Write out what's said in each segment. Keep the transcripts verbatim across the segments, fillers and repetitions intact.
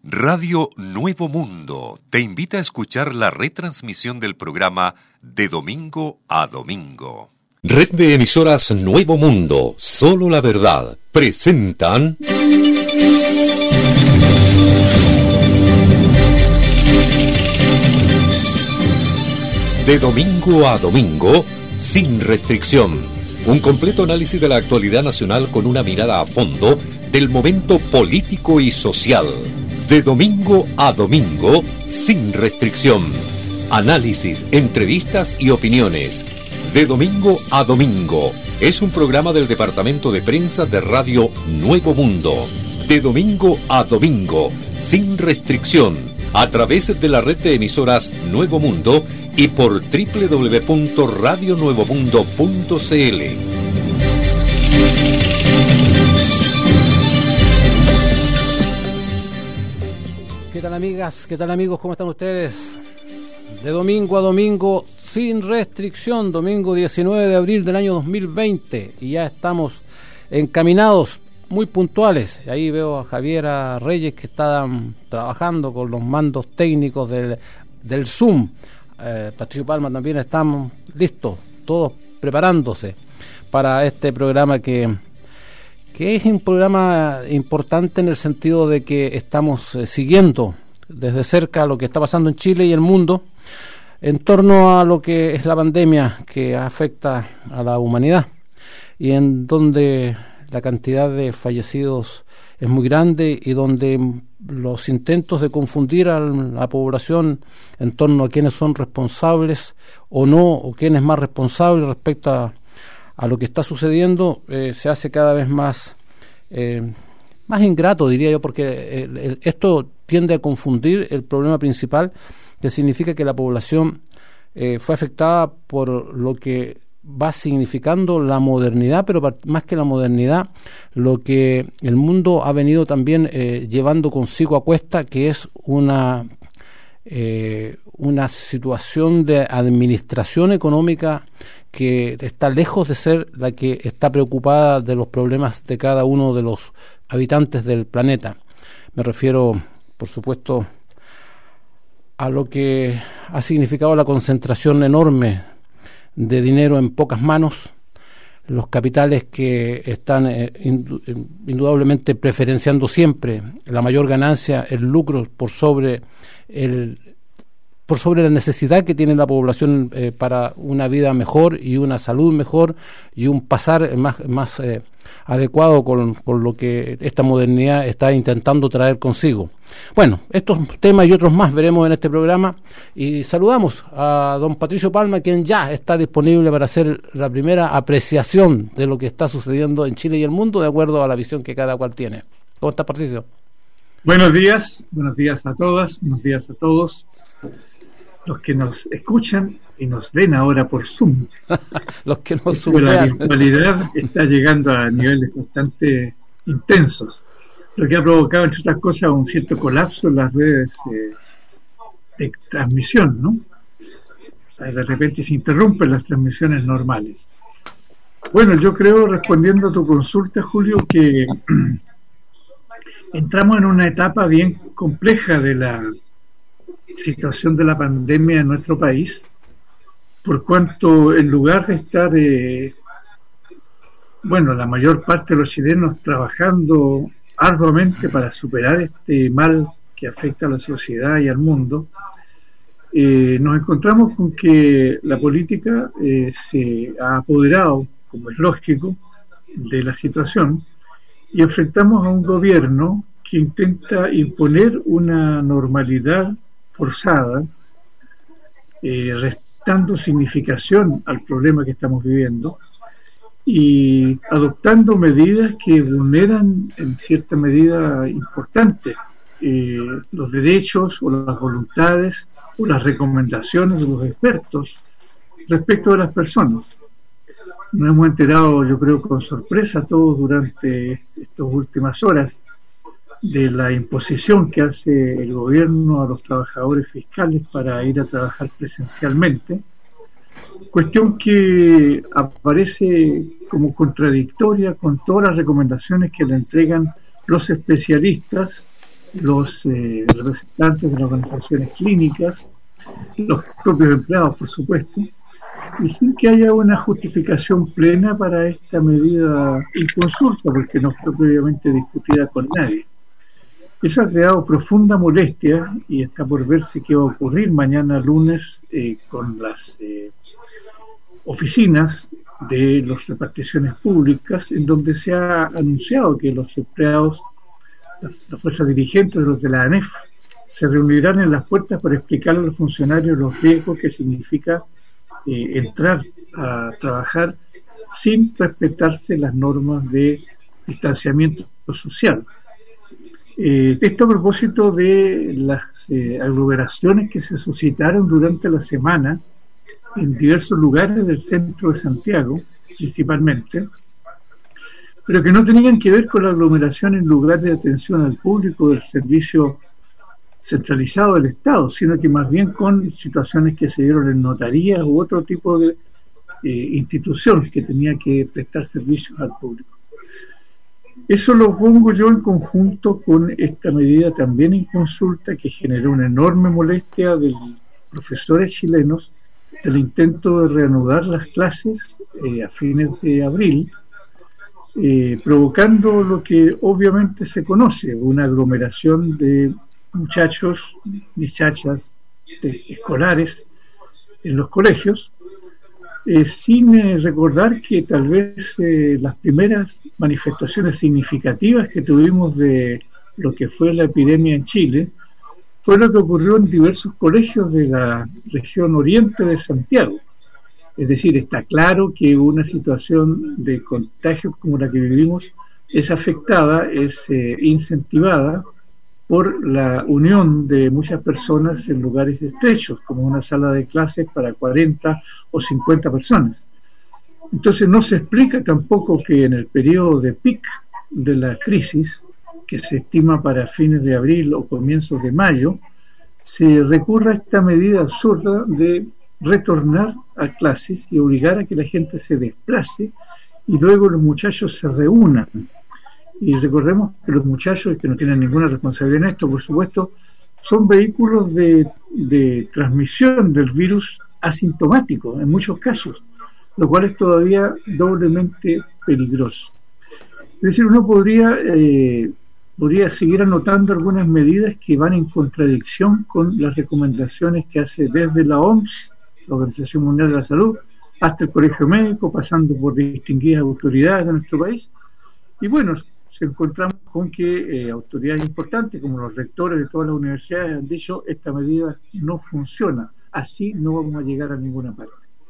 Radio Nuevo Mundo te invita a escuchar la retransmisión del programa De Domingo a Domingo. Red de emisoras Nuevo Mundo, solo la verdad, presentan... De Domingo a Domingo, sin restricción. Un completo análisis de la actualidad nacional con una mirada a fondo del momento político y social. De Domingo a Domingo, sin restricción. Análisis, entrevistas y opiniones. De Domingo a Domingo es un programa del Departamento de Prensa de Radio Nuevo Mundo. De Domingo a Domingo, sin restricción, a través de la red de emisoras Nuevo Mundo y por doble u doble u doble u punto radio nuevo mundo punto c l. ¿Qué tal, amigas? ¿Qué tal, amigos? ¿Cómo están ustedes? De domingo a domingo, sin restricción, domingo diecinueve de abril del año dos mil veinte, y ya estamos encaminados, muy puntuales. Y ahí veo a Javiera Reyes, que están trabajando con los mandos técnicos del, del Zoom. Eh, Patricio Palma también, estamos listos, todos preparándose para este programa que, que es un programa importante en el sentido de que estamos eh, siguiendo desde cerca lo que está pasando en Chile y el mundo en torno a lo que es la pandemia que afecta a la humanidad, y en donde la cantidad de fallecidos es muy grande y donde los intentos de confundir a la población en torno a quiénes son responsables o no, o quién es más responsable respecto a, a lo que está sucediendo, eh, se hace cada vez más eh, más ingrato, diría yo, porque el, el, esto tiende a confundir el problema principal, que significa que la población eh, fue afectada por lo que va significando la modernidad, pero más que la modernidad, lo que el mundo ha venido también eh, llevando consigo a cuesta, que es una eh, una situación de administración económica que está lejos de ser la que está preocupada de los problemas de cada uno de los habitantes del planeta. Me refiero, por supuesto, a lo que ha significado la concentración enorme de dinero en pocas manos, los capitales que están eh, indudablemente preferenciando siempre la mayor ganancia, el lucro por sobre el por sobre la necesidad que tiene la población eh, para una vida mejor y una salud mejor y un pasar más más eh, adecuado con, con lo que esta modernidad está intentando traer consigo. Bueno, estos temas y otros más veremos en este programa, y saludamos a don Patricio Palma, quien ya está disponible para hacer la primera apreciación de lo que está sucediendo en Chile y el mundo, de acuerdo a la visión que cada cual tiene. ¿Cómo está, Patricio? Buenos días, buenos días a todas, buenos días a todos los que nos escuchan y nos ven ahora por Zoom. Los que nos suman. La virtualidad está llegando a niveles bastante intensos, lo que ha provocado, entre otras cosas, un cierto colapso en las redes eh, de transmisión, ¿no? O sea, de repente se interrumpen las transmisiones normales. Bueno, yo creo, respondiendo a tu consulta, Julio, que entramos en una etapa bien compleja de la situación de la pandemia en nuestro país, por cuanto en lugar de estar eh, bueno, la mayor parte de los chilenos trabajando arduamente para superar este mal que afecta a la sociedad y al mundo, eh, nos encontramos con que la política eh, se ha apoderado, como es lógico, de la situación, y enfrentamos a un gobierno que intenta imponer una normalidad forzada, eh, restando significación al problema que estamos viviendo y adoptando medidas que vulneran en cierta medida importante eh, los derechos o las voluntades o las recomendaciones de los expertos respecto de las personas. Nos hemos enterado, yo creo, con sorpresa todos durante estas últimas horas de la imposición que hace el gobierno a los trabajadores fiscales para ir a trabajar presencialmente, cuestión que aparece como contradictoria con todas las recomendaciones que le entregan los especialistas los eh, representantes de las organizaciones clínicas, los propios empleados, por supuesto, y sin que haya una justificación plena para esta medida inconsulta, porque no fue previamente discutida con nadie. Eso ha creado profunda molestia y está por verse qué va a ocurrir mañana lunes eh, con las eh, oficinas de las reparticiones públicas, en donde se ha anunciado que los empleados, las, las fuerzas dirigentes de los de la ANEF, se reunirán en las puertas para explicarle a los funcionarios los riesgos que significa eh, entrar a trabajar sin respetarse las normas de distanciamiento social. Eh, esto a propósito de las eh, aglomeraciones que se suscitaron durante la semana en diversos lugares del centro de Santiago, principalmente, pero que no tenían que ver con la aglomeración en lugares de atención al público del servicio centralizado del Estado, sino que más bien con situaciones que se dieron en notarías u otro tipo de eh, institución que tenía que prestar servicios al público. Eso lo pongo yo en conjunto con esta medida también en consulta que generó una enorme molestia de profesores chilenos del intento de reanudar las clases eh, a fines de abril, eh, provocando lo que obviamente se conoce, una aglomeración de muchachos, muchachas eh, escolares en los colegios, eh, sin eh, recordar que tal vez eh, las primeras manifestaciones significativas que tuvimos de lo que fue la epidemia en Chile fue lo que ocurrió en diversos colegios de la región oriente de Santiago. Es decir, está claro que una situación de contagio como la que vivimos es afectada, es eh, incentivada por la unión de muchas personas en lugares estrechos, como una sala de clases para cuarenta o cincuenta personas. Entonces no se explica tampoco que en el periodo de pic de la crisis, que se estima para fines de abril o comienzos de mayo, se recurra a esta medida absurda de retornar a clases y obligar a que la gente se desplace y luego los muchachos se reúnan. Y recordemos que los muchachos, que no tienen ninguna responsabilidad en esto, por supuesto, son vehículos de, de transmisión del virus asintomático en muchos casos, lo cual es todavía doblemente peligroso. Es decir, uno podría, eh, podría seguir anotando algunas medidas que van en contradicción con las recomendaciones que hace desde la O M S, la Organización Mundial de la Salud, hasta el Colegio Médico, pasando por distinguidas autoridades de nuestro país. Y bueno, se encontramos con que eh, autoridades importantes como los rectores de todas las universidades han dicho esta medida no funciona, así no vamos a llegar a ninguna parte.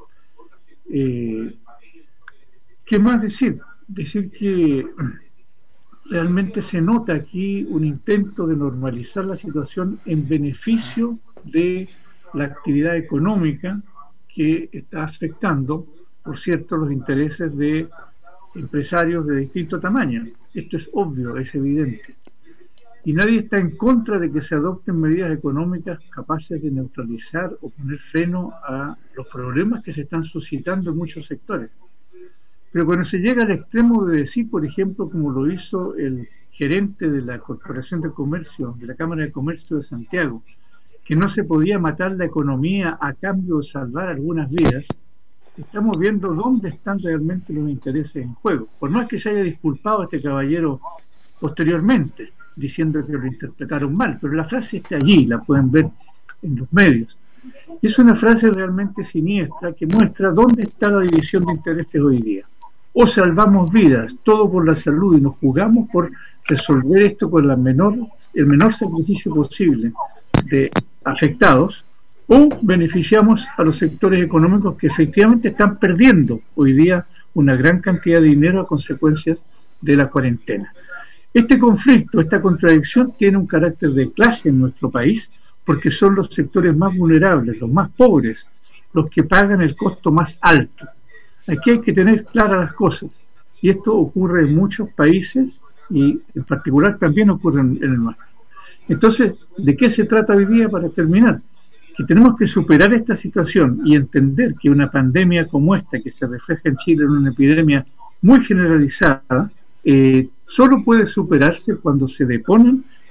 Eh, ¿Qué más decir? Decir que realmente se nota aquí un intento de normalizar la situación en beneficio de la actividad económica que está afectando, por cierto, los intereses de empresarios de distinto tamaño. Esto es obvio, es evidente. Y nadie está en contra de que se adopten medidas económicas capaces de neutralizar o poner freno a los problemas que se están suscitando en muchos sectores. Pero cuando se llega al extremo de decir, por ejemplo, como lo hizo el gerente de la Corporación de Comercio, de la Cámara de Comercio de Santiago, que no se podía matar la economía a cambio de salvar algunas vidas, estamos viendo dónde están realmente los intereses en juego. Por más que se haya disculpado a este caballero posteriormente, diciendo que lo interpretaron mal, pero la frase está allí, la pueden ver en los medios. Y es una frase realmente siniestra que muestra dónde está la división de intereses hoy día. O salvamos vidas, todo por la salud, y nos jugamos por resolver esto con la menor, el menor sacrificio posible de afectados, o beneficiamos a los sectores económicos que efectivamente están perdiendo hoy día una gran cantidad de dinero a consecuencias de la cuarentena. Este conflicto, esta contradicción tiene un carácter de clase en nuestro país, porque son los sectores más vulnerables, los más pobres, los que pagan el costo más alto. Aquí hay que tener claras las cosas, y esto ocurre en muchos países, y en particular también ocurre en el nuestro. Entonces, ¿de qué se trata hoy día para terminar? Que tenemos que superar esta situación y entender que una pandemia como esta, que se refleja en Chile en una epidemia muy generalizada, eh, solo puede superarse cuando se deponen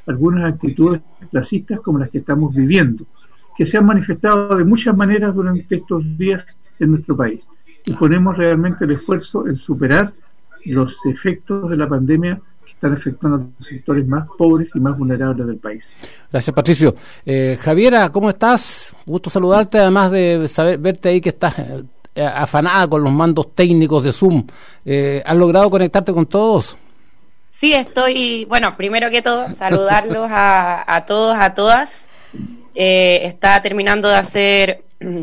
algunas actitudes clasistas como las que estamos viviendo, que se han manifestado de muchas maneras durante estos días en nuestro país. Y ponemos realmente el esfuerzo en superar los efectos de la pandemia que están afectando a los sectores más pobres y más vulnerables del país. Gracias, Patricio. Eh, Javiera, ¿cómo estás? Gusto saludarte, además de saber verte ahí que estás eh, afanada con los mandos técnicos de Zoom. Eh, ¿Has logrado conectarte con todos? Sí, estoy, bueno, primero que todo, saludarlos a, a todos, a todas. Eh, está terminando de hacer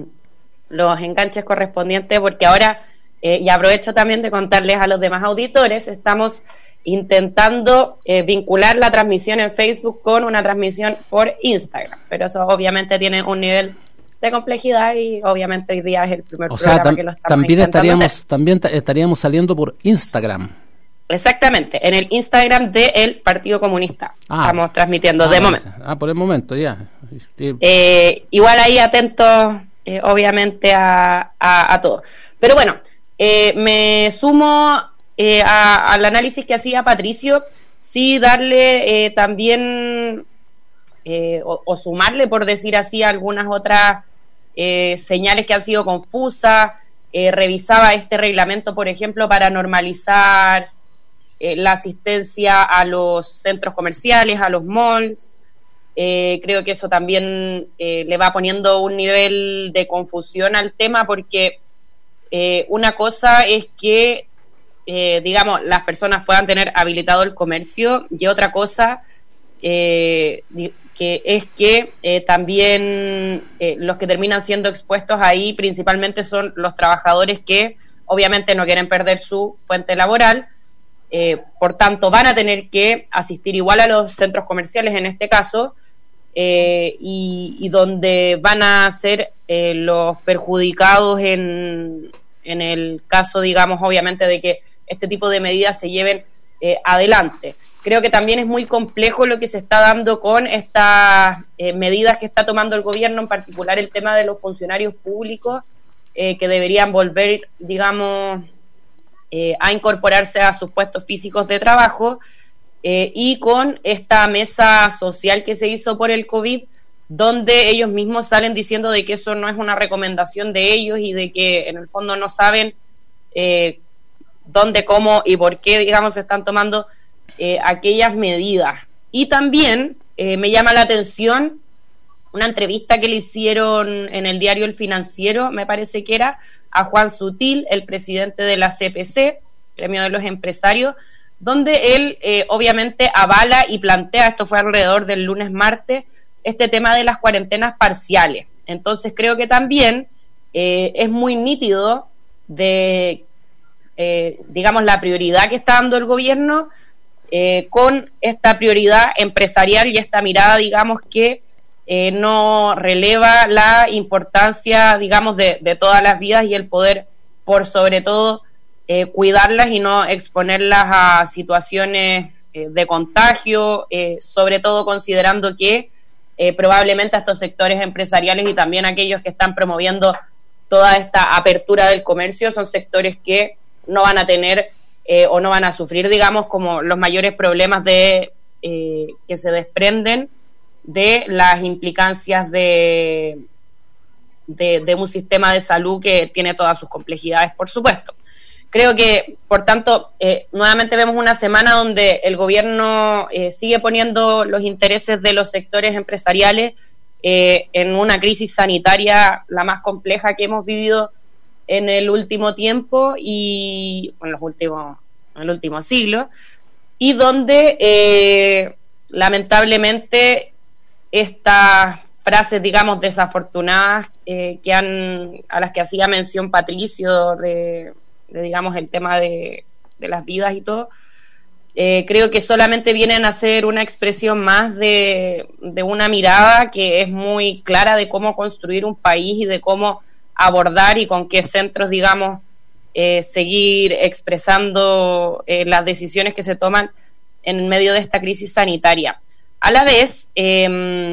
los enganches correspondientes porque ahora, eh, y aprovecho también de contarles a los demás auditores, estamos intentando eh, vincular la transmisión en Facebook con una transmisión por Instagram, pero eso obviamente tiene un nivel de complejidad y obviamente hoy día es el primer o programa sea, tam- que lo estamos también estaríamos hacer. también ta- estaríamos saliendo por Instagram. Exactamente, en el Instagram del Partido Comunista Ah. estamos transmitiendo ah, de momento. Ah, por el momento, ya. Sí. Eh, igual ahí atentos, eh, obviamente, a, a, a todo. Pero bueno, eh, me sumo eh, a, al análisis que hacía Patricio, sí darle eh, también, eh, o, o sumarle, por decir así, algunas otras eh, señales que han sido confusas. Eh, revisaba este reglamento, por ejemplo, para normalizar eh, la asistencia a los centros comerciales, a los malls. Eh, creo que eso también eh, le va poniendo un nivel de confusión al tema, porque eh, una cosa es que, eh, digamos, las personas puedan tener habilitado el comercio, y otra cosa eh, que es que eh, también eh, los que terminan siendo expuestos ahí principalmente son los trabajadores que obviamente no quieren perder su fuente laboral. Eh, por tanto, van a tener que asistir igual a los centros comerciales en este caso, eh, y, y donde van a ser eh, los perjudicados en, en el caso, digamos, obviamente, de que este tipo de medidas se lleven eh, adelante. Creo que también es muy complejo lo que se está dando con estas eh, medidas que está tomando el gobierno, en particular el tema de los funcionarios públicos, eh, que deberían volver, digamos, Eh, a incorporarse a sus puestos físicos de trabajo, eh, y con esta mesa social que se hizo por el COVID, donde ellos mismos salen diciendo de que eso no es una recomendación de ellos y de que en el fondo no saben eh, dónde, cómo y por qué, digamos, se están tomando eh, aquellas medidas. Y también eh, me llama la atención una entrevista que le hicieron en el diario El Financiero, me parece que era, a Juan Sutil, el presidente de la C P C, Gremio de los Empresarios, donde él eh, obviamente avala y plantea, esto fue alrededor del lunes martes, este tema de las cuarentenas parciales. Entonces creo que también eh, es muy nítido de, eh, digamos, la prioridad que está dando el gobierno eh, con esta prioridad empresarial y esta mirada, digamos, que Eh, no releva la importancia, digamos, de, de todas las vidas y el poder, por sobre todo, eh, cuidarlas y no exponerlas a situaciones eh, de contagio, eh, sobre todo considerando que eh, probablemente a estos sectores empresariales y también aquellos que están promoviendo toda esta apertura del comercio son sectores que no van a tener eh, o no van a sufrir, digamos, como los mayores problemas de eh, que se desprenden de las implicancias de, de, de un sistema de salud que tiene todas sus complejidades, por supuesto. Creo que, por tanto, eh, nuevamente vemos una semana donde el gobierno eh, sigue poniendo los intereses de los sectores empresariales eh, en una crisis sanitaria la más compleja que hemos vivido en el último tiempo y en los últimos, en el último siglo, y donde eh, lamentablemente estas frases, digamos, desafortunadas eh, que han, a las que hacía mención Patricio de, de digamos, el tema de, de las vidas y todo, eh, creo que solamente vienen a ser una expresión más de, de una mirada que es muy clara de cómo construir un país y de cómo abordar y con qué centros, digamos, eh, seguir expresando eh, las decisiones que se toman en medio de esta crisis sanitaria. A la vez, eh,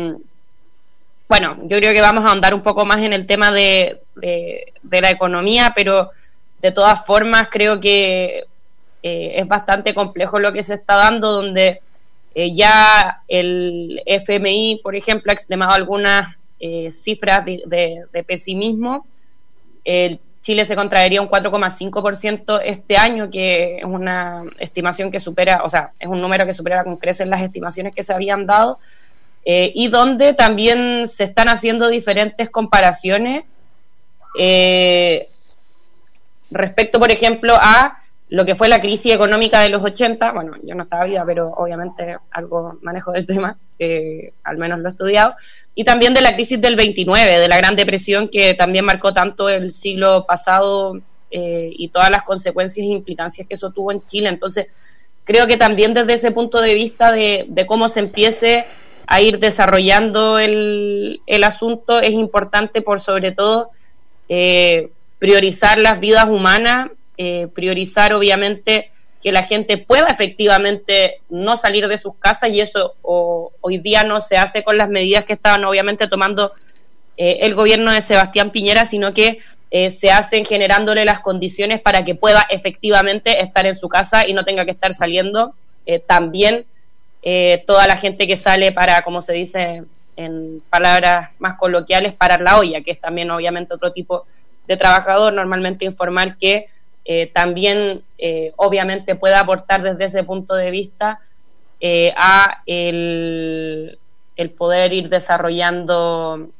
bueno, yo creo que vamos a ahondar un poco más en el tema de, de, de la economía, pero de todas formas creo que eh, es bastante complejo lo que se está dando, donde Eh, ya el F M I, por ejemplo, ha extremado algunas eh, cifras de, de, de pesimismo. El Chile se contraería un cuatro coma cinco por ciento este año, que es una estimación que supera, o sea, es un número que supera con creces las estimaciones que se habían dado, eh, y donde también se están haciendo diferentes comparaciones eh, respecto, por ejemplo, a lo que fue la crisis económica de los ochenta. Bueno, yo no estaba viva, pero obviamente algo manejo del tema, eh, al menos lo he estudiado, y también de la crisis del veintinueve, de la Gran Depresión, que también marcó tanto el siglo pasado eh, y todas las consecuencias e implicancias que eso tuvo en Chile. Entonces, creo que también desde ese punto de vista de, de cómo se empiece a ir desarrollando el, el asunto, es importante por sobre todo eh, priorizar las vidas humanas, eh, priorizar obviamente que la gente pueda efectivamente no salir de sus casas, y eso o, hoy día no se hace con las medidas que estaban obviamente tomando eh, el gobierno de Sebastián Piñera, sino que eh, se hacen generándole las condiciones para que pueda efectivamente estar en su casa y no tenga que estar saliendo. Eh, también eh, toda la gente que sale para, como se dice en palabras más coloquiales, parar la olla, que es también obviamente otro tipo de trabajador normalmente informal que Eh, también eh, obviamente puede aportar desde ese punto de vista eh, a el, el poder ir desarrollando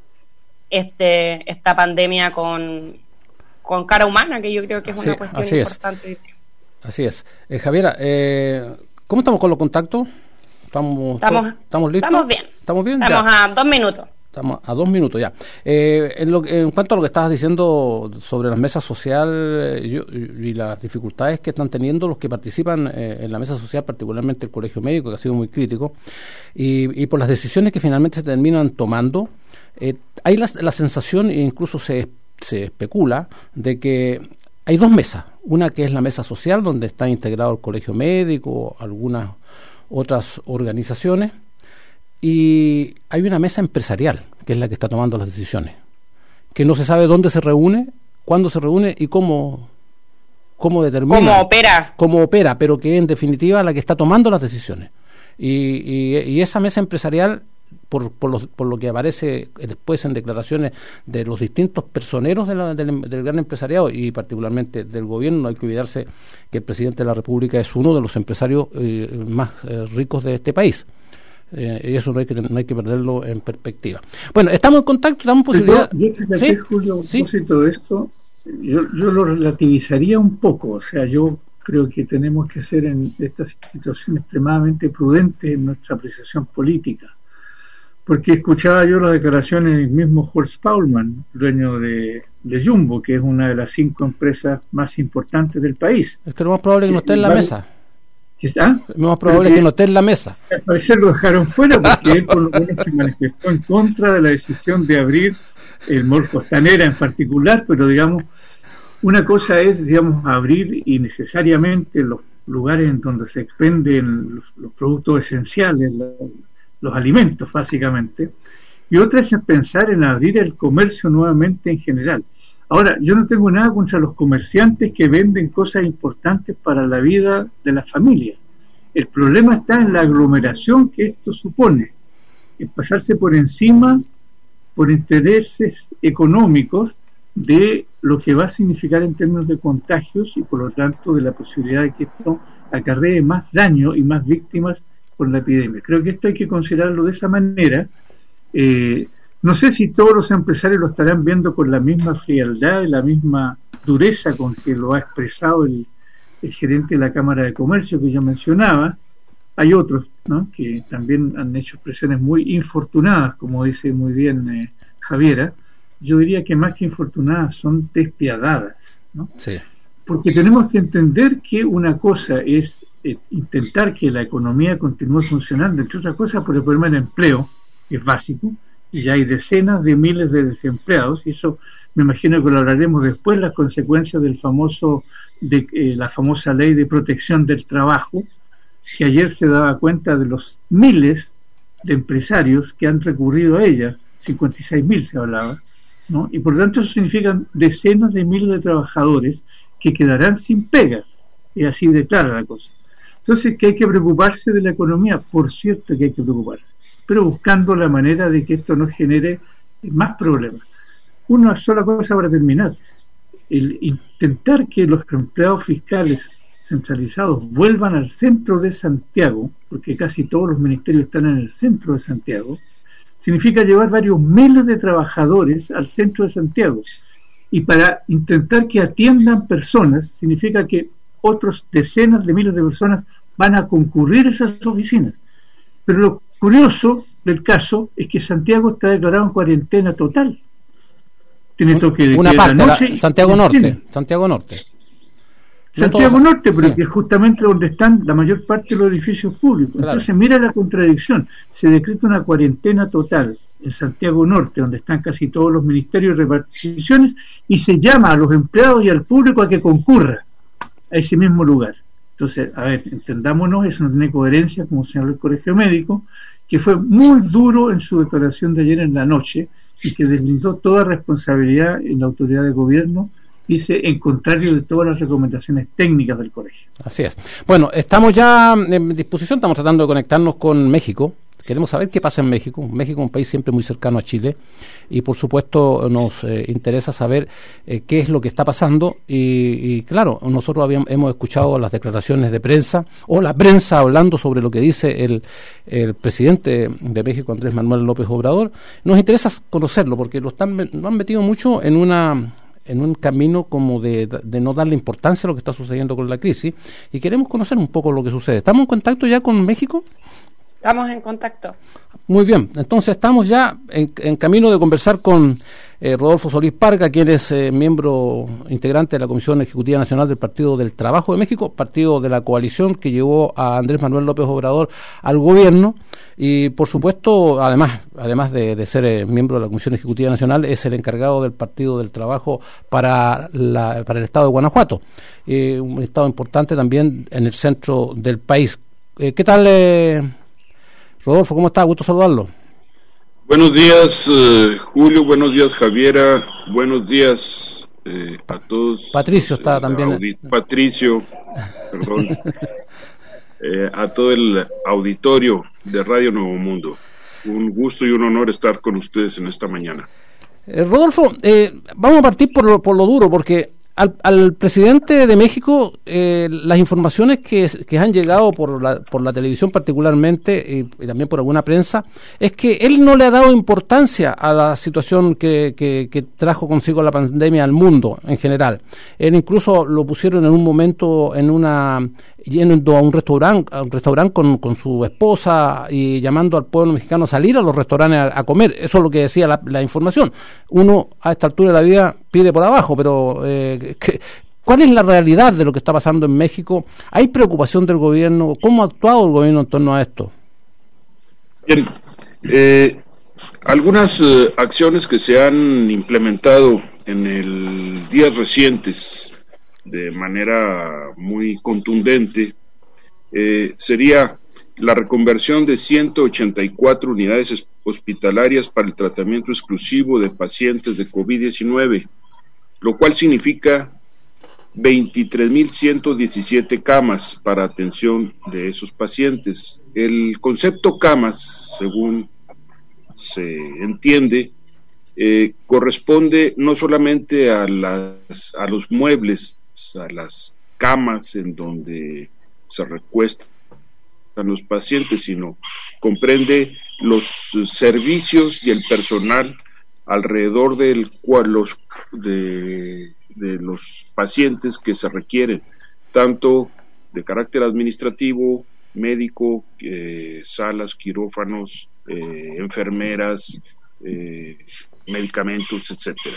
este esta pandemia con, con cara humana, que yo creo que es una sí, cuestión así importante. Es. Así es. Eh, Javiera, eh, ¿cómo estamos con los contactos? ¿Estamos, estamos, ¿estamos listos? Estamos bien. ¿Estamos bien? Estamos ya. a dos minutos. Estamos a dos minutos ya. Eh, en, lo, en cuanto a lo que estabas diciendo sobre las mesas sociales y, y las dificultades que están teniendo los que participan eh, en la mesa social, particularmente el Colegio Médico, que ha sido muy crítico, y, y por las decisiones que finalmente se terminan tomando, eh, hay la, la sensación, e incluso se, se especula, de que hay dos mesas. Una que es la mesa social, donde está integrado el Colegio Médico, algunas otras organizaciones, y hay una mesa empresarial, que es la que está tomando las decisiones, que no se sabe dónde se reúne, cuándo se reúne y cómo, cómo determina. Cómo opera. Cómo opera, pero que en definitiva es la que está tomando las decisiones. Y, y, y esa mesa empresarial, por, por, lo, por lo que aparece después en declaraciones de los distintos personeros de la, del, del gran empresariado y particularmente del gobierno, no hay que olvidarse que el presidente de la República es uno de los empresarios eh, más eh, ricos de este país. Eh, y eso no hay, que, no hay que perderlo en perspectiva. Bueno, estamos en contacto, estamos posibilidad. Yo, yo fíjate, ¿sí? Julio, a propósito de esto, yo, yo lo relativizaría un poco. O sea, yo creo que tenemos que ser en esta situación extremadamente prudentes en nuestra apreciación política. Porque escuchaba yo las declaraciones del mismo Horst Paulmann, dueño de, de Jumbo, que es una de las cinco empresas más importantes del país. Es que lo más probable es que no esté en la vale, mesa. ¿Ah? Lo más probable es que no esté en la mesa. Al parecer lo dejaron fuera porque él por lo menos se manifestó en contra de la decisión de abrir el Mall Costanera en particular, pero digamos, una cosa es, digamos, abrir innecesariamente los lugares en donde se expenden los, los productos esenciales, los, los alimentos básicamente, y otra es pensar en abrir el comercio nuevamente en general. Ahora, yo no tengo nada contra los comerciantes que venden cosas importantes para la vida de la familia. El problema está en la aglomeración que esto supone, en pasarse por encima, por intereses económicos, de lo que va a significar en términos de contagios y por lo tanto de la posibilidad de que esto acarree más daño y más víctimas por la epidemia. Creo que esto hay que considerarlo de esa manera. Eh, No sé si todos los empresarios lo estarán viendo con la misma frialdad y la misma dureza con que lo ha expresado el, el gerente de la Cámara de Comercio que yo mencionaba. Hay otros, ¿no?, que también han hecho expresiones muy infortunadas, como dice muy bien eh, Javiera. Yo diría que más que infortunadas son despiadadas, ¿no? Sí. Porque tenemos que entender que una cosa es eh, intentar que la economía continúe funcionando, entre otras cosas por el problema del empleo, que es básico, y ya hay decenas de miles de desempleados, y eso me imagino que lo hablaremos después, las consecuencias del famoso de eh, la famosa ley de protección del trabajo, que ayer se daba cuenta de los miles de empresarios que han recurrido a ella, cincuenta y seis mil se hablaba, ¿no? Y por lo tanto eso significa decenas de miles de trabajadores que quedarán sin pega, y así de clara la cosa. Entonces, que hay que preocuparse de la economía, por cierto que hay que preocuparse, pero buscando la manera de que esto no genere más problemas. Una sola cosa para terminar: el intentar que los empleados fiscales centralizados vuelvan al centro de Santiago, porque casi todos los ministerios están en el centro de Santiago, significa llevar varios miles de trabajadores al centro de Santiago. Y para intentar que atiendan personas, significa que otros decenas de miles de personas van a concurrir a esas oficinas. Pero lo curioso del caso es que Santiago está declarado en cuarentena total. Tiene toque de una queda parte, la noche la, Santiago Norte, Santiago Norte. Santiago no Norte, pero sí. que es justamente donde están la mayor parte de los edificios públicos. Claro. Entonces, mira la contradicción. Se decreta una cuarentena total en Santiago Norte, donde están casi todos los ministerios y reparticiones, y se llama a los empleados y al público a que concurra a ese mismo lugar. Entonces, a ver, entendámonos, eso no tiene coherencia, como señaló el Colegio Médico, que fue muy duro en su declaración de ayer en la noche y que deslindó toda responsabilidad en la autoridad de gobierno, dice, en contrario de todas las recomendaciones técnicas del colegio. Así es. Bueno, estamos ya en disposición, estamos tratando de conectarnos con México. Queremos saber qué pasa en México. México es un país siempre muy cercano a Chile y por supuesto nos eh, interesa saber eh, qué es lo que está pasando y, y claro, nosotros habíamos, hemos escuchado las declaraciones de prensa o la prensa hablando sobre lo que dice el, el presidente de México, Andrés Manuel López Obrador. Nos interesa conocerlo porque lo, están, lo han metido mucho en una... en un camino como de, de no darle importancia a lo que está sucediendo con la crisis y queremos conocer un poco lo que sucede. ¿Estamos en contacto ya con México? Estamos en contacto. Muy bien, entonces estamos ya en, en camino de conversar con eh, Rodolfo Solís Parga, quien es eh, miembro integrante de la Comisión Ejecutiva Nacional del Partido del Trabajo de México, partido de la coalición que llevó a Andrés Manuel López Obrador al gobierno y por supuesto, además además de, de ser eh, miembro de la Comisión Ejecutiva Nacional, es el encargado del Partido del Trabajo para, la, para el estado de Guanajuato, eh, un estado importante también en el centro del país. Eh, ¿Qué tal, eh, Rodolfo? ¿Cómo está? Gusto saludarlo. Buenos días, eh, Julio. Buenos días, Javiera. Buenos días eh, a todos. Patricio está también. Audi- Patricio, perdón. eh, a todo el auditorio de Radio Nuevo Mundo. Un gusto y un honor estar con ustedes en esta mañana. Eh, Rodolfo, eh, vamos a partir por lo, por lo duro, porque al, al presidente de México, eh, las informaciones que, que han llegado por la, por la televisión particularmente y, y también por alguna prensa, es que él no le ha dado importancia a la situación que, que, que trajo consigo la pandemia al mundo en general. Él incluso lo pusieron en un momento en una yendo a un restaurante, a un restaurante con, con su esposa y llamando al pueblo mexicano a salir a los restaurantes a, a comer. Eso es lo que decía la, la información. Uno a esta altura de la vida pide por abajo, pero eh, ¿qué, ¿cuál es la realidad de lo que está pasando en México? ¿Hay preocupación del gobierno? ¿Cómo ha actuado el gobierno en torno a esto? Bien, eh, algunas eh, acciones que se han implementado en el días recientes de manera muy contundente, eh, sería la reconversión de ciento ochenta y cuatro unidades hospitalarias para el tratamiento exclusivo de pacientes de COVID diecinueve, lo cual significa veintitrés mil ciento diecisiete camas para atención de esos pacientes. El concepto camas, según se entiende, eh, corresponde no solamente a, las, a los muebles, a las camas en donde se recuestan los pacientes, sino comprende los servicios y el personal alrededor del cual los de, de los pacientes que se requieren, tanto de carácter administrativo, médico, eh, salas, quirófanos, eh, enfermeras, eh, medicamentos, etcétera.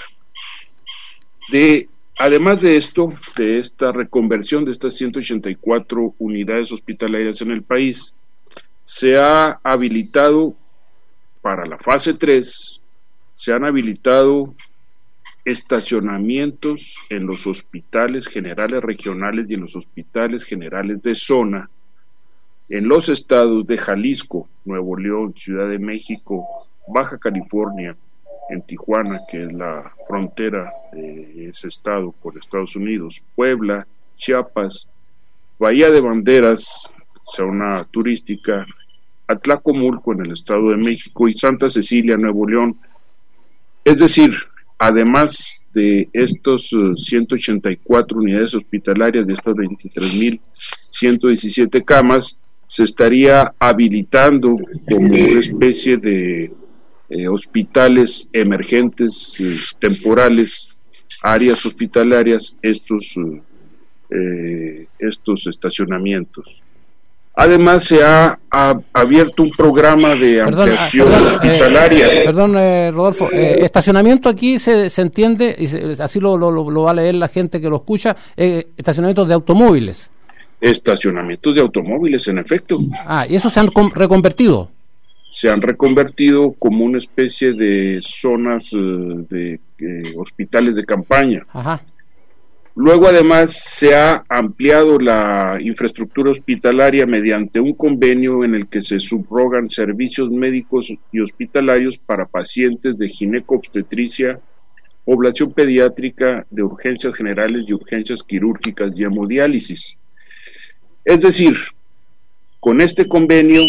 De Además de esto, de esta reconversión de estas ciento ochenta y cuatro unidades hospitalarias en el país, se ha habilitado para la fase tres, se han habilitado estacionamientos en los hospitales generales regionales y en los hospitales generales de zona, en los estados de Jalisco, Nuevo León, Ciudad de México, Baja California, en Tijuana, que es la frontera de ese estado con Estados Unidos, Puebla, Chiapas, Bahía de Banderas, zona turística, Atlacomulco en el Estado de México y Santa Cecilia, Nuevo León. Es decir, además de estos uh, ciento ochenta y cuatro unidades hospitalarias, de estas veintitrés mil ciento diecisiete camas, se estaría habilitando como una especie de eh, hospitales emergentes, eh, temporales, áreas hospitalarias, estos, uh, eh, estos estacionamientos. Además, se ha, ha abierto un programa de ampliación perdón, perdón, hospitalaria. Eh, perdón, eh, Rodolfo, eh, estacionamiento aquí se, se entiende, y se, así lo, lo, lo va a leer la gente que lo escucha, eh, estacionamientos de automóviles. Estacionamientos de automóviles, en efecto. Ah, ¿y esos se han reconvertido? Se han reconvertido como una especie de zonas uh, de eh, hospitales de campaña. Ajá. Luego, además, se ha ampliado la infraestructura hospitalaria mediante un convenio en el que se subrogan servicios médicos y hospitalarios para pacientes de gineco-obstetricia, población pediátrica, de urgencias generales y urgencias quirúrgicas y hemodiálisis. Es decir, con este convenio,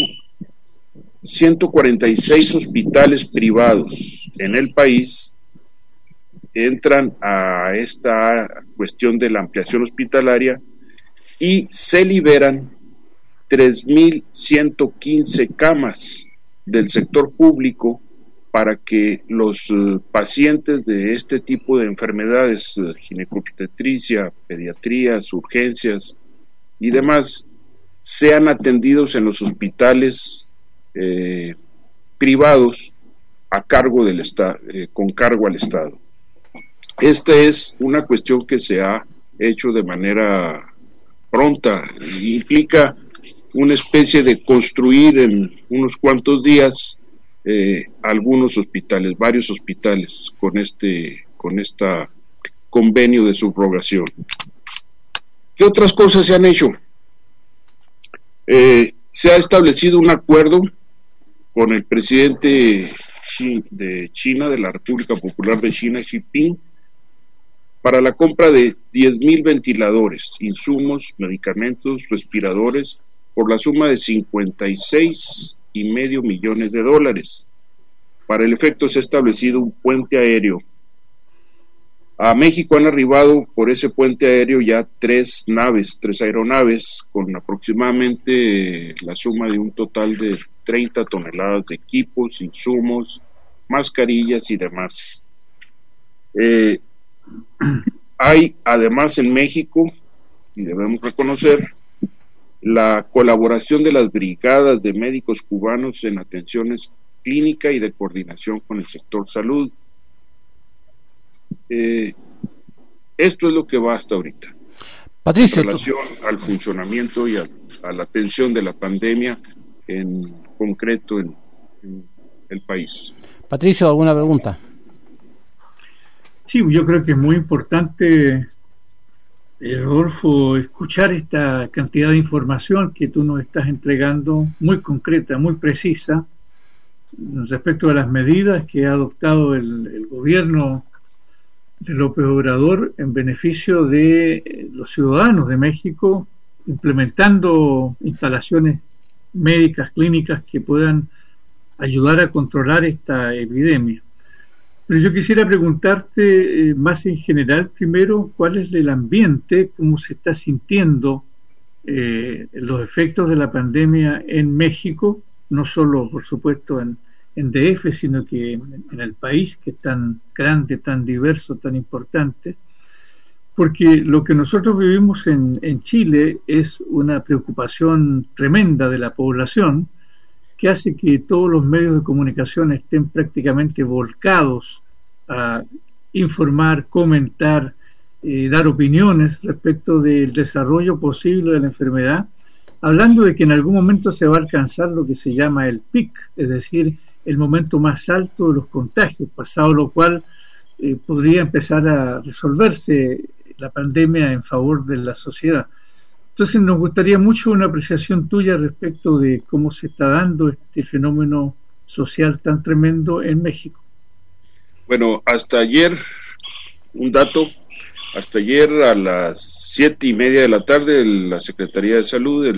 ciento cuarenta y seis hospitales privados en el país entran a esta cuestión de la ampliación hospitalaria y se liberan tres mil ciento quince camas del sector público para que los uh, pacientes de este tipo de enfermedades, uh, ginecobstetricia, pediatrías, urgencias y demás, sean atendidos en los hospitales eh, privados a cargo del Estado, eh, con cargo al Estado. Esta es una cuestión que se ha hecho de manera pronta, implica una especie de construir en unos cuantos días eh, algunos hospitales, varios hospitales con este, con esta convenio de subrogación. ¿Qué otras cosas se han hecho? Eh, se ha establecido un acuerdo con el presidente de China, de la República Popular de China, Xi Jinping, para la compra de diez mil ventiladores, insumos, medicamentos, respiradores, por la suma de cincuenta y seis y medio millones de dólares. Para el efecto se ha establecido un puente aéreo. A México han arribado por ese puente aéreo ya tres naves, tres aeronaves, con aproximadamente la suma de un total de treinta toneladas de equipos, insumos, mascarillas y demás. Eh, Hay además en México, y debemos reconocer, la colaboración de las brigadas de médicos cubanos en atenciones clínica y de coordinación con el sector salud. Eh, esto es lo que va hasta ahorita. Patricio, en relación tú... al funcionamiento y a, a la atención de la pandemia en concreto en, en el país. Patricio, ¿alguna pregunta? Sí, yo creo que es muy importante, eh, Rodolfo, escuchar esta cantidad de información que tú nos estás entregando, muy concreta, muy precisa, respecto a las medidas que ha adoptado el, el gobierno de López Obrador en beneficio de los ciudadanos de México, implementando instalaciones médicas, clínicas que puedan ayudar a controlar esta epidemia. Pero yo quisiera preguntarte eh, más en general, primero, ¿cuál es el ambiente, cómo se está sintiendo eh, los efectos de la pandemia en México, no solo, por supuesto, en, en D F, sino que en, en el país, que es tan grande, tan diverso, tan importante? Porque lo que nosotros vivimos en, en Chile es una preocupación tremenda de la población, que hace que todos los medios de comunicación estén prácticamente volcados a informar, comentar, eh, dar opiniones respecto del desarrollo posible de la enfermedad, hablando de que en algún momento se va a alcanzar lo que se llama el pic, es decir, el momento más alto de los contagios, pasado lo cual eh, podría empezar a resolverse la pandemia en favor de la sociedad. Entonces nos gustaría mucho una apreciación tuya respecto de cómo se está dando este fenómeno social tan tremendo en México. Bueno, hasta ayer, un dato, hasta ayer a las siete y media de la tarde, la Secretaría de Salud, el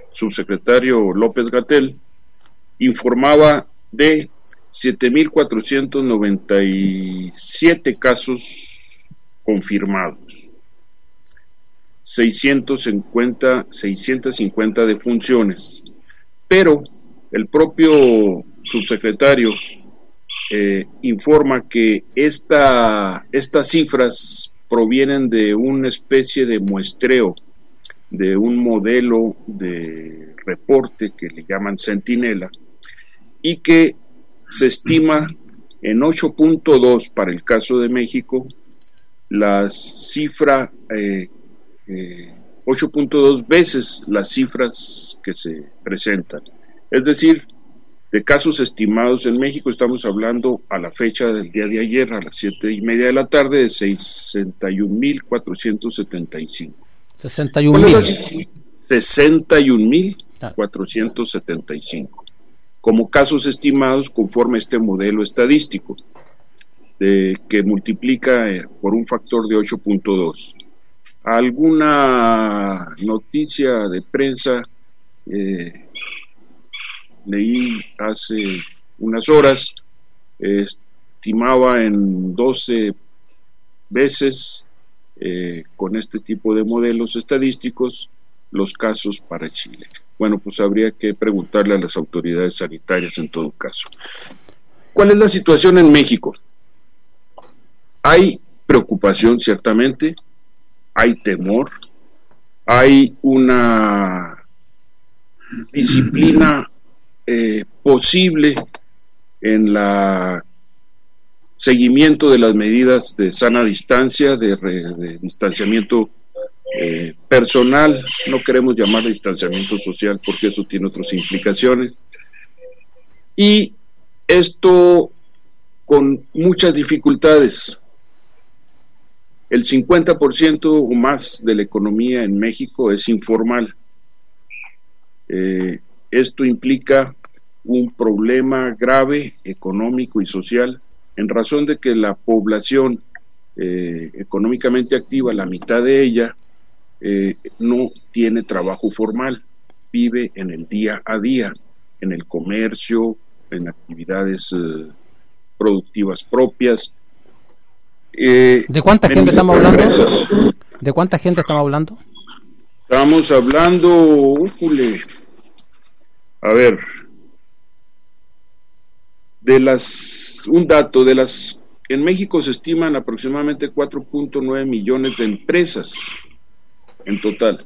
subsecretario López-Gatell, informaba de siete mil cuatrocientos noventa y siete casos confirmados, seiscientos cincuenta, seiscientas cincuenta defunciones, pero el propio subsecretario eh, informa que esta, estas cifras provienen de una especie de muestreo, de un modelo de reporte que le llaman Centinela, y que se estima en ocho punto dos para el caso de México, la cifra, eh, eh, ocho punto dos veces las cifras que se presentan. Es decir, de casos estimados en México, estamos hablando a la fecha del día de ayer, a las siete y media de la tarde, de sesenta y un mil cuatrocientos setenta y cinco. sesenta y un mil. sesenta y un mil cuatrocientos setenta y cinco. Como casos estimados conforme a este modelo estadístico, de, que multiplica eh, por un factor de ocho punto dos. Alguna noticia de prensa eh, leí hace unas horas, eh, estimaba en doce veces eh, con este tipo de modelos estadísticos los casos para Chile. Bueno, pues habría que preguntarle a las autoridades sanitarias en todo caso. ¿Cuál es la situación en México? Hay preocupación, ciertamente, hay temor, hay una disciplina eh, posible en la seguimiento de las medidas de sana distancia, de, re, de distanciamiento eh, personal, no queremos llamar distanciamiento social porque eso tiene otras implicaciones, y esto con muchas dificultades. El cincuenta por ciento o más de la economía en México es informal. Eh, esto implica un problema grave económico y social, en razón de que la población eh, económicamente activa, la mitad de ella, eh, no tiene trabajo formal, vive en el día a día, en el comercio, en actividades eh, productivas propias. Eh, ¿De cuánta gente estamos hablando? ¿De cuánta gente estamos hablando? Estamos hablando, újule, a ver, de las, un dato, de las, en México se estiman aproximadamente cuatro punto nueve millones de empresas en total,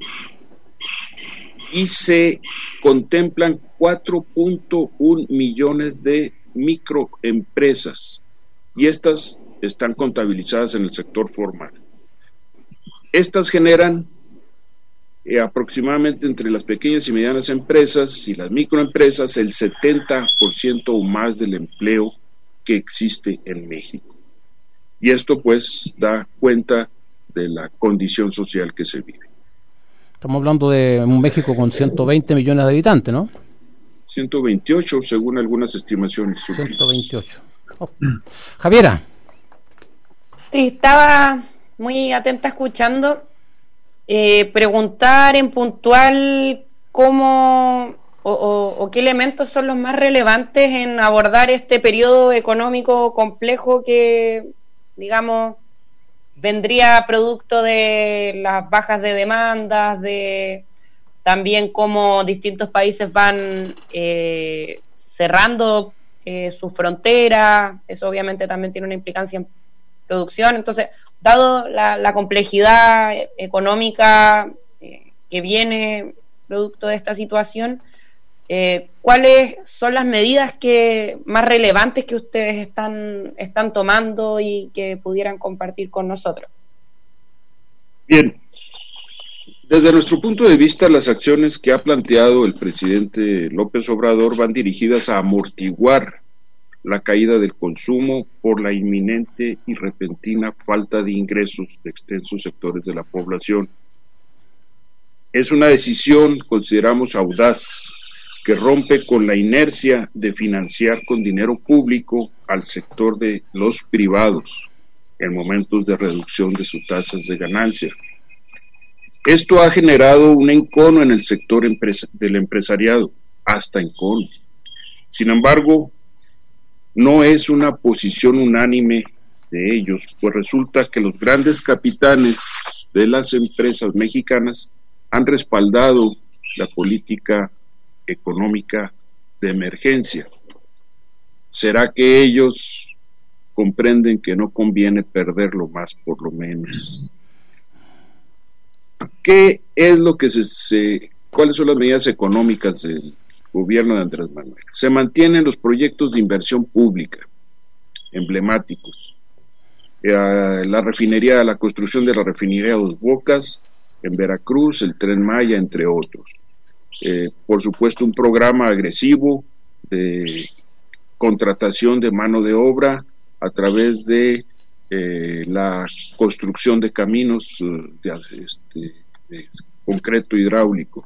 y se contemplan cuatro punto uno millones de microempresas, y estas están contabilizadas en el sector formal. Estas generan eh, aproximadamente entre las pequeñas y medianas empresas y las microempresas el setenta por ciento o más del empleo que existe en México. Y esto pues da cuenta de la condición social que se vive. Estamos hablando de un México con ciento veinte millones de habitantes, ¿no? ciento veintiocho según algunas estimaciones. ciento veintiocho. Oh. Javiera. Sí, estaba muy atenta escuchando. Eh, preguntar en puntual cómo o, o, o qué elementos son los más relevantes en abordar este periodo económico complejo que, digamos, vendría producto de las bajas de demandas, de también cómo distintos países van eh, cerrando eh, sus fronteras. Eso obviamente también tiene una implicancia en producción. Entonces, dado la, la complejidad económica eh, que viene producto de esta situación, eh, ¿cuáles son las medidas que más relevantes que ustedes están, están tomando y que pudieran compartir con nosotros? Bien, desde nuestro punto de vista, las acciones que ha planteado el presidente López Obrador van dirigidas a amortiguar la caída del consumo por la inminente y repentina falta de ingresos de extensos sectores de la población. Es una decisión, consideramos, audaz, que rompe con la inercia de financiar con dinero público al sector de los privados en momentos de reducción de sus tasas de ganancia. Esto ha generado un encono en el sector empresa, del empresariado, hasta encono. Sin embargo, no es una posición unánime de ellos, pues resulta que los grandes capitanes de las empresas mexicanas han respaldado la política económica de emergencia. ¿Será que ellos comprenden que no conviene perderlo más por lo menos? ¿Qué es lo que se, se cuáles son las medidas económicas del gobierno de Andrés Manuel? Se mantienen los proyectos de inversión pública emblemáticos, eh, la refinería, la construcción de la refinería Dos Bocas en Veracruz, el Tren Maya, entre otros. Eh, por supuesto, un programa agresivo de contratación de mano de obra a través de eh, la construcción de caminos uh, de, este, de concreto hidráulico.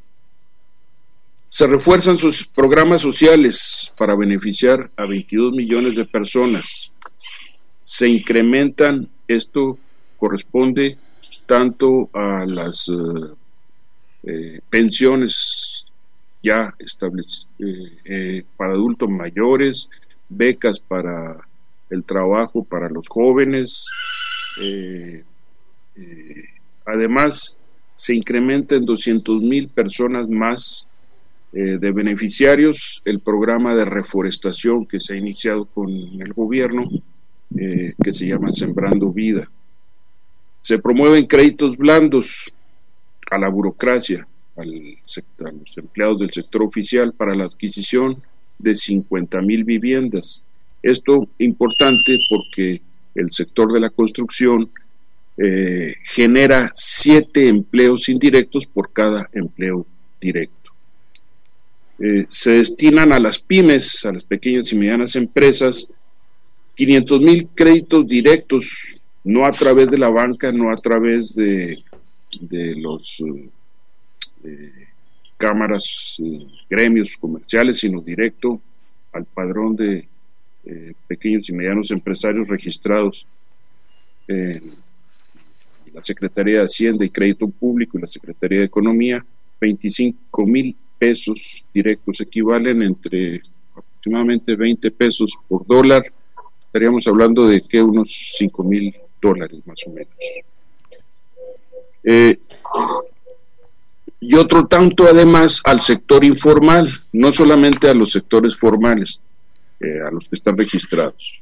Se refuerzan sus programas sociales para beneficiar a veintidós millones de personas. Se incrementan, esto corresponde tanto a las uh, eh, pensiones ya establecidas eh, eh, para adultos mayores, becas para el trabajo para los jóvenes, eh, eh, además se incrementa en doscientas mil personas más eh, de beneficiarios el programa de reforestación que se ha iniciado con el gobierno, eh, que se llama Sembrando Vida. Se promueven créditos blandos a la burocracia, al sector, a los empleados del sector oficial para la adquisición de cincuenta mil viviendas. Esto importante porque el sector de la construcción eh, genera siete empleos indirectos por cada empleo directo. Eh, se destinan a las pymes, a las pequeñas y medianas empresas, quinientos mil créditos directos, no a través de la banca, no a través de, de los eh, cámaras, eh, gremios comerciales, sino directo al padrón de eh, pequeños y medianos empresarios registrados en la Secretaría de Hacienda y Crédito Público y la Secretaría de Economía. Veinticinco mil pesos directos equivalen entre aproximadamente veinte pesos por dólar. Estaríamos hablando de que unos cinco mil dólares más o menos. Eh, y otro tanto además al sector informal, no solamente a los sectores formales, eh, a los que están registrados.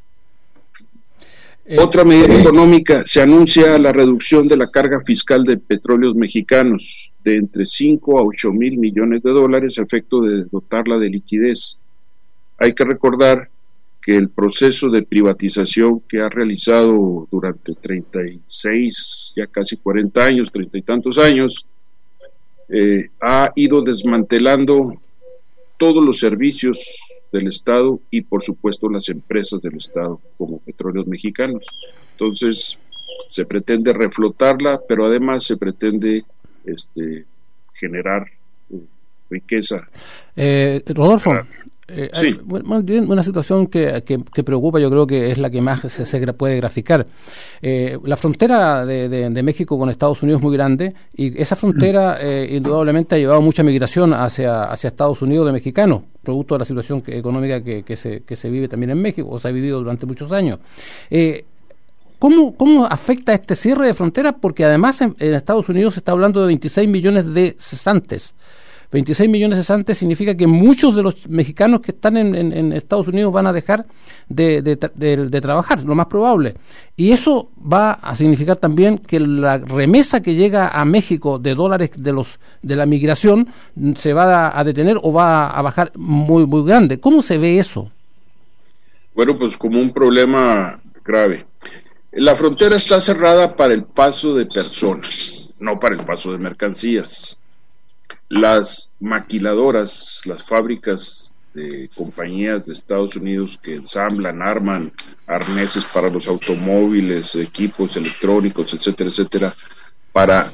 Eh, Otra medida eh, económica, se anuncia la reducción de la carga fiscal de petróleos mexicanos de entre cinco a ocho mil millones de dólares a efecto de dotarla de liquidez. Hay que recordar que el proceso de privatización que ha realizado durante treinta y seis, ya casi cuarenta años, treinta y tantos años, eh, ha ido desmantelando todos los servicios del Estado y por supuesto las empresas del Estado como Petróleos Mexicanos. Entonces se pretende reflotarla, pero además se pretende este, generar eh, riqueza. Eh, Rodolfo, para, Eh, sí. hay, bueno, una situación que, que, que preocupa, yo creo que es la que más se, se puede graficar. Eh, la frontera de, de, de México con Estados Unidos es muy grande y esa frontera eh, indudablemente ha llevado mucha migración hacia, hacia Estados Unidos de mexicanos, producto de la situación que, económica que, que, se, que se vive también en México, o se ha vivido durante muchos años. Eh, ¿Cómo, ¿Cómo afecta este cierre de fronteras? Porque además en, en Estados Unidos se está hablando de veintiséis millones de cesantes. veintiséis millones de cesantes significa que muchos de los mexicanos que están en, en, en Estados Unidos van a dejar de, de, de, de trabajar, lo más probable. Y eso va a significar también que la remesa que llega a México de dólares de los de la migración se va a, a detener o va a bajar muy, muy grande. ¿Cómo se ve eso? Bueno, pues como un problema grave. La frontera está cerrada para el paso de personas, no para el paso de mercancías. Las maquiladoras, las fábricas de compañías de Estados Unidos que ensamblan, arman arneses para los automóviles, equipos electrónicos, etcétera, etcétera, para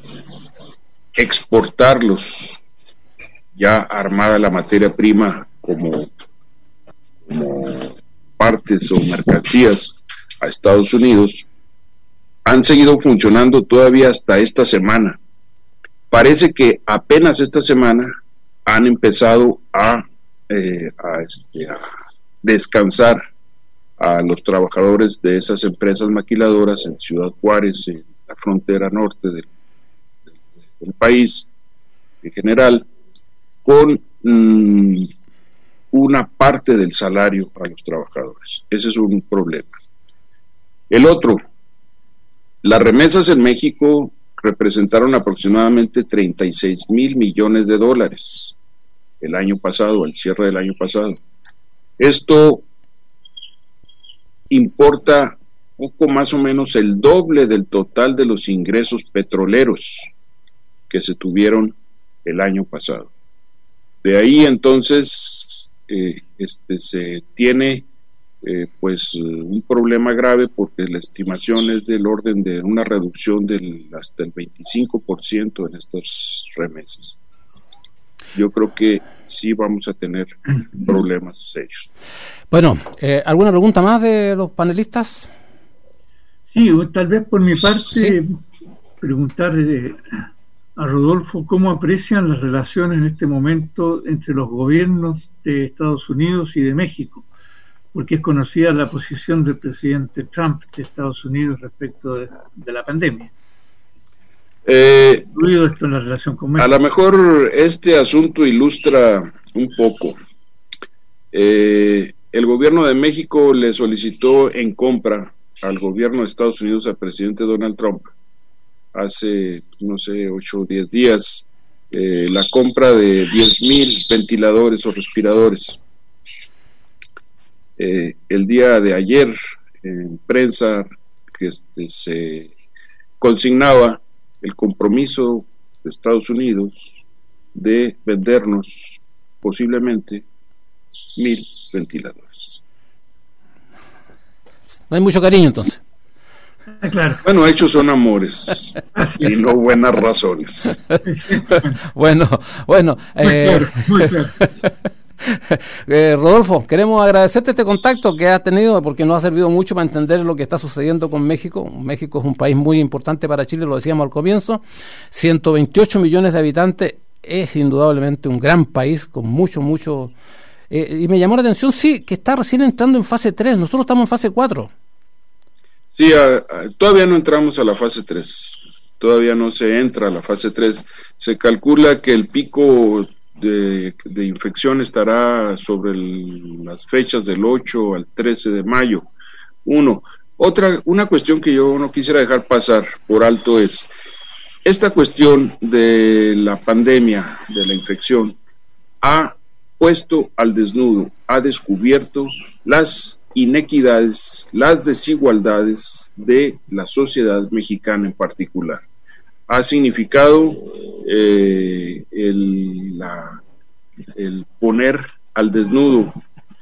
exportarlos ya armada la materia prima como, como partes o mercancías a Estados Unidos, han seguido funcionando todavía hasta esta semana. parece que apenas esta semana han empezado a, eh, a, este, a descansar a los trabajadores de esas empresas maquiladoras en Ciudad Juárez, en la frontera norte del, del, del país en general, con mmm, una parte del salario a los trabajadores. Ese es un problema. El otro, las remesas en México representaron aproximadamente treinta y seis mil millones de dólares el año pasado, al cierre del año pasado. Esto importa poco más o menos el doble del total de los ingresos petroleros que se tuvieron el año pasado. De ahí entonces eh, este, se tiene eh, pues un problema grave, porque la estimación es del orden de una reducción del hasta el veinticinco por ciento en estas remesas. Yo creo que sí vamos a tener problemas serios. Bueno, eh, ¿alguna pregunta más de los panelistas? Sí, tal vez por mi parte, ¿Sí? preguntar eh, a Rodolfo cómo aprecian las relaciones en este momento entre los gobiernos de Estados Unidos y de México, porque es conocida la posición del presidente Trump de Estados Unidos respecto de, de la pandemia. Eh, Incluido esto en la relación con México. A lo mejor este asunto ilustra un poco. Eh, el gobierno de México le solicitó en compra al gobierno de Estados Unidos, al presidente Donald Trump, hace, no sé, ocho o diez días, eh, la compra de diez mil ventiladores o respiradores. Eh, el día de ayer, en prensa, que este, se consignaba el compromiso de Estados Unidos de vendernos posiblemente mil ventiladores. No hay mucho cariño entonces. Ah, claro. Bueno, hechos son amores y no buenas razones. bueno, bueno. Muy Eh, claro, muy claro. eh, Rodolfo, queremos agradecerte este contacto que has tenido, porque nos ha servido mucho para entender lo que está sucediendo con México. México es un país muy importante para Chile, lo decíamos al comienzo. ciento veintiocho millones de habitantes, es indudablemente un gran país con mucho, mucho... Eh, y me llamó la atención, sí, que está recién entrando en fase tres, nosotros estamos en fase cuatro. Sí, a, a, todavía no entramos a la fase tres, todavía no se entra a la fase tres. Se calcula que el pico de, de infección estará sobre el, las fechas del ocho al trece de mayo. Uno. Otra, una cuestión que yo no quisiera dejar pasar por alto es, esta cuestión de la pandemia, de la infección, ha puesto al desnudo, ha descubierto las inequidades, las desigualdades de la sociedad mexicana en particular. Ha significado eh, el, la, el poner al desnudo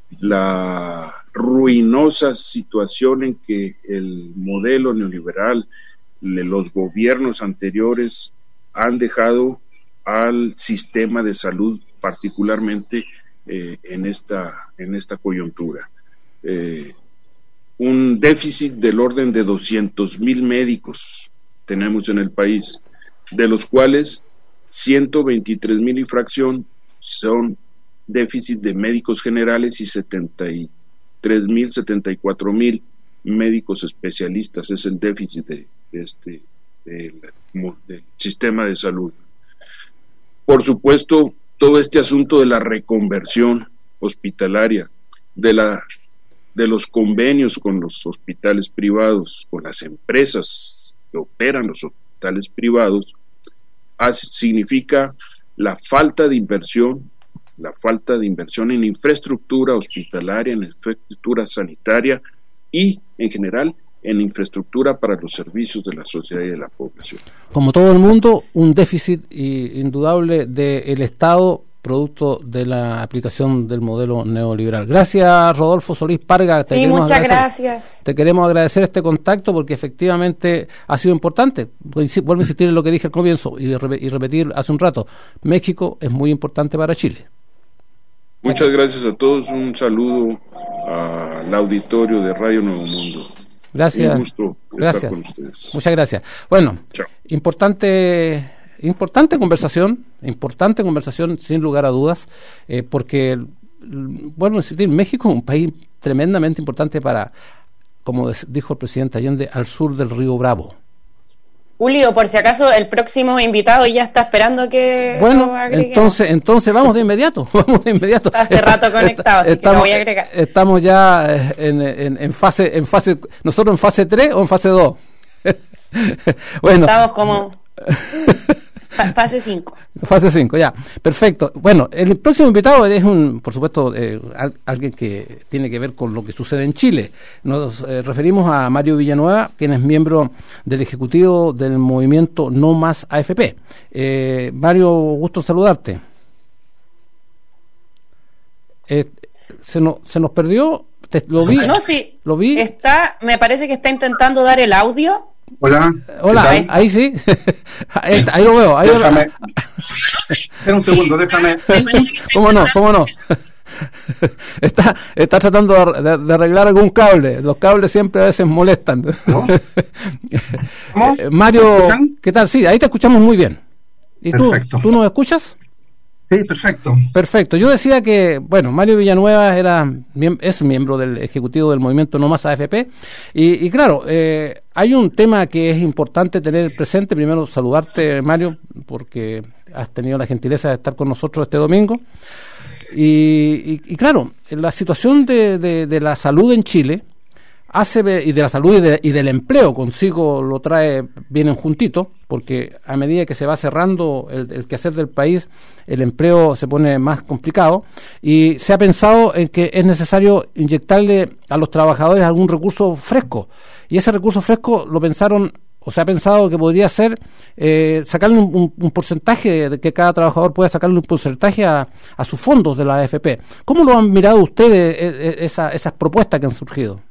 la ruinosa situación en que el modelo neoliberal, los gobiernos anteriores han dejado al sistema de salud, particularmente eh, en esta en esta coyuntura. Eh, un déficit del orden de doscientos mil médicos tenemos en el país, de los cuales ciento veintitrés mil y fracción son déficit de médicos generales y setenta y tres mil, setenta y cuatro mil médicos especialistas. Es el déficit de, de este del, del sistema de salud. Por supuesto, todo este asunto de la reconversión hospitalaria, de la de los convenios con los hospitales privados, con las empresas que operan los hospitales privados, hace, significa la falta de inversión, la falta de inversión en infraestructura hospitalaria, en infraestructura sanitaria y, en general, en infraestructura para los servicios de la sociedad y de la población. Como todo el mundo, un déficit indudable del Estado, producto de la aplicación del modelo neoliberal. Gracias, Rodolfo Solís Parga. Te sí, muchas agradecer, gracias. Te queremos agradecer este contacto porque efectivamente ha sido importante. Vuelvo a insistir en lo que dije al comienzo y, y repetir hace un rato. México es muy importante para Chile. Muchas gracias a todos. Un saludo al auditorio de Radio Nuevo Mundo. Gracias. Un gusto gracias. estar con ustedes. Muchas gracias. Bueno, Chao. Importante importante conversación, importante conversación sin lugar a dudas, eh, porque, bueno, insistir, México es un país tremendamente importante para, como dijo el presidente Allende, al sur del río Bravo. Julio, por si acaso el próximo invitado ya está esperando que bueno, lo agreguemos. entonces, entonces vamos de inmediato, vamos de inmediato. Hace Está, rato conectado, está, así que lo voy a agregar. Estamos ya en, en, en fase, en fase, nosotros en fase tres o en fase dos. Bueno. Estamos como fase cinco. Fase cinco, ya. Perfecto. Bueno, el próximo invitado es un, por supuesto, eh, alguien que tiene que ver con lo que sucede en Chile. Nos eh, referimos a Mario Villanueva, quien es miembro del Ejecutivo del movimiento No Más A F P. Eh, Mario, gusto saludarte. Eh, se, no, se nos perdió, te, lo vi. No, sí, lo vi. Está, me parece que está intentando dar el audio. Hola. Hola, ahí, ahí sí. ahí, ahí lo veo. Ahí déjame. Lo... Espera un segundo, déjame. ¿Cómo no? ¿Cómo no? está, está tratando de, de arreglar algún cable. Los cables siempre a veces molestan. ¿No? ¿Cómo? Mario, ¿qué tal? Sí, ahí te escuchamos muy bien. ¿Y tú, tú nos escuchas? Sí, perfecto. Perfecto. Yo decía que, bueno, Mario Villanueva era es miembro del Ejecutivo del Movimiento No Más A F P y, y claro, eh, hay un tema que es importante tener presente. Primero, saludarte, Mario, porque has tenido la gentileza de estar con nosotros este domingo. Y, y, y claro, la situación de, de, de la salud en Chile hace y de la salud y, de, y del empleo consigo lo trae, vienen juntitos, porque a medida que se va cerrando el, el quehacer del país, el empleo se pone más complicado y se ha pensado en que es necesario inyectarle a los trabajadores algún recurso fresco, y ese recurso fresco lo pensaron, o se ha pensado que podría ser eh, sacarle un, un, un porcentaje, de que cada trabajador pueda sacarle un porcentaje a, a sus fondos de la A F P. ¿Cómo lo han mirado ustedes eh, esa, esas propuestas que han surgido?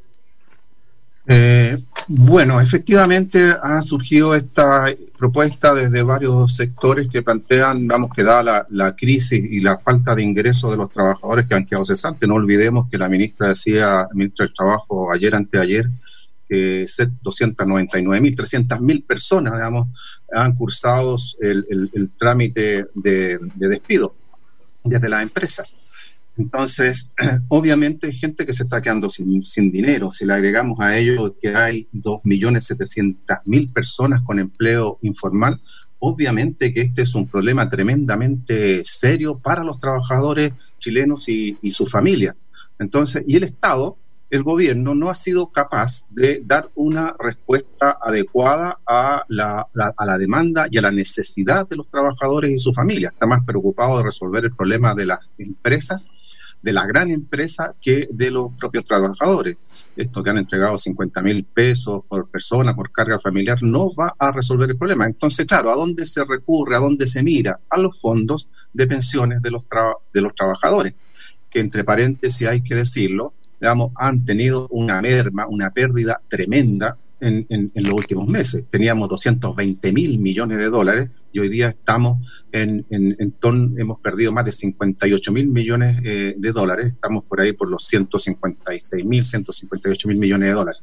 Eh, bueno, efectivamente ha surgido esta propuesta desde varios sectores que plantean, vamos, que dada la, la crisis y la falta de ingresos de los trabajadores que han quedado cesantes. No olvidemos que la ministra decía, ministra del Trabajo, ayer, anteayer, que doscientas noventa y nueve mil, trescientas mil personas, digamos, han cursado el, el, el trámite de, de despido desde las empresas. Entonces, obviamente hay gente que se está quedando sin, sin dinero. Si le agregamos a ello que hay dos millones setecientas mil personas con empleo informal, obviamente que este es un problema tremendamente serio para los trabajadores chilenos y, y su familia. Entonces, y el Estado, el gobierno, no ha sido capaz de dar una respuesta adecuada a la, la, a la demanda y a la necesidad de los trabajadores y su familia. Está más preocupado de resolver el problema de las empresas, de la gran empresa, que de los propios trabajadores. Esto que han entregado cincuenta mil pesos por persona, por carga familiar, no va a resolver el problema. Entonces, claro, ¿a dónde se recurre? ¿A dónde se mira? A los fondos de pensiones de los, tra- de los trabajadores, que entre paréntesis hay que decirlo, digamos, han tenido una merma, una pérdida tremenda en, en, en los últimos meses. Teníamos doscientos veinte mil millones de dólares y hoy día estamos en, en, en ton, hemos perdido más de cincuenta y ocho mil millones eh, de dólares, estamos por ahí por los ciento cincuenta y seis mil, ciento cincuenta y ocho mil millones de dólares.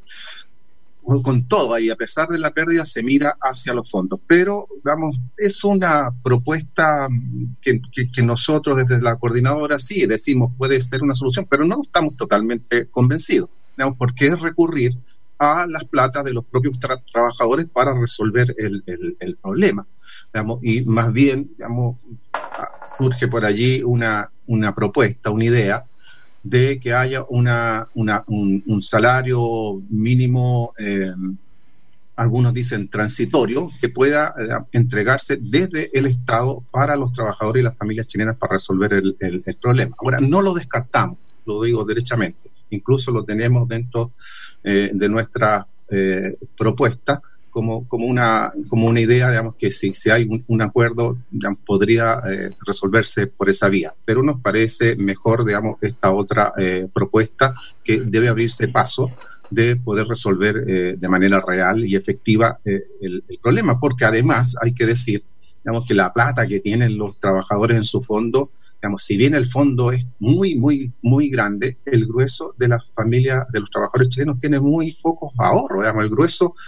Con todo, y a pesar de la pérdida, se mira hacia los fondos. Pero, vamos, es una propuesta que, que, que nosotros desde la coordinadora sí decimos puede ser una solución, pero no estamos totalmente convencidos. Digamos, ¿por qué recurrir a las platas de los propios tra- trabajadores para resolver el, el, el problema? Digamos, y más bien, digamos, surge por allí una, una propuesta, una idea de que haya una, una un, un salario mínimo, eh, algunos dicen transitorio, que pueda eh, entregarse desde el Estado para los trabajadores y las familias chilenas para resolver el, el, el problema. Ahora, no lo descartamos, lo digo derechamente, incluso lo tenemos dentro eh, de nuestra eh, propuesta, como como una como una idea, digamos, que si, si hay un, un acuerdo, digamos, podría eh, resolverse por esa vía, pero nos parece mejor, digamos, esta otra eh, propuesta, que debe abrirse paso de poder resolver eh, de manera real y efectiva eh, el, el problema, porque además hay que decir, digamos, que la plata que tienen los trabajadores en su fondo, digamos, si bien el fondo es muy, muy, muy grande, el grueso de las familias de los trabajadores chilenos tiene muy pocos ahorros, digamos, el grueso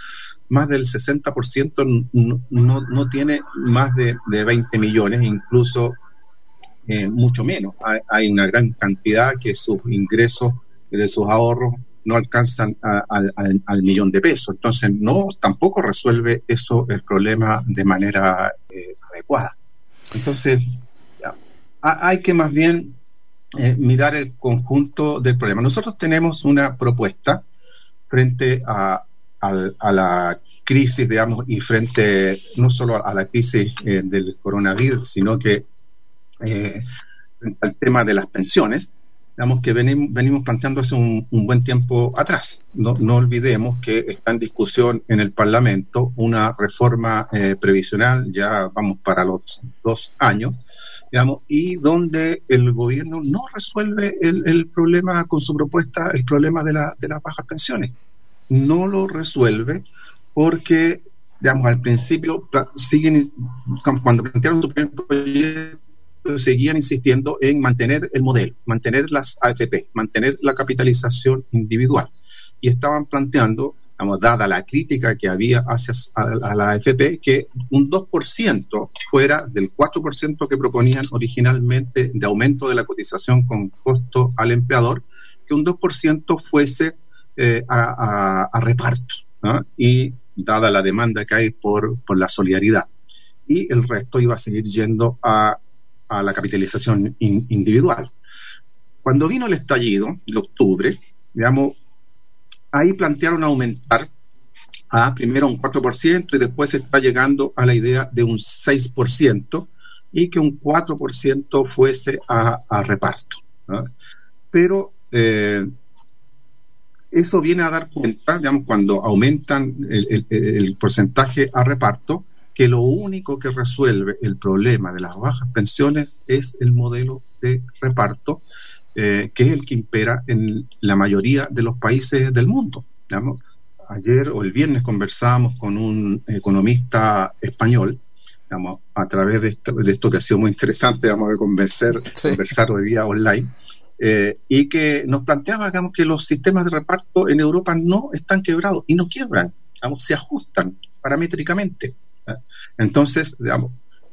más del sesenta por ciento no, no, no tiene más de, de veinte millones, incluso eh, mucho menos. Hay, hay una gran cantidad que sus ingresos de sus ahorros no alcanzan a, a, al, al millón de pesos. Entonces, no tampoco resuelve eso el problema de manera eh, adecuada. Entonces, ya, hay que más bien eh, mirar el conjunto del problema. Nosotros tenemos una propuesta frente a, a, a la crisis, digamos, y frente no solo a la crisis eh, del coronavirus, sino que eh, frente al tema de las pensiones, digamos que venimos, venimos planteando hace un, un buen tiempo atrás. No, no olvidemos que está en discusión en el Parlamento una reforma eh, previsional, ya vamos para los dos años, digamos, y donde el gobierno no resuelve el, el problema con su propuesta, el problema de, la, de las bajas pensiones. No lo resuelve porque, digamos, al principio siguen, cuando plantearon su primer proyecto, seguían insistiendo en mantener el modelo, mantener las A F P, mantener la capitalización individual. Y estaban planteando, digamos, dada la crítica que había hacia a, a la A F P, que un dos por ciento fuera del cuatro por ciento que proponían originalmente de aumento de la cotización con costo al empleador, que un dos por ciento fuese eh, a, a, a reparto, ¿no? Y dada la demanda que hay por, por la solidaridad. Y el resto iba a seguir yendo a a la capitalización in, individual. Cuando vino el estallido de octubre, digamos, ahí plantearon aumentar a primero un cuatro por ciento y después se está llegando a la idea de un seis por ciento y que un cuatro por ciento fuese a, a reparto, ¿no? Pero eh, eso viene a dar cuenta, digamos, cuando aumentan el, el, el porcentaje a reparto, que lo único que resuelve el problema de las bajas pensiones es el modelo de reparto, eh, que es el que impera en la mayoría de los países del mundo. Digamos, ayer o el viernes conversábamos con un economista español, digamos, a través de esto, de esto que ha sido muy interesante, digamos, de conversar, sí. conversar hoy día online, eh, y que nos planteaba, digamos, que los sistemas de reparto en Europa no están quebrados y no quiebran, digamos, se ajustan paramétricamente. Entonces, digamos,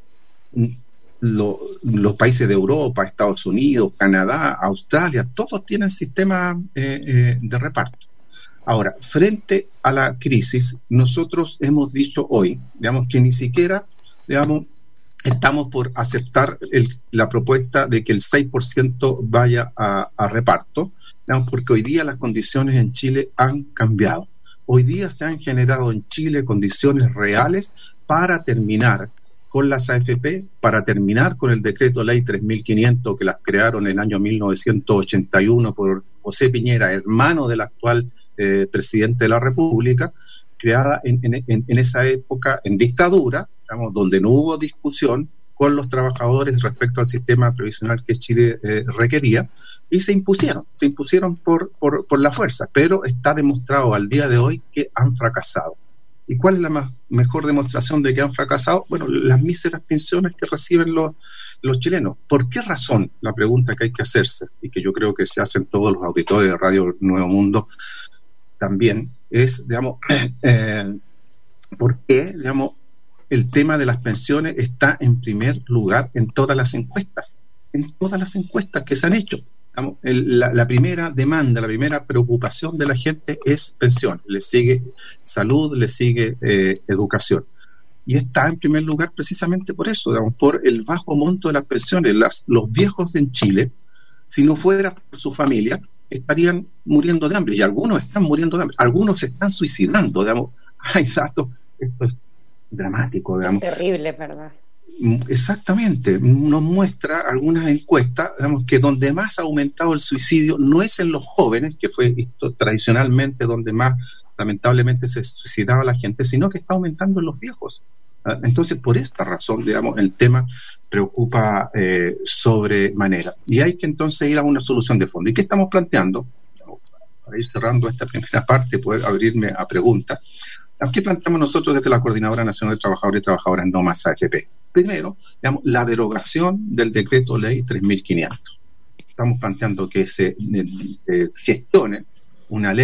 lo, los países de Europa, Estados Unidos, Canadá, Australia, todos tienen sistemas eh, eh, de reparto. Ahora, frente a la crisis, nosotros hemos dicho hoy, digamos, que ni siquiera, digamos, estamos por aceptar el, la propuesta de que el seis por ciento vaya a, a reparto, digamos, porque hoy día las condiciones en Chile han cambiado. Hoy día se han generado en Chile condiciones reales para terminar con las A F P, para terminar con el decreto ley tres mil quinientos que las crearon en el año mil novecientos ochenta y uno por José Piñera, hermano del actual eh, presidente de la República, creada en, en, en esa época en dictadura, digamos, donde no hubo discusión con los trabajadores respecto al sistema previsional que Chile eh, requería, y se impusieron, se impusieron por, por, por la fuerza, pero está demostrado al día de hoy que han fracasado. ¿Y cuál es la más, mejor demostración de que han fracasado? Bueno, las míseras pensiones que reciben los, los chilenos. ¿Por qué razón? La pregunta que hay que hacerse, y que yo creo que se hacen todos los auditores de Radio Nuevo Mundo también, es, digamos, eh, ¿por qué, digamos, el tema de las pensiones está en primer lugar en todas las encuestas? En todas las encuestas que se han hecho. Digamos, el, la, la primera demanda, la primera preocupación de la gente es pensión, le sigue salud, le sigue eh, educación. Y está en primer lugar precisamente por eso, digamos, por el bajo monto de las pensiones. Las, los viejos en Chile, si no fuera por su familia, estarían muriendo de hambre, y algunos están muriendo de hambre, algunos se están suicidando, digamos. Hay datos, esto es dramático, digamos. Terrible, ¿verdad? Exactamente, nos muestra algunas encuestas, digamos, que donde más ha aumentado el suicidio no es en los jóvenes, que fue esto, tradicionalmente donde más lamentablemente se suicidaba la gente, sino que está aumentando en los viejos. Entonces, por esta razón, digamos, el tema preocupa eh, sobremanera, y hay que entonces ir a una solución de fondo. ¿Y qué estamos planteando? Para ir cerrando esta primera parte, poder abrirme a preguntas. ¿Qué planteamos nosotros desde la Coordinadora Nacional de Trabajadores y Trabajadoras No Más A F P? Primero, digamos, la derogación del decreto ley tres mil quinientos. Estamos planteando que se, se gestione una ley,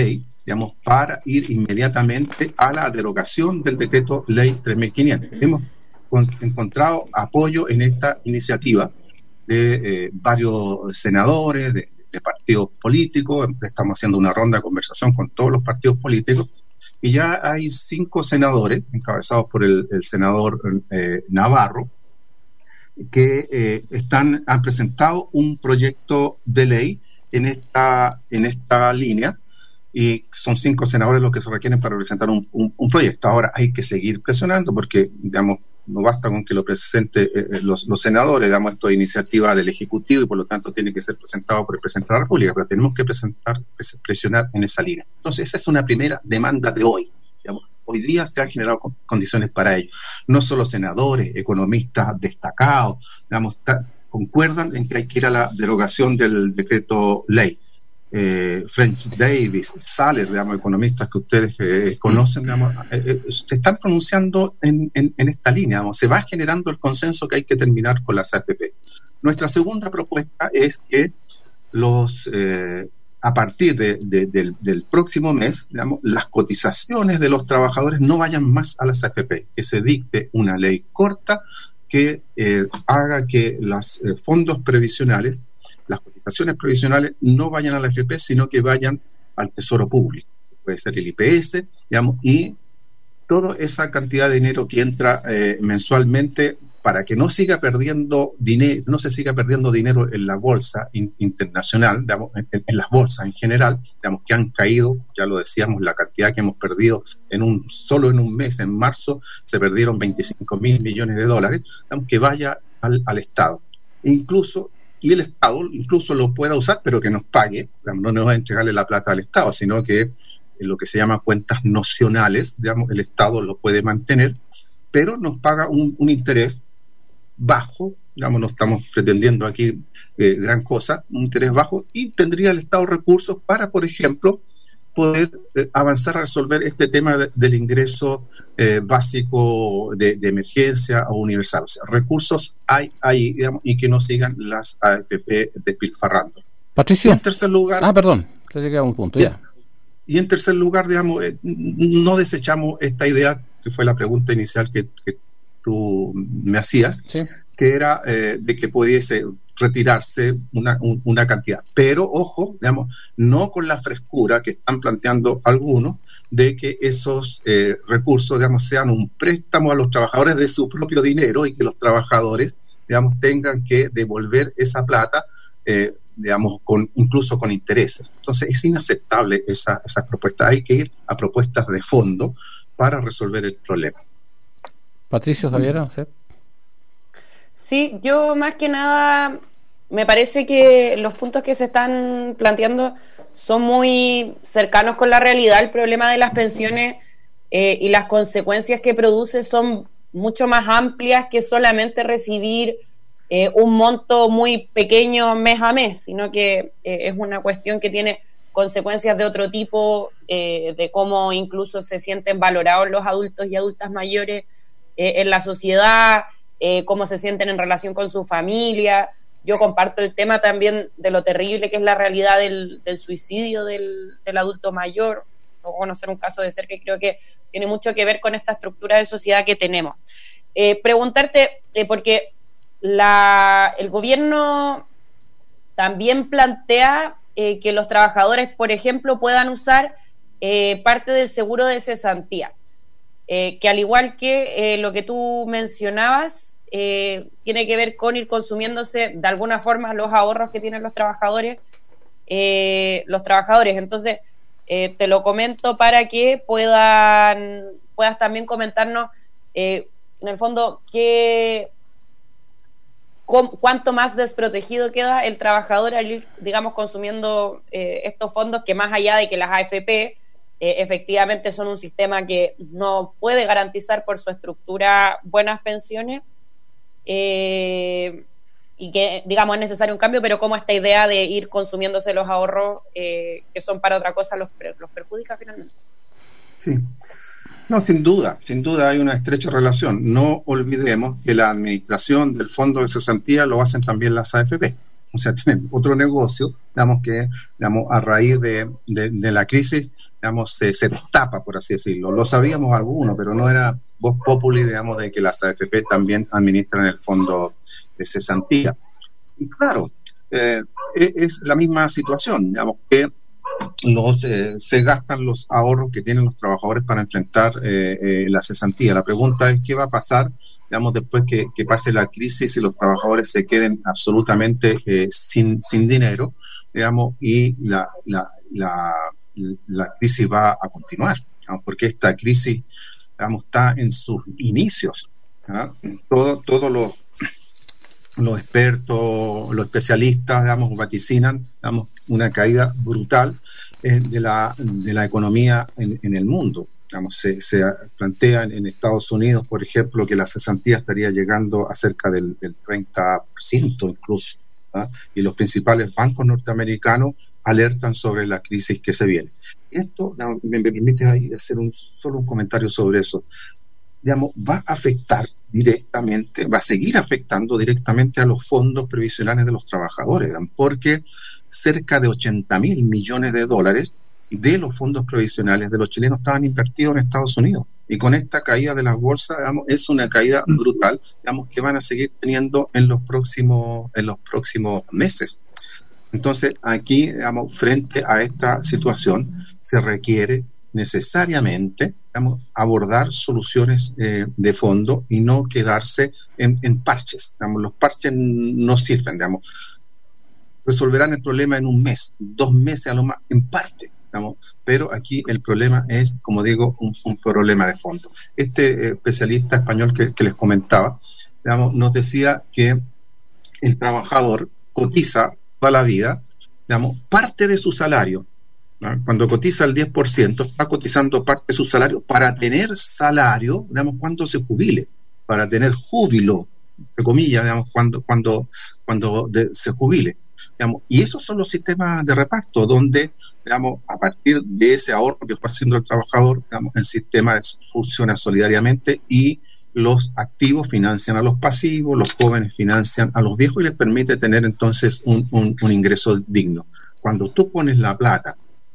digamos, para ir inmediatamente a la derogación del decreto ley tres mil quinientos. Hemos con, encontrado apoyo en esta iniciativa de eh, varios senadores, de, de partidos políticos. Estamos haciendo una ronda de conversación con todos los partidos políticos y ya hay cinco senadores, encabezados por el, el senador eh, Navarro, que eh, están han presentado un proyecto de ley en esta en esta línea, y son cinco senadores los que se requieren para presentar un, un, un proyecto. Ahora hay que seguir presionando porque, digamos, no basta con que lo presente eh, los, los senadores, digamos, esto es iniciativa del Ejecutivo y por lo tanto tiene que ser presentado por el Presidente de la República, pero tenemos que presentar presionar en esa línea. Entonces esa es una primera demanda de hoy, digamos. Hoy día se han generado condiciones para ello. No solo senadores, economistas destacados, digamos, ta, concuerdan en que hay que ir a la derogación del decreto ley. Eh, French Davis, Saller, digamos, economistas que ustedes eh, conocen, digamos, eh, eh, se están pronunciando en, en, en esta línea, digamos, se va generando el consenso que hay que terminar con las A F P. Nuestra segunda propuesta es que los eh, a partir de, de, del, del próximo mes, digamos, las cotizaciones de los trabajadores no vayan más a las A F P, que se dicte una ley corta que eh, haga que los eh, fondos previsionales, las cotizaciones previsionales no vayan a la A F P, sino que vayan al Tesoro Público. Puede ser el I P S, digamos, y toda esa cantidad de dinero que entra eh, mensualmente, para que no siga perdiendo dinero, no se siga perdiendo dinero en la bolsa in, internacional, digamos, en, en las bolsas en general, digamos, que han caído, ya lo decíamos, la cantidad que hemos perdido en un solo en un mes, en marzo, se perdieron veinticinco mil millones de dólares, digamos, que vaya al, al Estado. E incluso, y el Estado incluso lo pueda usar, pero que nos pague, digamos, no nos va a entregarle la plata al Estado, sino que en lo que se llama cuentas nocionales, digamos, el Estado lo puede mantener, pero nos paga un, un interés bajo, digamos, no estamos pretendiendo aquí eh, gran cosa, un interés bajo, y tendría el Estado recursos para, por ejemplo, poder eh, avanzar a resolver este tema de, del ingreso eh, básico de, de emergencia o universal. O sea, recursos hay ahí, digamos, y que no sigan las A F P despilfarrando. Patricio. Y en tercer lugar... Ah, perdón, te llegué a un punto, ya. Y en tercer lugar, digamos, eh, no desechamos esta idea, que fue la pregunta inicial que, que tú me hacías, sí, que era eh, de que pudiese retirarse una, un, una cantidad. Pero, ojo, digamos, no con la frescura que están planteando algunos, de que esos eh, recursos, digamos, sean un préstamo a los trabajadores de su propio dinero y que los trabajadores, digamos, tengan que devolver esa plata, eh, digamos, con incluso con intereses. Entonces, es inaceptable esa, esa propuesta. Hay que ir a propuestas de fondo para resolver el problema. Patricio, Javier, ¿sí? Sí, yo más que nada me parece que los puntos que se están planteando son muy cercanos con la realidad. El problema de las pensiones eh, y las consecuencias que produce son mucho más amplias que solamente recibir eh, un monto muy pequeño mes a mes, sino que eh, es una cuestión que tiene consecuencias de otro tipo, eh, de cómo incluso se sienten valorados los adultos y adultas mayores eh, en la sociedad, eh, cómo se sienten en relación con su familia. Yo comparto el tema también de lo terrible que es la realidad del, del suicidio del, del adulto mayor, o conocer un caso de cerca, que creo que tiene mucho que ver con esta estructura de sociedad que tenemos. Eh, preguntarte, eh, porque la, el gobierno también plantea eh, que los trabajadores, por ejemplo, puedan usar eh, parte del seguro de cesantía, eh, que al igual que eh, lo que tú mencionabas, Eh, tiene que ver con ir consumiéndose de alguna forma los ahorros que tienen los trabajadores eh, los trabajadores. Entonces eh, te lo comento para que puedan puedas también comentarnos eh, en el fondo qué cu- cuánto más desprotegido queda el trabajador al ir, digamos, consumiendo eh, estos fondos, que más allá de que las A F P eh, efectivamente son un sistema que no puede garantizar por su estructura buenas pensiones, Eh, y que, digamos, es necesario un cambio, pero como esta idea de ir consumiéndose los ahorros eh, que son para otra cosa los, los perjudica finalmente. Sí, no, sin duda, sin duda hay una estrecha relación. No olvidemos que la administración del fondo de cesantía lo hacen también las A F P. O sea, tienen otro negocio, digamos, que digamos, a raíz de, de, de la crisis digamos, se, se destapa, por así decirlo. Lo sabíamos algunos, pero no era voz populi, digamos, de que las A F P también administran el fondo de cesantía. Y claro, eh, es la misma situación, digamos, que los eh, se gastan los ahorros que tienen los trabajadores para enfrentar eh, eh, la cesantía. La pregunta es qué va a pasar, digamos, después que, que pase la crisis y los trabajadores se queden absolutamente eh, sin, sin dinero, digamos, y la, la, la, la crisis va a continuar, digamos, porque esta crisis, digamos, está en sus inicios. ¿Ah? Todo, todos los, los expertos, los especialistas, digamos, vaticinan, digamos, una caída brutal eh, de la de la economía en, en el mundo. Digamos, se, se plantea en Estados Unidos, por ejemplo, que la cesantía estaría llegando a cerca del, del treinta por ciento incluso, ¿ah? Y los principales bancos norteamericanos alertan sobre la crisis que se viene. Esto, me, me permite ahí hacer un, solo un comentario sobre eso. Digamos, va a afectar directamente, va a seguir afectando directamente a los fondos previsionales de los trabajadores, porque cerca de ochenta mil millones de dólares de los fondos previsionales de los chilenos estaban invertidos en Estados Unidos, y con esta caída de las bolsas, digamos, es una caída brutal, digamos, que van a seguir teniendo en los próximos en los próximos meses. Entonces, aquí, digamos, frente a esta situación, se requiere necesariamente, digamos, abordar soluciones eh, de fondo y no quedarse en, en parches. Digamos, los parches no sirven, digamos, resolverán el problema en un mes, dos meses a lo más, en parte, digamos, pero aquí el problema es, como digo, un, un problema de fondo. Este eh, especialista español que, que les comentaba, digamos, nos decía que el trabajador cotiza toda la vida, digamos, parte de su salario, ¿no? Cuando cotiza el diez por ciento, está cotizando parte de su salario para tener salario, digamos, cuando se jubile, para tener júbilo, entre comillas, digamos, cuando, cuando, cuando de, se jubile. Digamos, y esos son los sistemas de reparto, donde, digamos, a partir de ese ahorro que está haciendo el trabajador, digamos, el sistema funciona solidariamente y los activos financian a los pasivos, los jóvenes financian a los viejos y les permite tener entonces un, un, un ingreso digno. Cuando tú pones la plata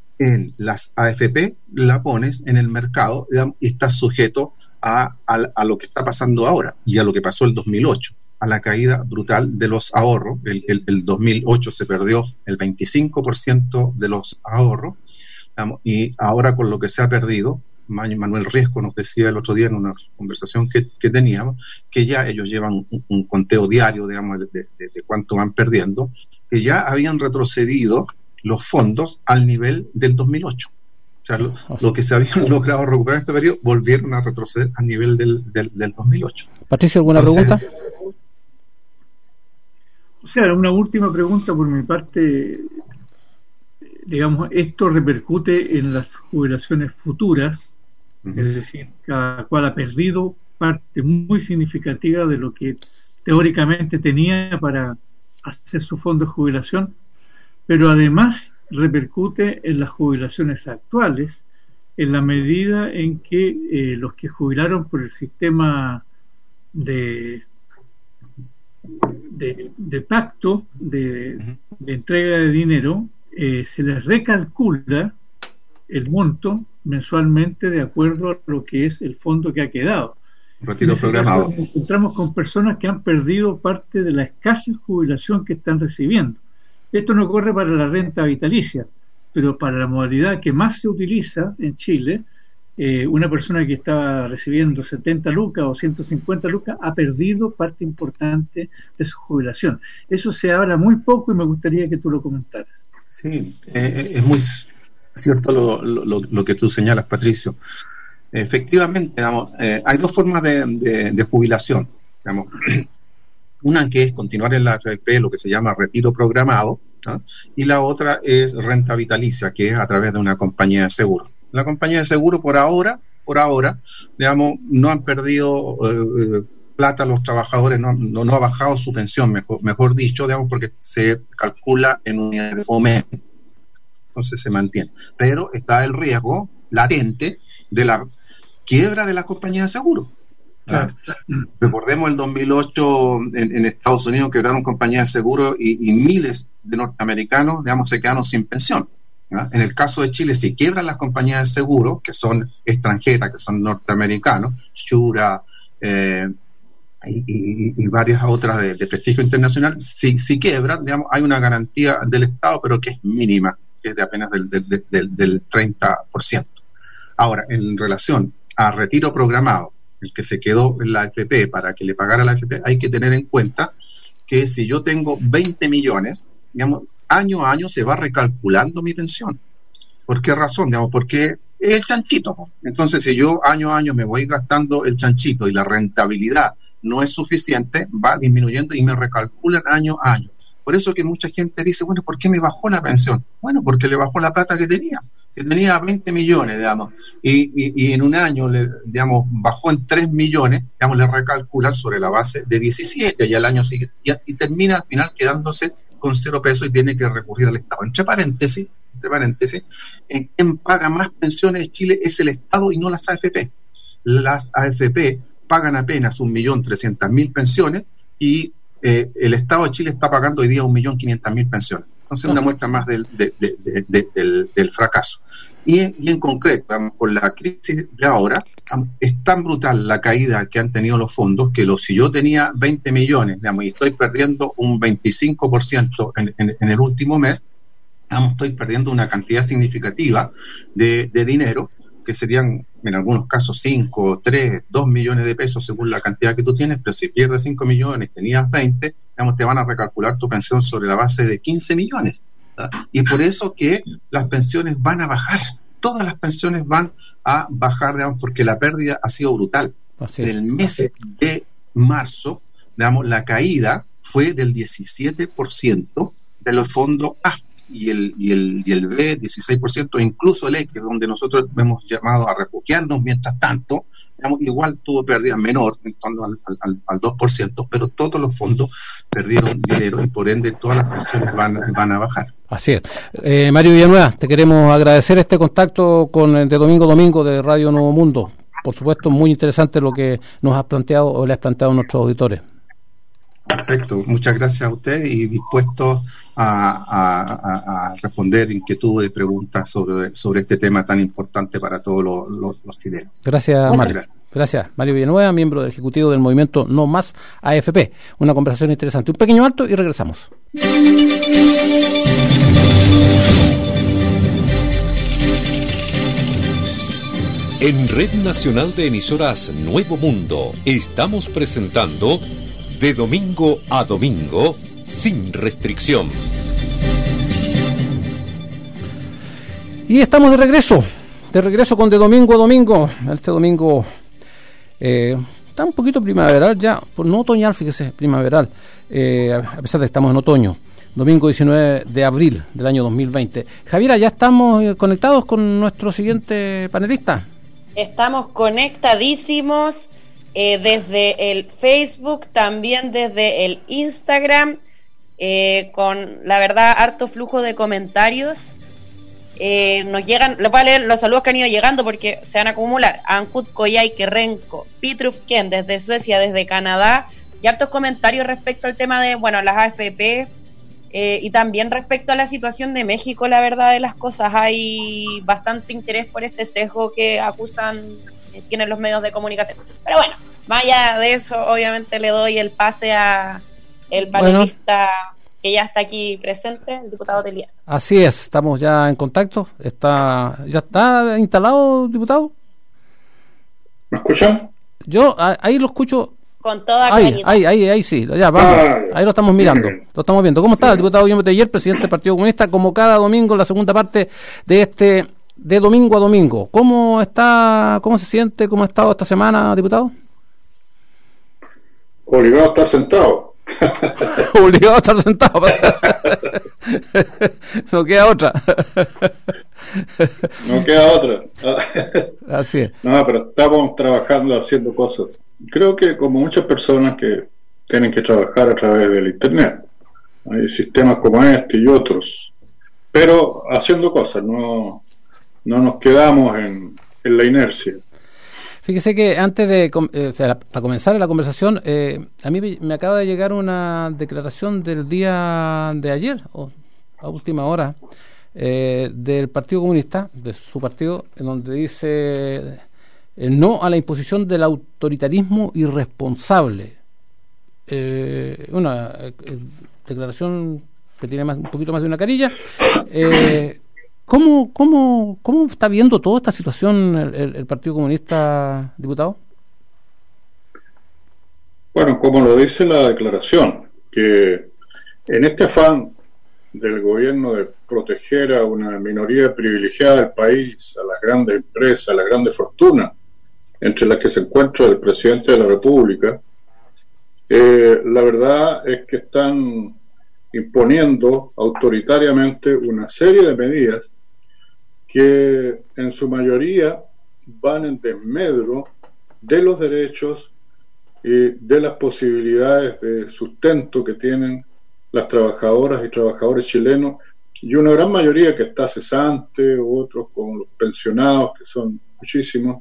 en las A F P, la pones en el mercado, digamos, y estás sujeto a, a, a lo que está pasando ahora y a lo que pasó el dos mil ocho, a la caída brutal de los ahorros. El, el, el dos mil ocho se perdió el veinticinco por ciento de los ahorros, digamos, y ahora con lo que se ha perdido, Manuel Riesco nos decía el otro día en una conversación que, que teníamos, que ya ellos llevan un, un conteo diario, digamos, de, de, de cuánto van perdiendo, que ya habían retrocedido los fondos al nivel del dos mil ocho. O sea, lo, lo que se habían logrado recuperar en este periodo, volvieron a retroceder al nivel del, del, del dos mil ocho. Patricio, ¿alguna Entonces, pregunta? O sea, una última pregunta por mi parte. Digamos, esto repercute en las jubilaciones futuras, uh-huh. Es decir, cada cual ha perdido parte muy significativa de lo que teóricamente tenía para hacer su fondo de jubilación, pero además repercute en las jubilaciones actuales, en la medida en que eh, los que jubilaron por el sistema de de, de pacto de, de entrega de dinero, eh, se les recalcula el monto mensualmente de acuerdo a lo que es el fondo que ha quedado. Retiro programado. Nos encontramos con personas que han perdido parte de la escasa jubilación que están recibiendo. Esto no ocurre para la renta vitalicia, pero para la modalidad que más se utiliza en Chile, eh, una persona que estaba recibiendo setenta lucas o ciento cincuenta lucas ha perdido parte importante de su jubilación. Eso se habla muy poco y me gustaría que tú lo comentaras. Sí, eh, es muy cierto lo, lo, lo que tú señalas, Patricio. Efectivamente, digamos, eh, hay dos formas de, de, de jubilación. Digamos. Una que es continuar en la A F P, lo que se llama retiro programado, ¿no? Y la otra es renta vitalicia, que es a través de una compañía de seguro. La compañía de seguro por ahora, por ahora, digamos, no han perdido eh, plata los trabajadores, no, no, no ha bajado su pensión, mejor, mejor dicho, digamos, porque se calcula en unidades de fomento, entonces se mantiene. Pero está el riesgo latente de la quiebra de la compañía de seguro. Claro. Recordemos el dos mil ocho en, en Estados Unidos quebraron compañías de seguro y, y miles de norteamericanos, digamos, se quedaron sin pensión. ¿no? En el caso de Chile, si quiebran las compañías de seguro, que son extranjeras, que son norteamericanos, Shura eh, y, y, y varias otras de, de prestigio internacional, si, si quiebran, digamos, hay una garantía del Estado, pero que es mínima, que es de apenas del, del, del, del treinta por ciento. Ahora, en relación a retiro programado, el que se quedó en la A F P para que le pagara la A F P, hay que tener en cuenta que si yo tengo veinte millones, digamos, año a año se va recalculando mi pensión. ¿Por qué razón? Digamos, porque es el chanchito. Entonces, si yo año a año me voy gastando el chanchito y la rentabilidad no es suficiente, va disminuyendo y me recalculan año a año. Por eso que mucha gente dice, bueno, ¿por qué me bajó la pensión? Bueno, porque le bajó la plata que tenía. Si tenía veinte millones, digamos, y, y, y en un año, le, digamos, bajó en tres millones, digamos, le recalculan sobre la base de diecisiete y al año siguiente, y, y termina al final quedándose con cero pesos y tiene que recurrir al Estado. Entre paréntesis, entre paréntesis, en quien paga más pensiones de Chile es el Estado y no las A F P. Las A F P pagan apenas un millón trescientas mil pensiones y eh, el Estado de Chile está pagando hoy día un millón quinientas mil pensiones. Entonces, una muestra más del, de, de, de, de, del, del fracaso. Y, y en concreto, con la crisis de ahora, es tan brutal la caída que han tenido los fondos que los, si yo tenía veinte millones, digamos, y estoy perdiendo un veinticinco por ciento en, en, en el último mes, digamos, estoy perdiendo una cantidad significativa de, de dinero, que serían en algunos casos cinco, tres, dos millones de pesos según la cantidad que tú tienes, pero si pierdes cinco millones, tenías veinte, digamos, te van a recalcular tu pensión sobre la base de quince millones. ¿Verdad? Y por eso que las pensiones van a bajar, todas las pensiones van a bajar, digamos, porque la pérdida ha sido brutal. En el mes de marzo, digamos, la caída fue del diecisiete por ciento de los fondos A y el, y el, y el B, dieciséis por ciento, e incluso el E, que es donde nosotros hemos llamado a refugiarnos mientras tanto, digamos, igual tuvo pérdida menor, en torno al, al, al dos por ciento, pero todos los fondos perdieron dinero y por ende todas las pensiones van, van a bajar. Así es. Eh, Mario Villanueva, te queremos agradecer este contacto con de Domingo a Domingo de Radio Nuevo Mundo. Por supuesto, muy interesante lo que nos has planteado o le has planteado a nuestros auditores. Perfecto, muchas gracias a usted y dispuesto a, a, a, a responder inquietudes y preguntas sobre, sobre este tema tan importante para todos los, los, los chilenos. Gracias, muchas Mario. Gracias. Gracias, Mario Villanueva, miembro del Ejecutivo del Movimiento No Más A F P. Una conversación interesante. Un pequeño alto y regresamos. En Red Nacional de Emisoras Nuevo Mundo estamos presentando De Domingo a Domingo, sin restricción. Y estamos de regreso, de regreso con De Domingo a Domingo. Este domingo eh, está un poquito primaveral ya, no otoñal, fíjese, primaveral, eh, a pesar de que estamos en otoño. Domingo diecinueve de abril del año dos mil veinte. Javiera, ¿ya estamos conectados con nuestro siguiente panelista? Estamos conectadísimos. Eh, desde el Facebook, también desde el Instagram, eh, con la verdad harto flujo de comentarios. Eh, nos llegan, les voy a leer los saludos que han ido llegando porque se van a acumular. Ankut Koyay Kerrenko, Pitruf Ken desde Suecia, desde Canadá, y hartos comentarios respecto al tema de, bueno, las A F P, eh, y también respecto a la situación de México. La verdad de las cosas, hay bastante interés por este sesgo que acusan tienen los medios de comunicación. Pero bueno, más allá de eso, obviamente le doy el pase a el panelista bueno, que ya está aquí presente, el diputado Telier. Así es, estamos ya en contacto. Está ¿Ya está instalado, diputado? ¿Me escuchan? Yo ahí lo escucho. Con toda ahí, claridad. Ahí, ahí, ahí sí, ya, vamos. Ah, ahí lo estamos mirando, bien. Lo estamos viendo. ¿Cómo está el diputado Guillermo Telier, presidente del Partido Comunista, como cada domingo, la segunda parte de este de domingo a domingo? ¿Cómo está, cómo se siente, cómo ha estado esta semana, diputado? Obligado a estar sentado. Obligado a estar sentado. No queda otra. No queda otra. Así es. No, pero estamos trabajando, haciendo cosas. Creo que como muchas personas que tienen que trabajar a través del internet, hay sistemas como este y otros, pero haciendo cosas, no, no nos quedamos en, en la inercia. Fíjese que antes de eh, para comenzar la conversación, eh, a mí me acaba de llegar una declaración del día de ayer, o a última hora, eh, del Partido Comunista, de su partido, en donde dice el no a la imposición del autoritarismo irresponsable. Eh, una eh, declaración que tiene más, un poquito más de una carilla. Eh, ¿cómo, cómo, ¿Cómo está viendo toda esta situación el, el, el Partido Comunista, diputado? Bueno, como lo dice la declaración, que en este afán del gobierno de proteger a una minoría privilegiada del país, a las grandes empresas, a las grandes fortunas, entre las que se encuentra el presidente de la República, eh, la verdad es que están imponiendo autoritariamente una serie de medidas que en su mayoría van en desmedro de los derechos y de las posibilidades de sustento que tienen las trabajadoras y trabajadores chilenos, y una gran mayoría que está cesante, otros como los pensionados, que son muchísimos,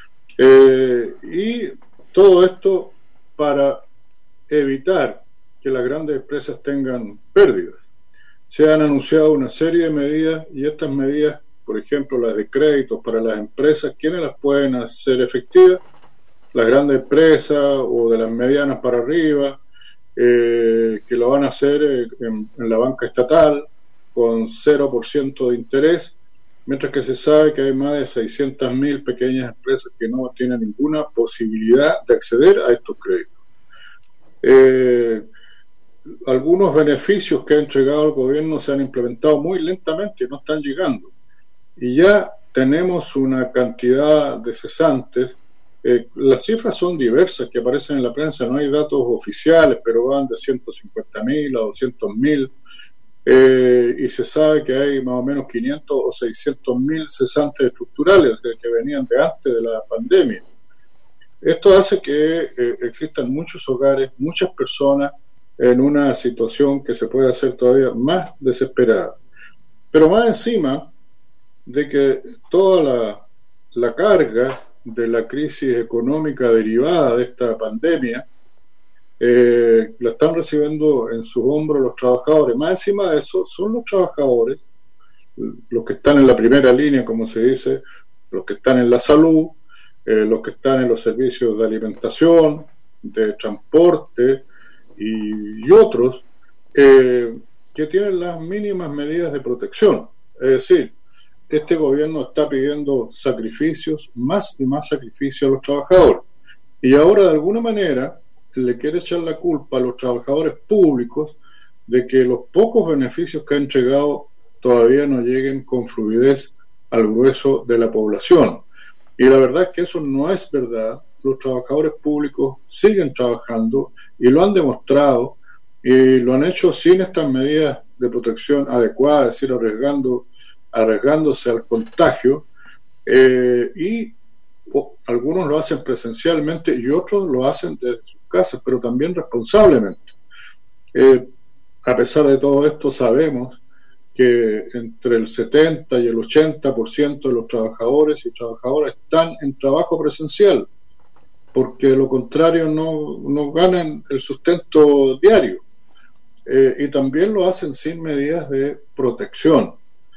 eh, y todo esto para evitar que las grandes empresas tengan pérdidas. Se han anunciado una serie de medidas, y estas medidas, por ejemplo las de créditos para las empresas, ¿quiénes las pueden hacer efectivas? Las grandes empresas o de las medianas para arriba, eh, que lo van a hacer en, en la banca estatal con cero por ciento de interés, mientras que se sabe que hay más de seiscientas mil pequeñas empresas que no tienen ninguna posibilidad de acceder a estos créditos. Eh, algunos beneficios que ha entregado el gobierno se han implementado muy lentamente y no están llegando, y ya tenemos una cantidad de cesantes. Eh, las cifras son diversas que aparecen en la prensa, no hay datos oficiales, pero van de ciento cincuenta mil a doscientos mil, eh, y se sabe que hay más o menos quinientos o seiscientos mil cesantes estructurales que, que venían de antes de la pandemia. Esto hace que eh, existan muchos hogares, muchas personas en una situación que se puede hacer todavía más desesperada. Pero más encima de que toda la, la carga de la crisis económica derivada de esta pandemia eh, la están recibiendo en sus hombros los trabajadores. Más encima de eso, son los trabajadores los que están en la primera línea, como se dice, los que están en la salud, eh, los que están en los servicios de alimentación, de transporte y, y otros eh, que tienen las mínimas medidas de protección. Es decir, este gobierno está pidiendo sacrificios, más y más sacrificios a los trabajadores. Y ahora, de alguna manera, le quiere echar la culpa a los trabajadores públicos de que los pocos beneficios que han entregado todavía no lleguen con fluidez al grueso de la población. Y la verdad es que eso no es verdad. Los trabajadores públicos siguen trabajando y lo han demostrado, y lo han hecho sin estas medidas de protección adecuadas, es decir, arriesgando arriesgándose al contagio, eh, y o, algunos lo hacen presencialmente y otros lo hacen desde sus casas, pero también responsablemente. Eh, a pesar de todo esto, sabemos que entre el setenta y el ochenta por ciento de los trabajadores y trabajadoras están en trabajo presencial, porque de lo contrario no, no ganan el sustento diario, eh, y también lo hacen sin medidas de protección.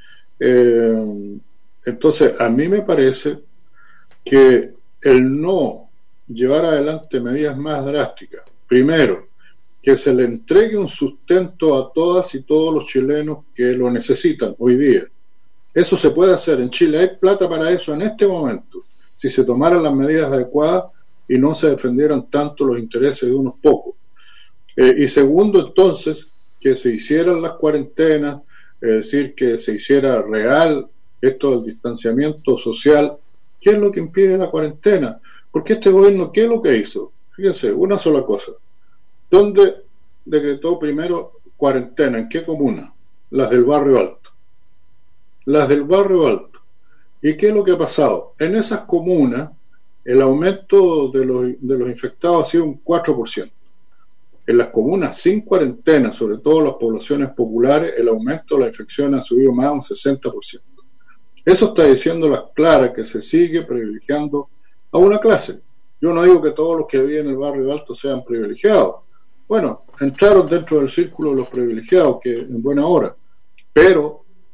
Eh, entonces, a mí me parece que el no llevar adelante medidas más drásticas, primero, que se le entregue un sustento a todas y todos los chilenos que lo necesitan hoy día. Eso se puede hacer en Chile, hay plata para eso en este momento, si se tomaran las medidas adecuadas y no se defendieran tanto los intereses de unos pocos. Eh, y segundo, entonces, que se hicieran las cuarentenas, es decir, que se hiciera real esto del distanciamiento social. ¿Qué es lo que impide la cuarentena? Porque este gobierno, ¿qué es lo que hizo? Fíjense, una sola cosa. ¿Dónde decretó primero cuarentena? ¿En qué comuna? Las del Barrio Alto. Las del Barrio Alto. ¿Y qué es lo que ha pasado? En esas comunas, el aumento de los, de los infectados ha sido un cuatro por ciento. En las comunas sin cuarentena, sobre todo las poblaciones populares, el aumento de la infección ha subido más de un sesenta por ciento. Eso está diciendo las claras que se sigue privilegiando a una clase. Yo no digo que todos los que viven en el Barrio Alto sean privilegiados. Bueno, entraron dentro del círculo de los privilegiados, que en buena hora, pero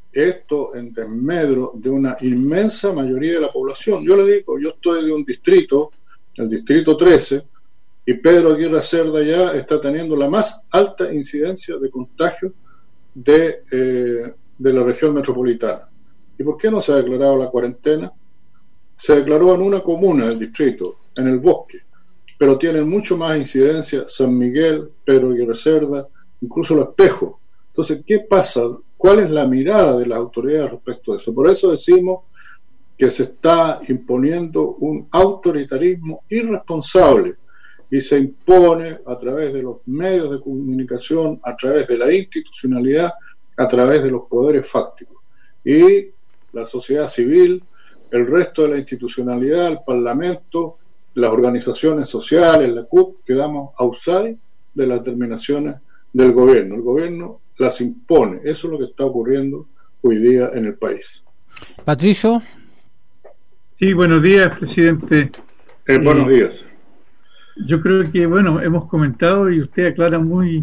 esto en desmedro de una inmensa mayoría de la población. Yo le digo, yo estoy de un distrito, el distrito trece, y Pedro Aguirre Cerda ya está teniendo la más alta incidencia de contagio de, eh, de la región metropolitana. ¿Y por qué no se ha declarado la cuarentena? Se declaró en una comuna del distrito, en el Bosque, pero tienen mucho más incidencia San Miguel, Pedro Aguirre Cerda, incluso Los Espejos. Entonces, ¿qué pasa? ¿Cuál es la mirada de las autoridades respecto a eso? Por eso decimos que se está imponiendo un autoritarismo irresponsable y se impone a través de los medios de comunicación, a través de la institucionalidad, a través de los poderes fácticos. Y la sociedad civil, el resto de la institucionalidad, el Parlamento, las organizaciones sociales, la C U T, quedamos outside de las determinaciones del gobierno. El gobierno las impone. Eso es lo que está ocurriendo hoy día en el país. Patricio. Sí, buenos días, presidente. Eh, buenos eh, días. Yo creo que, bueno, hemos comentado y usted aclara muy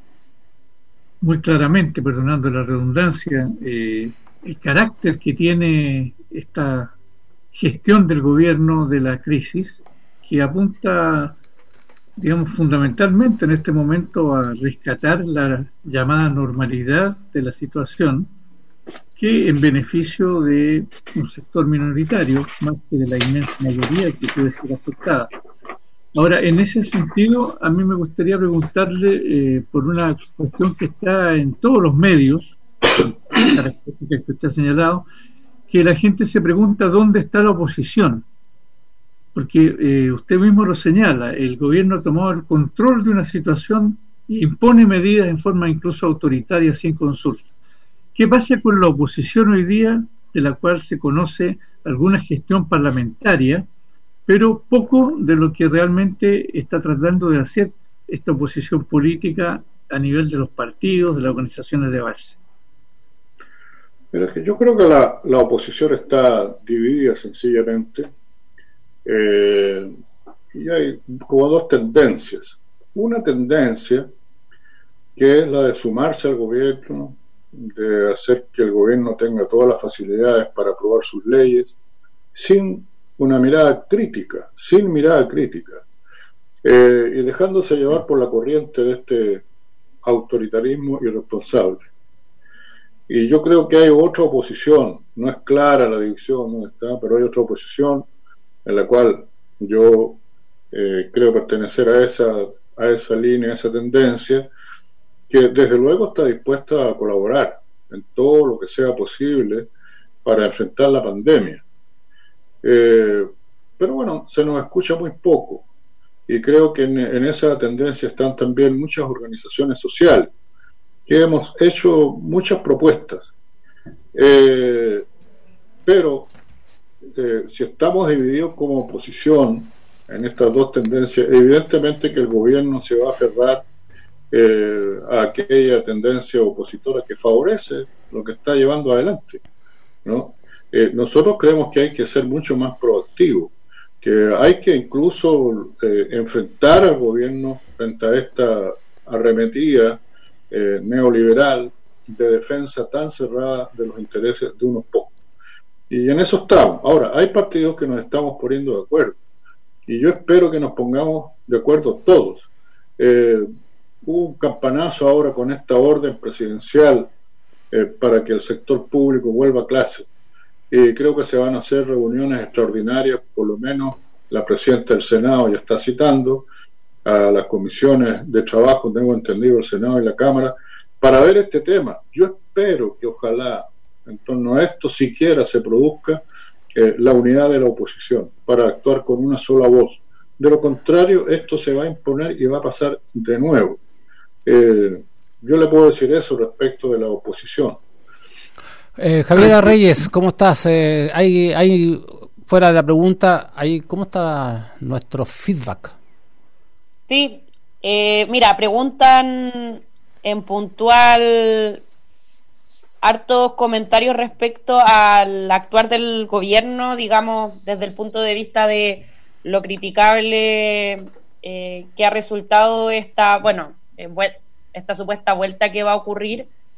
muy claramente, perdonando la redundancia, eh, el carácter que tiene esta gestión del gobierno de la crisis, que apunta, digamos, fundamentalmente en este momento a rescatar la llamada normalidad de la situación, que en beneficio de un sector minoritario, más que de la inmensa mayoría que puede ser afectada. Ahora, en ese sentido, a mí me gustaría preguntarle eh, por una cuestión que está en todos los medios, características que usted ha señalado, que la gente se pregunta dónde está la oposición, porque eh, usted mismo lo señala, el gobierno ha tomado el control de una situación e impone medidas en forma incluso autoritaria sin consulta. ¿Qué pasa con la oposición hoy día, de la cual se conoce alguna gestión parlamentaria, pero poco de lo que realmente está tratando de hacer esta oposición política a nivel de los partidos, de las organizaciones de base? Pero es que yo creo que la, la oposición está dividida sencillamente, eh, y hay como dos tendencias. Una tendencia que es la de sumarse al gobierno, de hacer que el gobierno tenga todas las facilidades para aprobar sus leyes, sin una mirada crítica, sin mirada crítica, eh, y dejándose llevar por la corriente de este autoritarismo irresponsable. Y yo creo que hay otra oposición, no es clara la división, no está, pero hay otra oposición en la cual yo eh, creo pertenecer a esa, a esa línea, a esa tendencia, que desde luego está dispuesta a colaborar en todo lo que sea posible para enfrentar la pandemia. Eh, pero bueno, se nos escucha muy poco, y creo que en, en esa tendencia están también muchas organizaciones sociales que hemos hecho muchas propuestas, eh, pero eh, si estamos divididos como oposición en estas dos tendencias, evidentemente que el gobierno se va a aferrar eh, a aquella tendencia opositora que favorece lo que está llevando adelante, ¿no? Eh, nosotros creemos que hay que ser mucho más proactivos, que hay que incluso eh, enfrentar al gobierno frente a esta arremetida eh, neoliberal de defensa tan cerrada de los intereses de unos pocos. Y en eso estamos. Ahora, hay partidos que nos estamos poniendo de acuerdo, y yo espero que nos pongamos de acuerdo todos. Eh, hubo un campanazo ahora con esta orden presidencial eh, para que el sector público vuelva a clase. Y creo que se van a hacer reuniones extraordinarias, por lo menos la presidenta del Senado ya está citando a las comisiones de trabajo, tengo entendido, el Senado y la Cámara, para ver este tema. Yo espero que ojalá en torno a esto siquiera se produzca eh, la unidad de la oposición para actuar con una sola voz. De lo contrario, esto se va a imponer y va a pasar de nuevo. Eh, yo le puedo decir eso respecto de la oposición. Eh, Javiera Reyes, ¿cómo estás? Eh, hay, hay, fuera de la pregunta, hay, ¿cómo está nuestro feedback? Sí, eh, mira, preguntan en puntual hartos comentarios respecto al actuar del gobierno, digamos, desde el punto de vista de lo criticable eh, que ha resultado esta, bueno, eh, esta supuesta vuelta que va a ocurrir.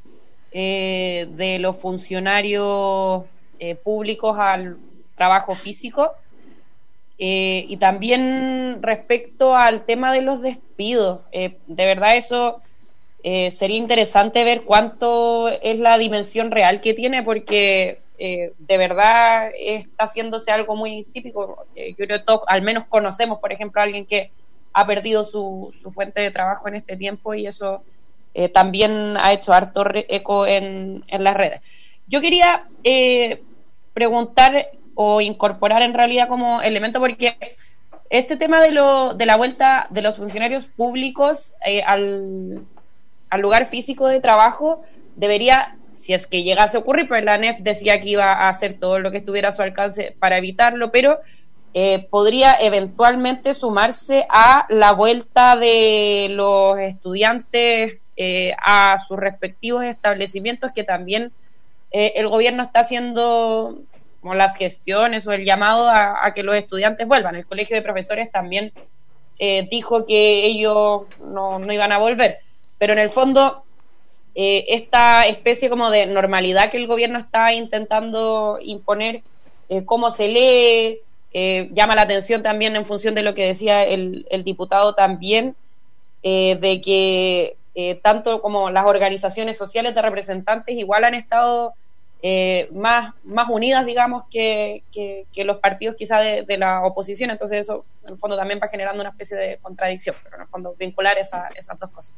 eh, de los funcionarios eh, públicos al trabajo físico, eh, y también respecto al tema de los despidos. Eh, de verdad eso eh, sería interesante ver cuánto es la dimensión real que tiene, porque eh, de verdad está haciéndose algo muy típico. Eh, yo creo que todos al menos conocemos, por ejemplo, a alguien que ha perdido su, su fuente de trabajo en este tiempo, y eso eh, también ha hecho harto eco en, en las redes. Yo quería eh, preguntar o incorporar en realidad como elemento, porque este tema de, lo, de la vuelta de los funcionarios públicos eh, al, al lugar físico de trabajo debería, si es que llegase a ocurrir, pues la A N E F decía que iba a hacer todo lo que estuviera a su alcance para evitarlo, pero Eh, podría eventualmente sumarse a la vuelta de los estudiantes eh, a sus respectivos establecimientos, que también eh, el gobierno está haciendo como las gestiones o el llamado a, a que los estudiantes vuelvan. El Colegio de Profesores también eh, dijo que ellos no, no iban a volver, pero en el fondo eh, esta especie como de normalidad que el gobierno está intentando imponer, eh, cómo se lee, Eh, llama la atención también en función de lo que decía el, el diputado también, eh, de que eh, tanto como las organizaciones sociales de representantes igual han estado eh, más, más unidas, digamos, que, que, que los partidos quizá de, de la oposición. Entonces eso en el fondo también va generando una especie de contradicción, pero en el fondo vincular esa, esas dos cosas.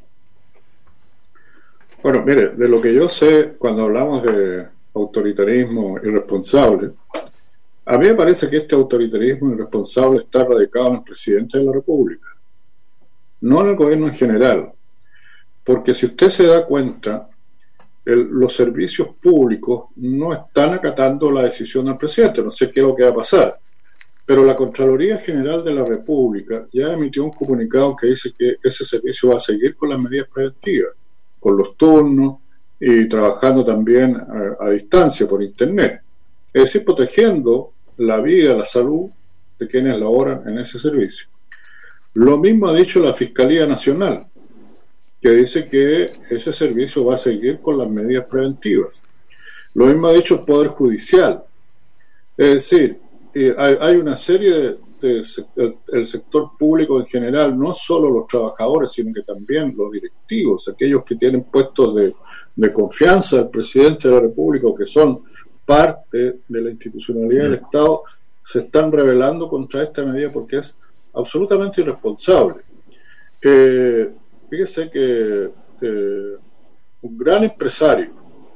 Bueno, mire, de lo que yo sé cuando hablamos de autoritarismo irresponsable, a mí me parece que este autoritarismo irresponsable está radicado en el presidente de la República, no en el gobierno en general, porque si usted se da cuenta, el, los servicios públicos no están acatando la decisión del presidente. No sé qué es lo que va a pasar, pero la Contraloría General de la República ya emitió un comunicado que dice que ese servicio va a seguir con las medidas preventivas, con los turnos y trabajando también a, a distancia por internet. Es decir, protegiendo la vida, la salud de quienes laboran en ese servicio. Lo mismo ha dicho la Fiscalía Nacional, que dice que ese servicio va a seguir con las medidas preventivas. Lo mismo ha dicho el Poder Judicial. Es decir, eh, hay, hay una serie de, de el, el sector público en general, no solo los trabajadores, sino que también los directivos, aquellos que tienen puestos de, de confianza del presidente de la República, o que son parte de la institucionalidad del Estado, se están rebelando contra esta medida porque es absolutamente irresponsable. Eh, fíjese que eh, un gran empresario,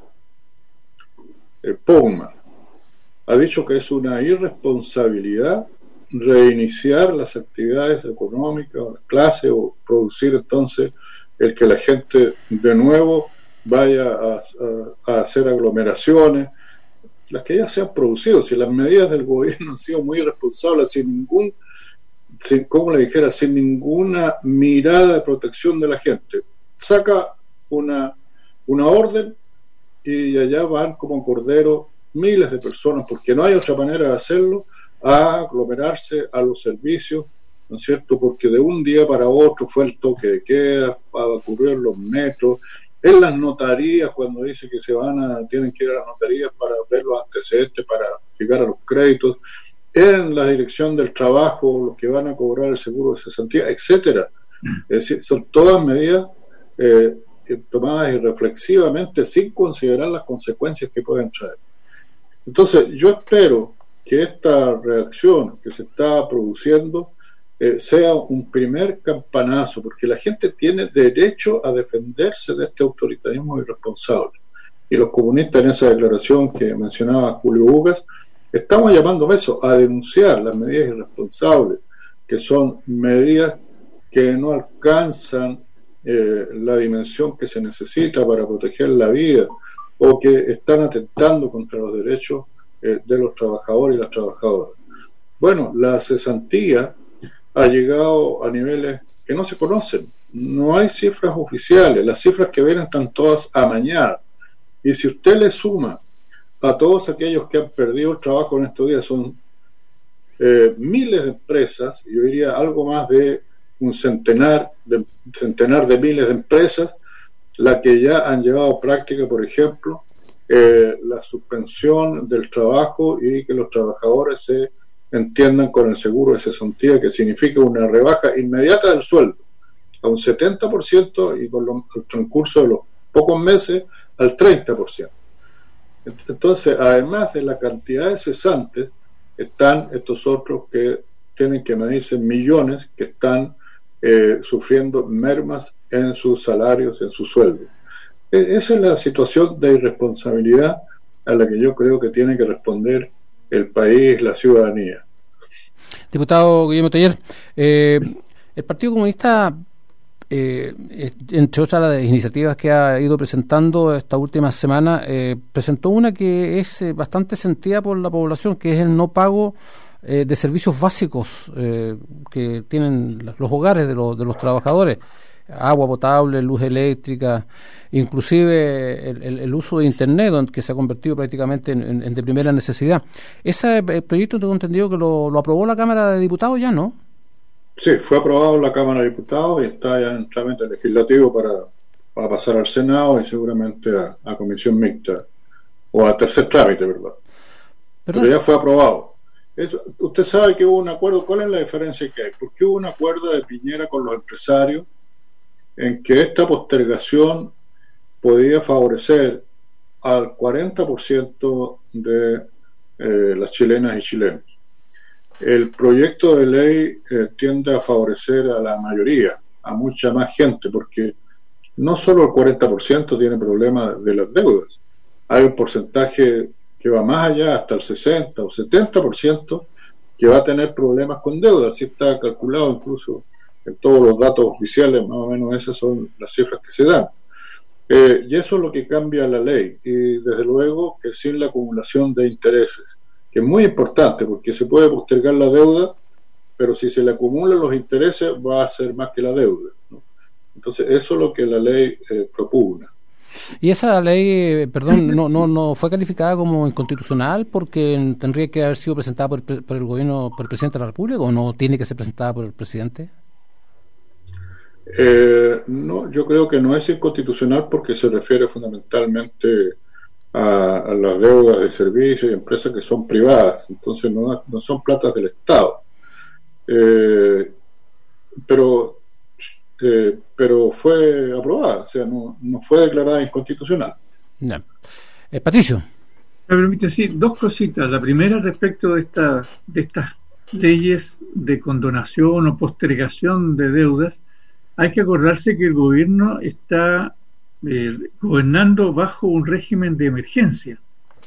eh, Pogman, ha dicho que es una irresponsabilidad reiniciar las actividades económicas o las clases, o producir entonces el que la gente de nuevo vaya a, a, a hacer aglomeraciones, las que ya se han producido. Si las medidas del gobierno han sido muy irresponsables, sin ningún, sin, como le dijera, sin ninguna mirada de protección de la gente. Saca una, una orden y allá van como cordero miles de personas, porque no hay otra manera de hacerlo, a aglomerarse a los servicios, ¿no es cierto? Porque de un día para otro fue el toque de queda, va a ocurrir los metros, en las notarías, cuando dice que se van a, tienen que ir a las notarías para ver los antecedentes, para llegar a los créditos, en la dirección del trabajo, los que van a cobrar el seguro de cesantía, etcétera. Es decir, son todas medidas eh, tomadas irreflexivamente, sin considerar las consecuencias que pueden traer. Entonces, yo espero que esta reacción que se está produciendo Eh, sea un primer campanazo, porque la gente tiene derecho a defenderse de este autoritarismo irresponsable. Y los comunistas, en esa declaración que mencionaba Julio Bugas, estamos llamando a eso, a denunciar las medidas irresponsables, que son medidas que no alcanzan eh, la dimensión que se necesita para proteger la vida, o que están atentando contra los derechos eh, de los trabajadores y las trabajadoras. Bueno, la cesantía ha llegado a niveles que no se conocen. No hay cifras oficiales. Las cifras que vienen están todas amañadas. Y si usted le suma a todos aquellos que han perdido el trabajo en estos días, son eh, miles de empresas, yo diría algo más de un centenar de, centenar de miles de empresas la que ya han llevado a práctica, por ejemplo, eh, la suspensión del trabajo y que los trabajadores se entiendan con el seguro de cesantía, que significa una rebaja inmediata del sueldo a un setenta por ciento y con lo, el transcurso de los pocos meses al treinta por ciento. Entonces, además de la cantidad de cesantes, están estos otros que tienen que medirse en millones, que están eh, sufriendo mermas en sus salarios, en su sueldo. E- esa es la situación de irresponsabilidad a la que yo creo que tiene que responder el país, la ciudadanía. Diputado Guillermo Teller, eh, el Partido Comunista, eh, entre otras las iniciativas que ha ido presentando esta última semana, eh, presentó una que es eh, bastante sentida por la población, que es el no pago eh, de servicios básicos eh, que tienen los hogares de, los, de los trabajadores. Agua potable, luz eléctrica, inclusive el, el, el uso de Internet, que se ha convertido prácticamente en, en, en de primera necesidad. Ese proyecto tengo entendido que lo, lo aprobó la Cámara de Diputados ya, ¿no? Sí, fue aprobado en la Cámara de Diputados y está ya en trámite legislativo para, para pasar al Senado y seguramente a, a Comisión Mixta o a tercer trámite, ¿verdad? Pero, Pero ya fue aprobado. Eso, usted sabe que hubo un acuerdo. ¿Cuál es la diferencia que hay? Porque hubo un acuerdo de Piñera con los empresarios en que esta postergación podía favorecer al cuarenta por ciento de eh, las chilenas y chilenos. El proyecto de ley eh, tiende a favorecer a la mayoría, a mucha más gente, porque no solo el cuarenta por ciento tiene problemas de las deudas, hay un porcentaje que va más allá, hasta el sesenta o setenta por ciento, que va a tener problemas con deudas. Así está calculado incluso en todos los datos oficiales, más o menos esas son las cifras que se dan. Eh, y eso es lo que cambia la ley, y desde luego que sin la acumulación de intereses, que es muy importante porque se puede postergar la deuda, pero si se le acumulan los intereses va a ser más que la deuda, ¿no? Entonces eso es lo que la ley eh, propugna. Y esa ley, perdón, no no no fue calificada como inconstitucional porque tendría que haber sido presentada por, por el gobierno, por el presidente de la República, ¿o no tiene que ser presentada por el presidente? Eh, no, yo creo que no es inconstitucional porque se refiere fundamentalmente a, a las deudas de servicios y empresas que son privadas, entonces no, no son platas del Estado. Eh, pero eh, pero fue aprobada, o sea, no, no fue declarada inconstitucional. No. Eh, Patricio. Me permite decir dos cositas. La primera respecto de, esta, de estas leyes de condonación o postergación de deudas. Hay que acordarse que el gobierno está eh, gobernando bajo un régimen de emergencia,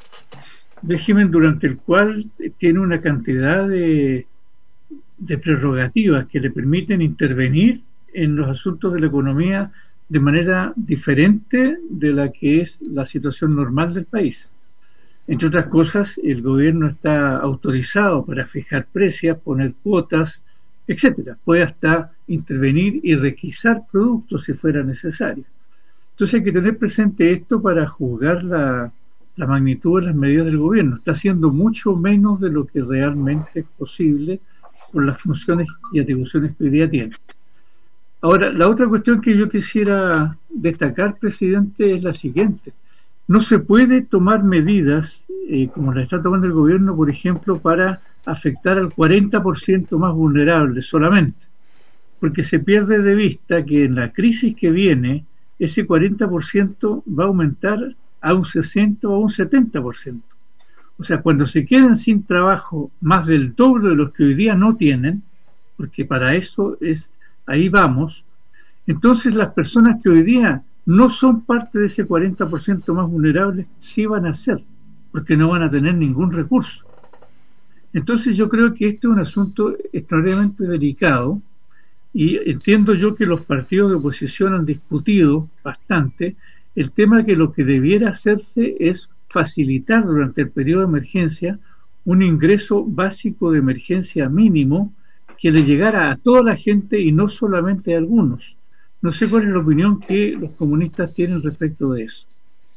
régimen durante el cual tiene una cantidad de, de prerrogativas que le permiten intervenir en los asuntos de la economía de manera diferente de la que es la situación normal del país. Entre otras cosas, el gobierno está autorizado para fijar precios, poner cuotas, etcétera. Puede hasta intervenir y requisar productos si fuera necesario. Entonces hay que tener presente esto para juzgar la, la magnitud de las medidas del gobierno. Está haciendo mucho menos de lo que realmente es posible por las funciones y atribuciones que hoy día tiene. Ahora, la otra cuestión que yo quisiera destacar, presidente, es la siguiente. No se puede tomar medidas, eh, como las está tomando el gobierno, por ejemplo, para afectar al cuarenta por ciento más vulnerable solamente, porque se pierde de vista que en la crisis que viene, ese cuarenta por ciento va a aumentar a un sesenta o a un setenta por ciento. O sea, cuando se quedan sin trabajo más del doble de los que hoy día no tienen, porque para eso es ahí vamos, entonces las personas que hoy día no son parte de ese cuarenta por ciento más vulnerable, sí van a ser, porque no van a tener ningún recurso. Entonces yo creo que este es un asunto extraordinariamente delicado, y entiendo yo que los partidos de oposición han discutido bastante el tema, que lo que debiera hacerse es facilitar durante el periodo de emergencia un ingreso básico de emergencia mínimo que le llegara a toda la gente y no solamente a algunos. No sé cuál es la opinión que los comunistas tienen respecto de eso.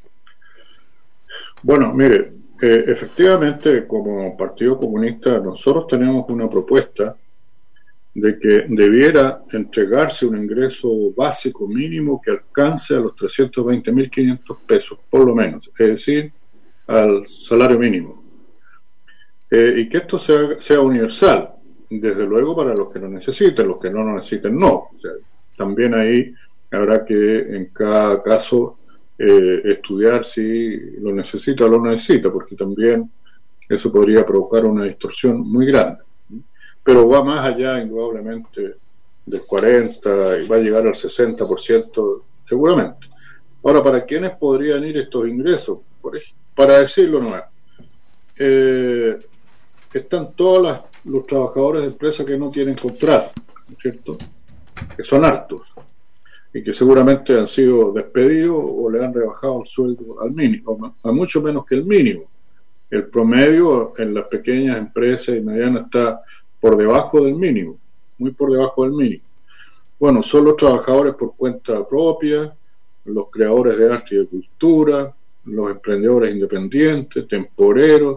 Bueno, mire, eh, efectivamente, como Partido Comunista, nosotros tenemos una propuesta de que debiera entregarse un ingreso básico mínimo que alcance a los trescientos veinte mil quinientos pesos, por lo menos, es decir, al salario mínimo. Eh, y que esto sea, sea universal, desde luego para los que lo necesiten, los que no lo necesiten no. O sea, también ahí habrá que en cada caso eh, estudiar si lo necesita o lo necesita, porque también eso podría provocar una distorsión muy grande. Pero va más allá indudablemente del cuarenta y va a llegar al sesenta por ciento seguramente. Ahora, ¿para quiénes podrían ir estos ingresos? Por ejemplo, para decirlo nuevo, eh, están todos las, los trabajadores de empresas que no tienen contrato, ¿no es cierto? Que son hartos y que seguramente han sido despedidos o le han rebajado el sueldo al mínimo, a mucho menos que el mínimo. El promedio en las pequeñas empresas y medianas está por debajo del mínimo, muy por debajo del mínimo. Bueno, son los trabajadores por cuenta propia, los creadores de arte y de cultura, los emprendedores independientes, temporeros,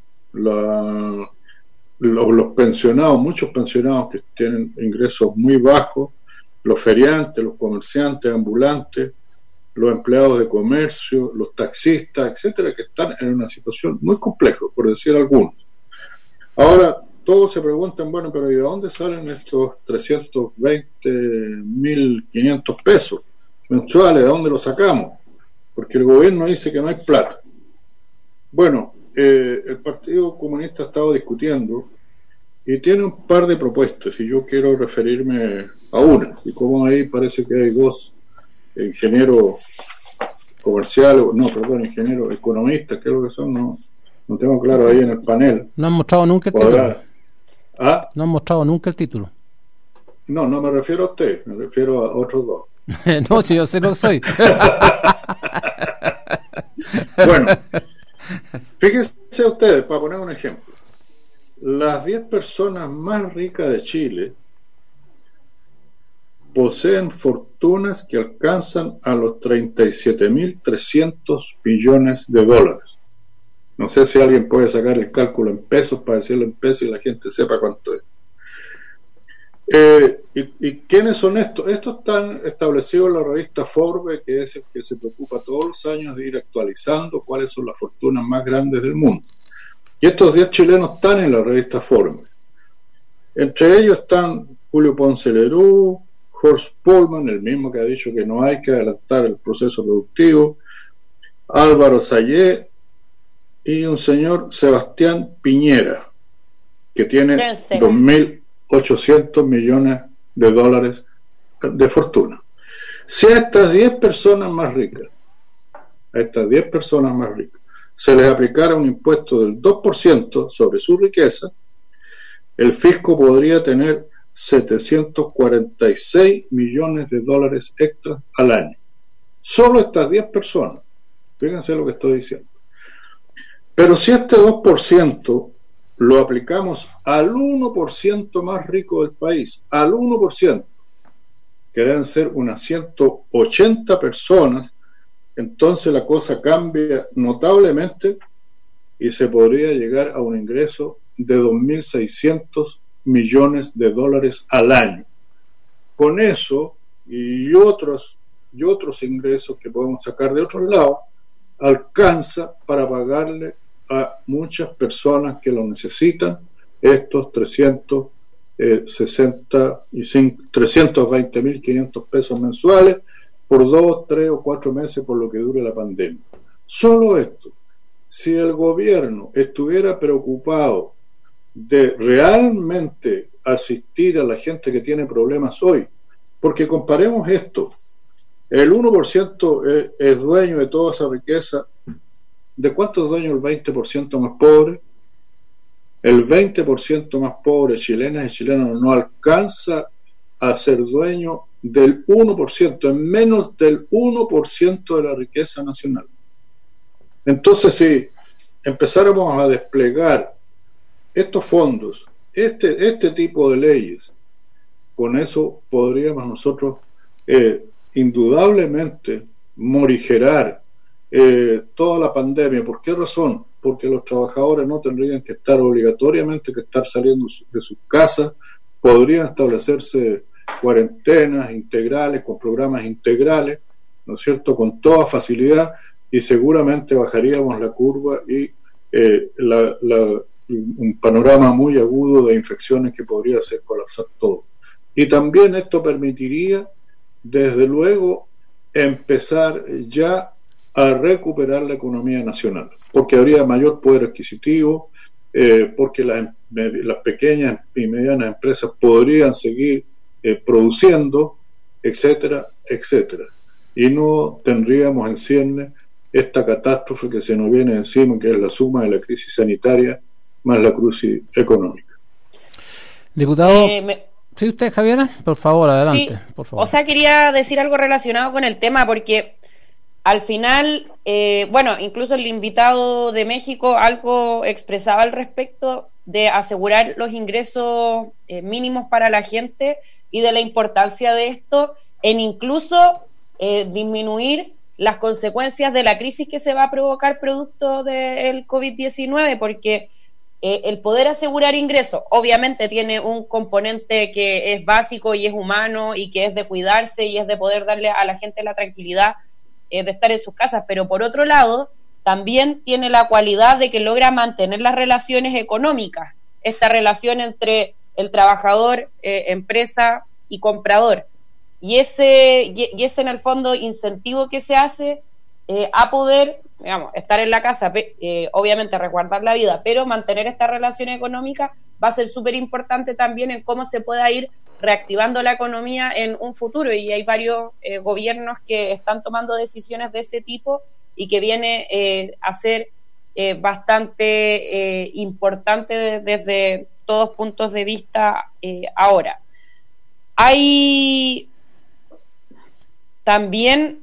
la, los, los pensionados, muchos pensionados que tienen ingresos muy bajos, los feriantes, los comerciantes ambulantes, los empleados de comercio, los taxistas, etcétera, que están en una situación muy compleja, por decir algunos. Ahora, todos se preguntan, bueno, pero ¿y de dónde salen estos trescientos veinte mil quinientos pesos mensuales? ¿De dónde los sacamos? Porque el gobierno dice que no hay plata. Bueno, eh, el Partido Comunista ha estado discutiendo y tiene un par de propuestas y yo quiero referirme a una. Y como ahí parece que hay dos ingenieros comerciales, no, perdón, ingenieros economistas, ¿qué es lo que son? No, no tengo claro ahí en el panel. No han mostrado nunca el Podrá... título. ¿Ah? No han mostrado nunca el título. No, no me refiero a usted, me refiero a otros dos. No, si yo sé lo que soy. Bueno, fíjense ustedes, para poner un ejemplo, las diez personas más ricas de Chile poseen fortunas que alcanzan a los treinta y siete mil trescientos millones de dólares. No sé si alguien puede sacar el cálculo en pesos para decirlo en pesos y la gente sepa cuánto es. Eh, y, ¿Y quiénes son estos? Estos están establecidos en la revista Forbes, que es el que se preocupa todos los años de ir actualizando cuáles son las fortunas más grandes del mundo. Y estos diez chilenos están en la revista Forbes. Entre ellos están Julio Ponce Lerú, Horst Polman, el mismo que ha dicho que no hay que adelantar el proceso productivo, Álvaro Sayé y un señor Sebastián Piñera, que tiene dos mil ochocientos millones de dólares de fortuna. Si a estas diez personas más ricas, a estas diez personas más ricas, se les aplicara un impuesto del dos por ciento sobre su riqueza, el fisco podría tener setecientos cuarenta y seis millones de dólares extras al año. Solo estas diez personas. Fíjense lo que estoy diciendo. Pero si este dos por ciento lo aplicamos al uno por ciento más rico del país, al uno por ciento, que deben ser unas ciento ochenta personas, entonces la cosa cambia notablemente y se podría llegar a un ingreso de dos mil seiscientos millones de dólares al año. Con eso y otros, y otros ingresos que podemos sacar de otros lados, alcanza para pagarle a muchas personas que lo necesitan estos trescientos sesenta y cinco, trescientos veinte mil quinientos pesos mensuales por dos, tres o cuatro meses por lo que dure la pandemia. Solo esto. Si el gobierno estuviera preocupado de realmente asistir a la gente que tiene problemas hoy, porque comparemos esto, el uno por ciento es, es dueño de toda esa riqueza. ¿De cuánto es dueño el veinte por ciento más pobre? El veinte por ciento más pobre, chilenas y chilenos, no alcanza a ser dueño del uno por ciento, en menos del uno por ciento de la riqueza nacional. Entonces, si empezáramos a desplegar estos fondos, este, este tipo de leyes, con eso podríamos nosotros eh, indudablemente morigerar eh, toda la pandemia. ¿Por qué razón? Porque los trabajadores no tendrían que estar obligatoriamente que estar saliendo de sus casas podrían establecerse cuarentenas integrales, con programas integrales, ¿no es cierto?, con toda facilidad, y seguramente bajaríamos la curva y eh, la, la, un panorama muy agudo de infecciones que podría hacer colapsar todo. Y también esto permitiría, desde luego, empezar ya a recuperar la economía nacional, porque habría mayor poder adquisitivo, eh, porque las, las pequeñas y medianas empresas podrían seguir eh, produciendo, etcétera, etcétera. Y no tendríamos en cierne esta catástrofe que se nos viene encima, que es la suma de la crisis sanitaria más la crisis económica. Diputado, eh, me... ¿sí usted, Javiera? Por favor, adelante. Sí. Por favor. O sea, quería decir algo relacionado con el tema, porque al final, eh, bueno, incluso el invitado de México algo expresaba al respecto de asegurar los ingresos eh, mínimos para la gente y de la importancia de esto en incluso eh, disminuir las consecuencias de la crisis que se va a provocar producto del COVID diecinueve, porque eh, el poder asegurar ingresos obviamente tiene un componente que es básico y es humano y que es de cuidarse y es de poder darle a la gente la tranquilidad eh, de estar en sus casas, pero por otro lado también tiene la cualidad de que logra mantener las relaciones económicas, esta relación entre el trabajador, eh, empresa y comprador. Y ese, y ese en el fondo incentivo que se hace eh, a poder, digamos, estar en la casa, eh, obviamente resguardar la vida, pero mantener esta relación económica va a ser súper importante también en cómo se pueda ir reactivando la economía en un futuro. Y hay varios eh, gobiernos que están tomando decisiones de ese tipo y que viene eh, a ser eh, bastante eh, importante de, desde todos puntos de vista eh, ahora. Hay también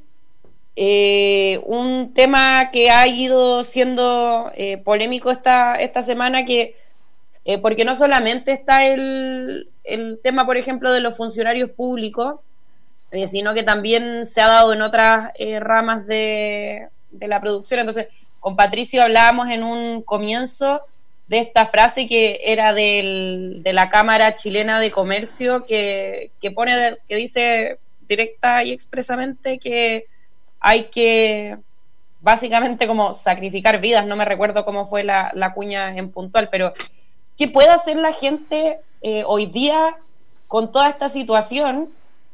eh, un tema que ha ido siendo eh, polémico esta, esta semana, que eh, porque no solamente está el, el tema, por ejemplo, de los funcionarios públicos, eh, sino que también se ha dado en otras eh, ramas de, de la producción. Entonces, con Patricio hablábamos en un comienzo de esta frase que era del, de la Cámara Chilena de Comercio, que, que pone, que dice directa y expresamente que hay que básicamente como sacrificar vidas. No me recuerdo cómo fue la, la cuña en puntual, pero ¿qué puede hacer la gente eh, hoy día con toda esta situación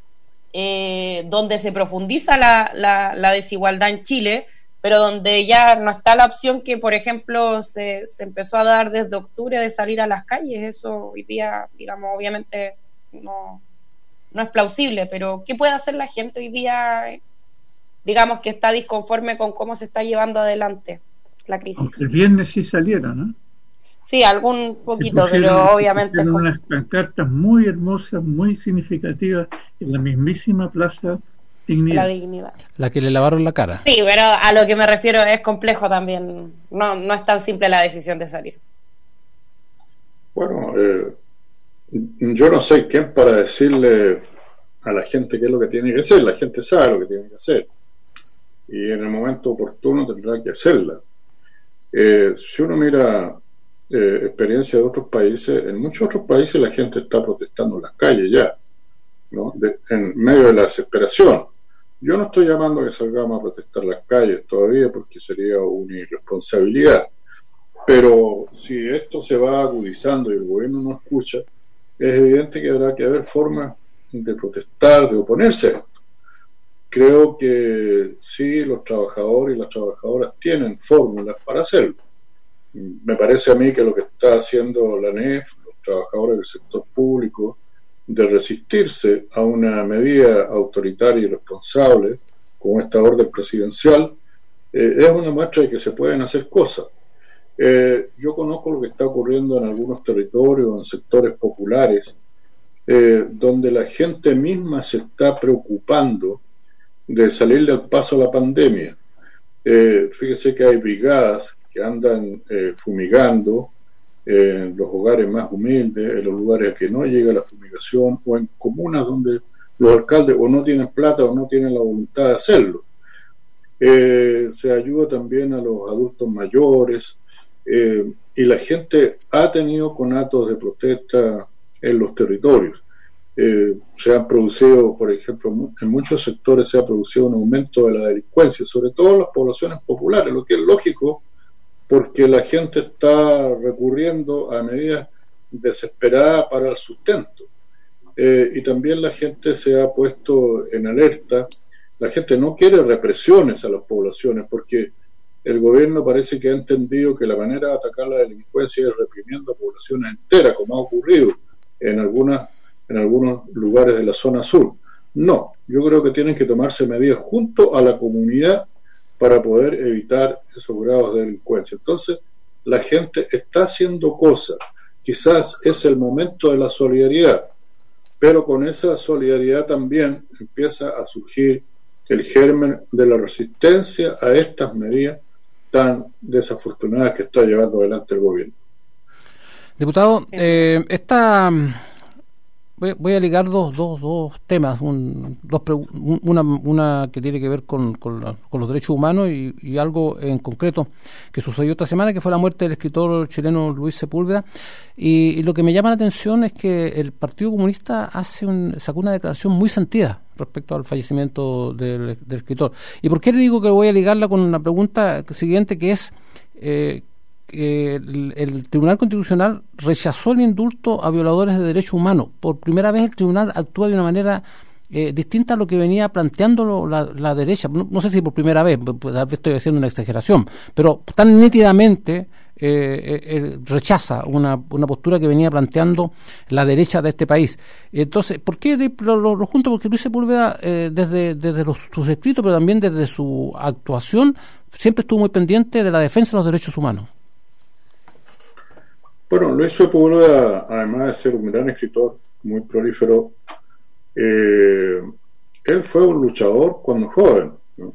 eh, donde se profundiza la, la, la desigualdad en Chile, pero donde ya no está la opción que, por ejemplo, se, se empezó a dar desde octubre de salir a las calles? Eso hoy día, digamos, obviamente no no es plausible, pero ¿qué puede hacer la gente hoy día, digamos, que está disconforme con cómo se está llevando adelante la crisis? Aunque el viernes sí salieron, ¿no? Sí, algún poquito, pero obviamente... Con unas pancartas muy hermosas, muy significativas en la mismísima Plaza Dignidad. La Dignidad. La que le lavaron la cara. Sí, pero a lo que me refiero es complejo también. No, no es tan simple la decisión de salir. Bueno, eh... yo no soy quien para decirle a la gente qué es lo que tiene que hacer. La gente sabe lo que tiene que hacer y en el momento oportuno tendrá que hacerla. Eh, si uno mira eh, experiencia de otros países, en muchos otros países la gente está protestando en las calles ya, ¿no? De, en medio de la desesperación. Yo no estoy llamando a que salgamos a protestar las calles todavía, porque sería una irresponsabilidad, pero si esto se va agudizando y el gobierno no escucha, es evidente que habrá que haber formas de protestar, de oponerse a esto. Creo que sí, los trabajadores y las trabajadoras tienen fórmulas para hacerlo. Me parece a mí que lo que está haciendo la N E F, los trabajadores del sector público, de resistirse a una medida autoritaria y responsable como esta orden presidencial, eh, es una muestra de que se pueden hacer cosas. Eh, yo conozco lo que está ocurriendo en algunos territorios, en sectores populares, eh, donde la gente misma se está preocupando de salirle al paso a la pandemia. Eh, fíjese que hay brigadas que andan eh, fumigando eh, en los hogares más humildes, en los lugares a que no llega la fumigación, o en comunas donde los alcaldes o no tienen plata o no tienen la voluntad de hacerlo. Eh, se ayuda también a los adultos mayores. Eh, y la gente ha tenido conatos de protesta en los territorios. Eh, se han producido, por ejemplo, en muchos sectores se ha producido un aumento de la delincuencia, sobre todo en las poblaciones populares, lo que es lógico porque la gente está recurriendo a medidas desesperadas para el sustento. Eh, y también la gente se ha puesto en alerta. La gente no quiere represiones a las poblaciones porque el gobierno parece que ha entendido que la manera de atacar la delincuencia es reprimiendo a poblaciones enteras, como ha ocurrido en algunas en algunos lugares de la zona sur. No, yo creo que tienen que tomarse medidas junto a la comunidad para poder evitar esos grados de delincuencia. Entonces, la gente está haciendo cosas. Quizás es el momento de la solidaridad, pero con esa solidaridad también empieza a surgir el germen de la resistencia a estas medidas tan desafortunadas que está llevando adelante el gobierno. Diputado, eh, esta... Voy, voy a ligar dos dos dos temas, un, dos una, una que tiene que ver con, con, la, con los derechos humanos y, y algo en concreto que sucedió esta semana, que fue la muerte del escritor chileno Luis Sepúlveda. Y, y lo que me llama la atención es que el Partido Comunista hace un, sacó una declaración muy sentida respecto al fallecimiento del, del escritor. ¿Y por qué le digo que voy a ligarla con una pregunta siguiente, que es... Eh, que el, el Tribunal Constitucional rechazó el indulto a violadores de derechos humanos? Por primera vez el tribunal actúa de una manera eh, distinta a lo que venía planteando la, la derecha. No, no sé si por primera vez, pues, estoy haciendo una exageración, pero tan nítidamente eh, eh, rechaza una, una postura que venía planteando la derecha de este país. Entonces, ¿por qué lo, lo, lo junto? Porque Luis Sepúlveda, eh, desde, desde los, sus escritos, pero también desde su actuación, siempre estuvo muy pendiente de la defensa de los derechos humanos. Bueno, Luis Sepúlveda, además de ser un gran escritor, muy prolífero, eh, él fue un luchador cuando joven, ¿no?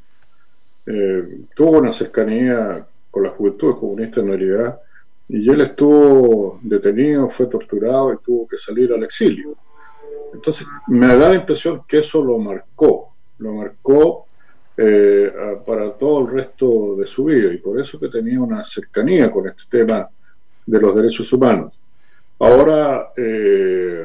Eh, tuvo una cercanía con la juventud comunista en realidad, y él estuvo detenido, fue torturado y tuvo que salir al exilio. Entonces, me da la impresión que eso lo marcó, lo marcó eh, a, para todo el resto de su vida, y por eso que tenía una cercanía con este tema de los derechos humanos. Ahora, eh,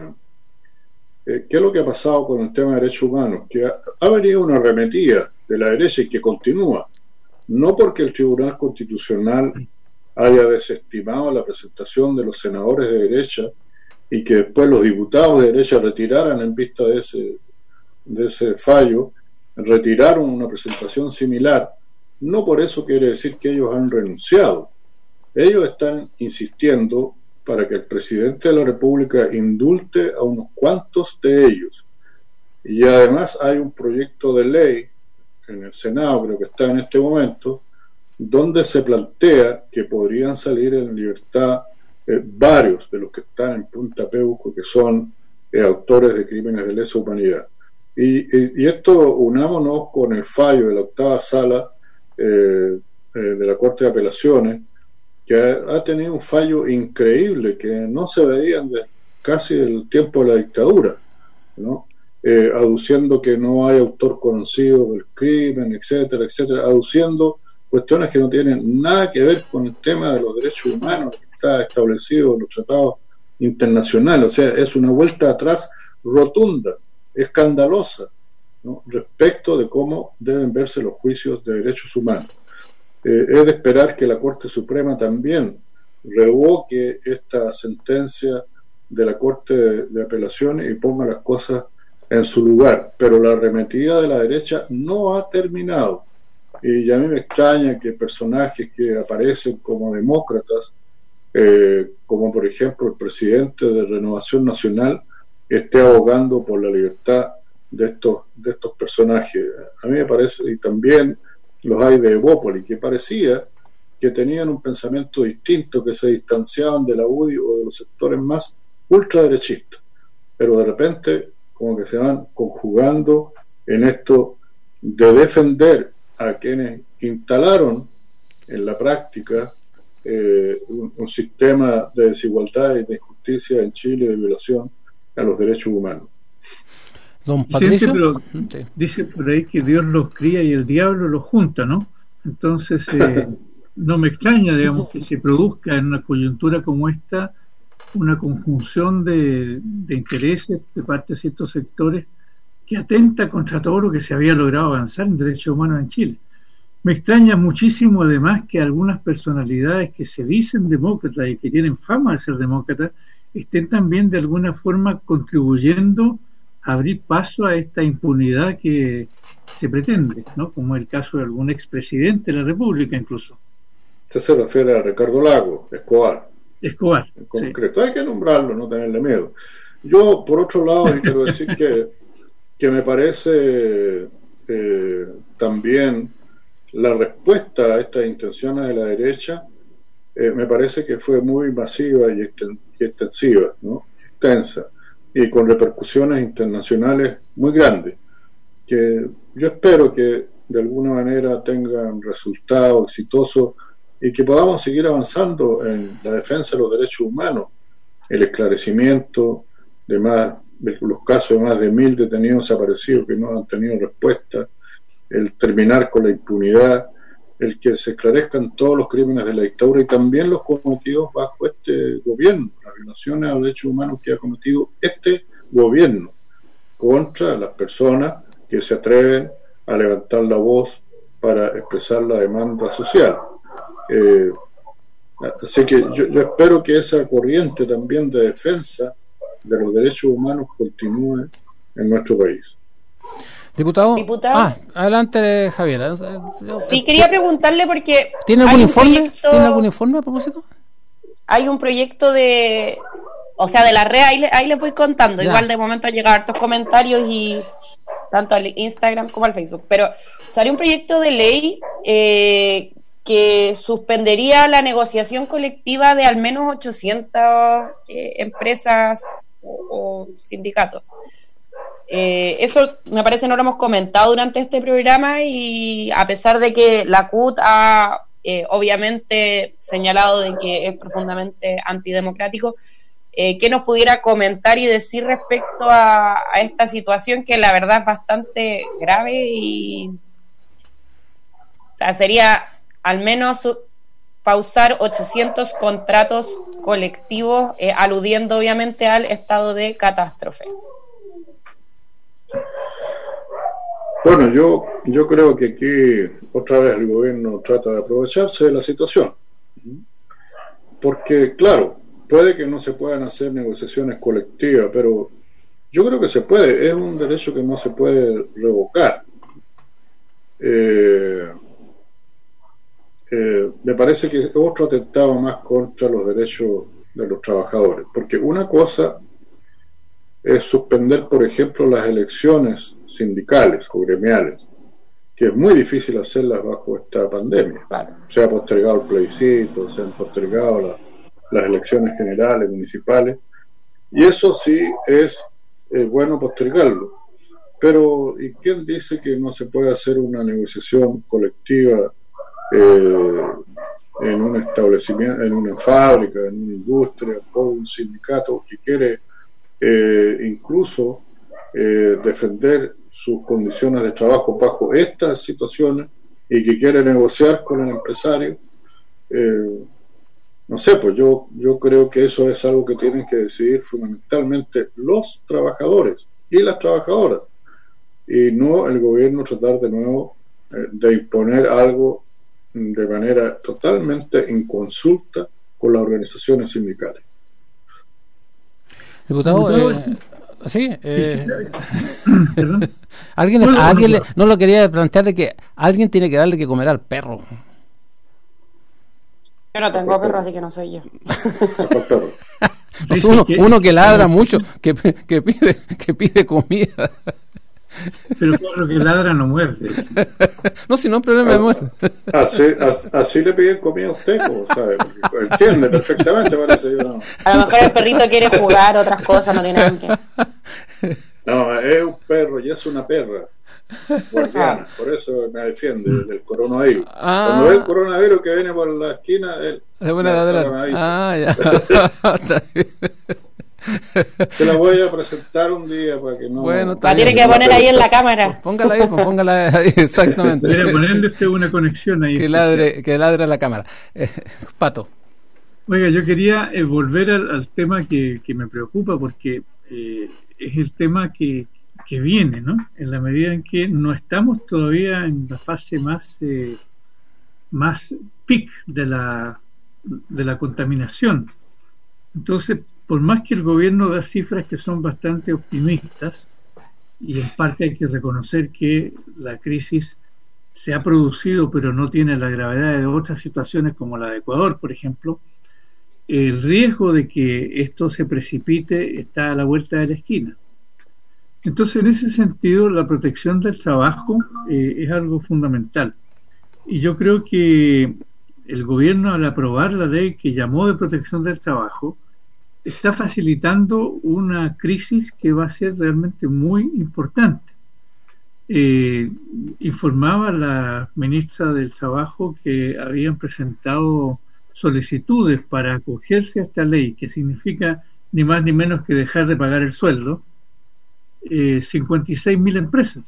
eh, ¿qué es lo que ha pasado con el tema de derechos humanos? Que ha, ha venido una arremetida de la derecha y que continúa, no porque el Tribunal Constitucional haya desestimado la presentación de los senadores de derecha y que después los diputados de derecha retiraran en vista de ese, de ese fallo, retiraron una presentación similar. No por eso quiere decir que ellos han renunciado. Ellos están insistiendo para que el presidente de la República indulte a unos cuantos de ellos. Y además hay un proyecto de ley en el Senado, creo que está en este momento, donde se plantea que podrían salir en libertad eh, varios de los que están en Punta Peuco, que son eh, autores de crímenes de lesa humanidad. Y, y, y esto unámonos con el fallo de la octava sala eh, eh, de la Corte de Apelaciones, que ha, ha tenido un fallo increíble que no se veía desde casi el tiempo de la dictadura, ¿no? Eh, aduciendo que no hay autor conocido del crimen, etcétera, etcétera, aduciendo cuestiones que no tienen nada que ver con el tema de los derechos humanos que está establecido en los tratados internacionales. O sea, es una vuelta atrás rotunda, escandalosa, ¿no?, respecto de cómo deben verse los juicios de derechos humanos. Eh, es de esperar que la Corte Suprema también revoque esta sentencia de la Corte de, de Apelaciones y ponga las cosas en su lugar, pero la arremetida de la derecha no ha terminado, y a mí me extraña que personajes que aparecen como demócratas, eh, como por ejemplo el presidente de Renovación Nacional, esté abogando por la libertad de estos de estos personajes. A mí me parece, y también los hay de Evópolis, que parecía que tenían un pensamiento distinto, que se distanciaban de la U D I o de los sectores más ultraderechistas, pero de repente como que se van conjugando en esto de defender a quienes instalaron en la práctica eh, un, un sistema de desigualdad y de injusticia en Chile, de violación a los derechos humanos. Don Patricio, pero dice por ahí que Dios los cría y el diablo los junta, ¿no? Entonces eh, no me extraña, digamos, que se produzca en una coyuntura como esta una conjunción de, de intereses de parte de ciertos sectores que atenta contra todo lo que se había logrado avanzar en derechos humanos en Chile. Me extraña muchísimo además que algunas personalidades que se dicen demócratas y que tienen fama de ser demócratas estén también de alguna forma contribuyendo a abrir paso a esta impunidad que se pretende, ¿no? Como el caso de algún expresidente de la República incluso. Usted se refiere a Ricardo Lago, Escobar. Escobar. En concreto, sí. Hay que nombrarlo, no tenerle miedo. Yo, por otro lado, quiero decir que, que me parece eh, también la respuesta a estas intenciones de la derecha, eh, me parece que fue muy masiva y, exten- y extensiva, ¿no? Extensa, y con repercusiones internacionales muy grandes, que yo espero que de alguna manera tengan resultados exitosos y que podamos seguir avanzando en la defensa de los derechos humanos, el esclarecimiento de más de los casos de más de mil detenidos desaparecidos que no han tenido respuesta, el terminar con la impunidad, el que se esclarezcan todos los crímenes de la dictadura y también los cometidos bajo este gobierno, las violaciones a los derechos humanos que ha cometido este gobierno contra las personas que se atreven a levantar la voz para expresar la demanda social. Eh, así que yo, yo espero que esa corriente también de defensa de los derechos humanos continúe en nuestro país. Diputado, Diputado. Ah, adelante, Javier. Sí, quería preguntarle porque ¿Tiene algún informe? Proyecto, ¿Tiene algún informe a propósito? Hay un proyecto de, o sea, de la red, ahí, ahí les voy contando. Ya. Igual de momento han llegado hartos comentarios y tanto al Instagram como al Facebook. Pero salió un proyecto de ley eh, que suspendería la negociación colectiva de al menos ochocientas eh, empresas o, o sindicatos. Eh, eso me parece no lo hemos comentado durante este programa y a pesar de que la C U T ha eh, obviamente señalado de que es profundamente antidemocrático, eh, ¿qué nos pudiera comentar y decir respecto a, a esta situación que la verdad es bastante grave y o sea, sería al menos pausar ochocientos contratos colectivos eh, aludiendo obviamente al estado de catástrofe? Bueno, yo, yo creo que aquí otra vez el gobierno trata de aprovecharse de la situación. Porque, claro, puede que no se puedan hacer negociaciones colectivas, pero yo creo que se puede. Es un derecho que no se puede revocar. Eh, eh, me parece que es otro atentado más contra los derechos de los trabajadores. Porque una cosa es suspender, por ejemplo, las elecciones sindicales o gremiales, que es muy difícil hacerlas bajo esta pandemia. Claro. Se ha postergado el plebiscito, se han postergado la, las elecciones generales, municipales, y eso sí es eh, bueno postergarlo. Pero, ¿y quién dice que no se puede hacer una negociación colectiva eh, en un establecimiento, en una fábrica, en una industria, por un sindicato que quiere Eh, incluso eh, defender sus condiciones de trabajo bajo estas situaciones y que quiere negociar con el empresario? Eh, no sé, pues yo, yo creo que eso es algo que tienen que decidir fundamentalmente los trabajadores y las trabajadoras, y no el gobierno tratar de nuevo eh, de imponer algo de manera totalmente inconsulta con las organizaciones sindicales. Diputado, eh, sí, eh, alguien, a alguien le, no lo quería plantear de que alguien tiene que darle que comer al perro. Yo no tengo perro, así que no soy yo. No, uno, uno que ladra mucho, que, que pide, que pide comida. Pero lo que ladra no muerde. No, si no, problema de muerte. Así, así, así le piden comida a usted, como sabe, porque entiende perfectamente, parece yo. No. A lo mejor el perrito quiere jugar otras cosas, no tiene nada que. No, es un perro y es una perra guardiana, por eso me defiende del coronavirus. Ah. Cuando ve el coronavirus que viene por la esquina, él. Es buena ladrona. Ah, ya. Está bien. Te la voy a presentar un día para que no. Bueno, la tiene que poner ahí en la cámara. Póngala ahí, pues, póngala ahí, exactamente. Quiere ponerle usted una conexión ahí. Que ladre, que ladre la cámara. Eh, Pato. Oiga, yo quería eh, volver al, al tema que, que me preocupa, porque eh, es el tema que, que viene, ¿no? En la medida en que no estamos todavía en la fase más eh, más peak de la de la contaminación. Entonces, por más que el gobierno da cifras que son bastante optimistas, y en parte hay que reconocer que la crisis se ha producido pero no tiene la gravedad de otras situaciones como la de Ecuador, por ejemplo, el riesgo de que esto se precipite está a la vuelta de la esquina. Entonces, en ese sentido, la protección del trabajo eh, es algo fundamental. Y yo creo que el gobierno, al aprobar la ley que llamó de protección del trabajo, está facilitando una crisis que va a ser realmente muy importante. Eh, informaba la ministra del Trabajo que habían presentado solicitudes para acogerse a esta ley, que significa ni más ni menos que dejar de pagar el sueldo, eh, cincuenta y seis mil empresas.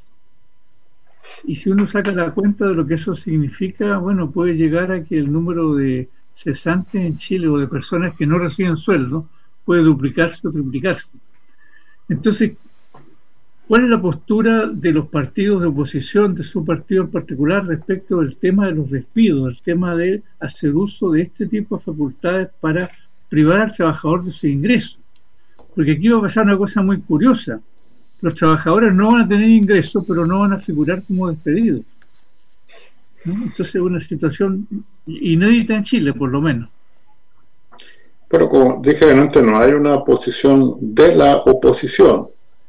Y si uno saca la cuenta de lo que eso significa, bueno, puede llegar a que el número de cesantes en Chile o de personas que no reciben sueldo puede duplicarse o triplicarse. Entonces, ¿cuál es la postura de los partidos de oposición, de su partido en particular, respecto del tema de los despidos, del tema de hacer uso de este tipo de facultades para privar al trabajador de su ingreso? Porque aquí va a pasar una cosa muy curiosa. Los trabajadores no van a tener ingresos, pero no van a figurar como despedidos, ¿no? Entonces es una situación inédita en Chile, por lo menos. Pero como dije antes, no hay una posición de la oposición.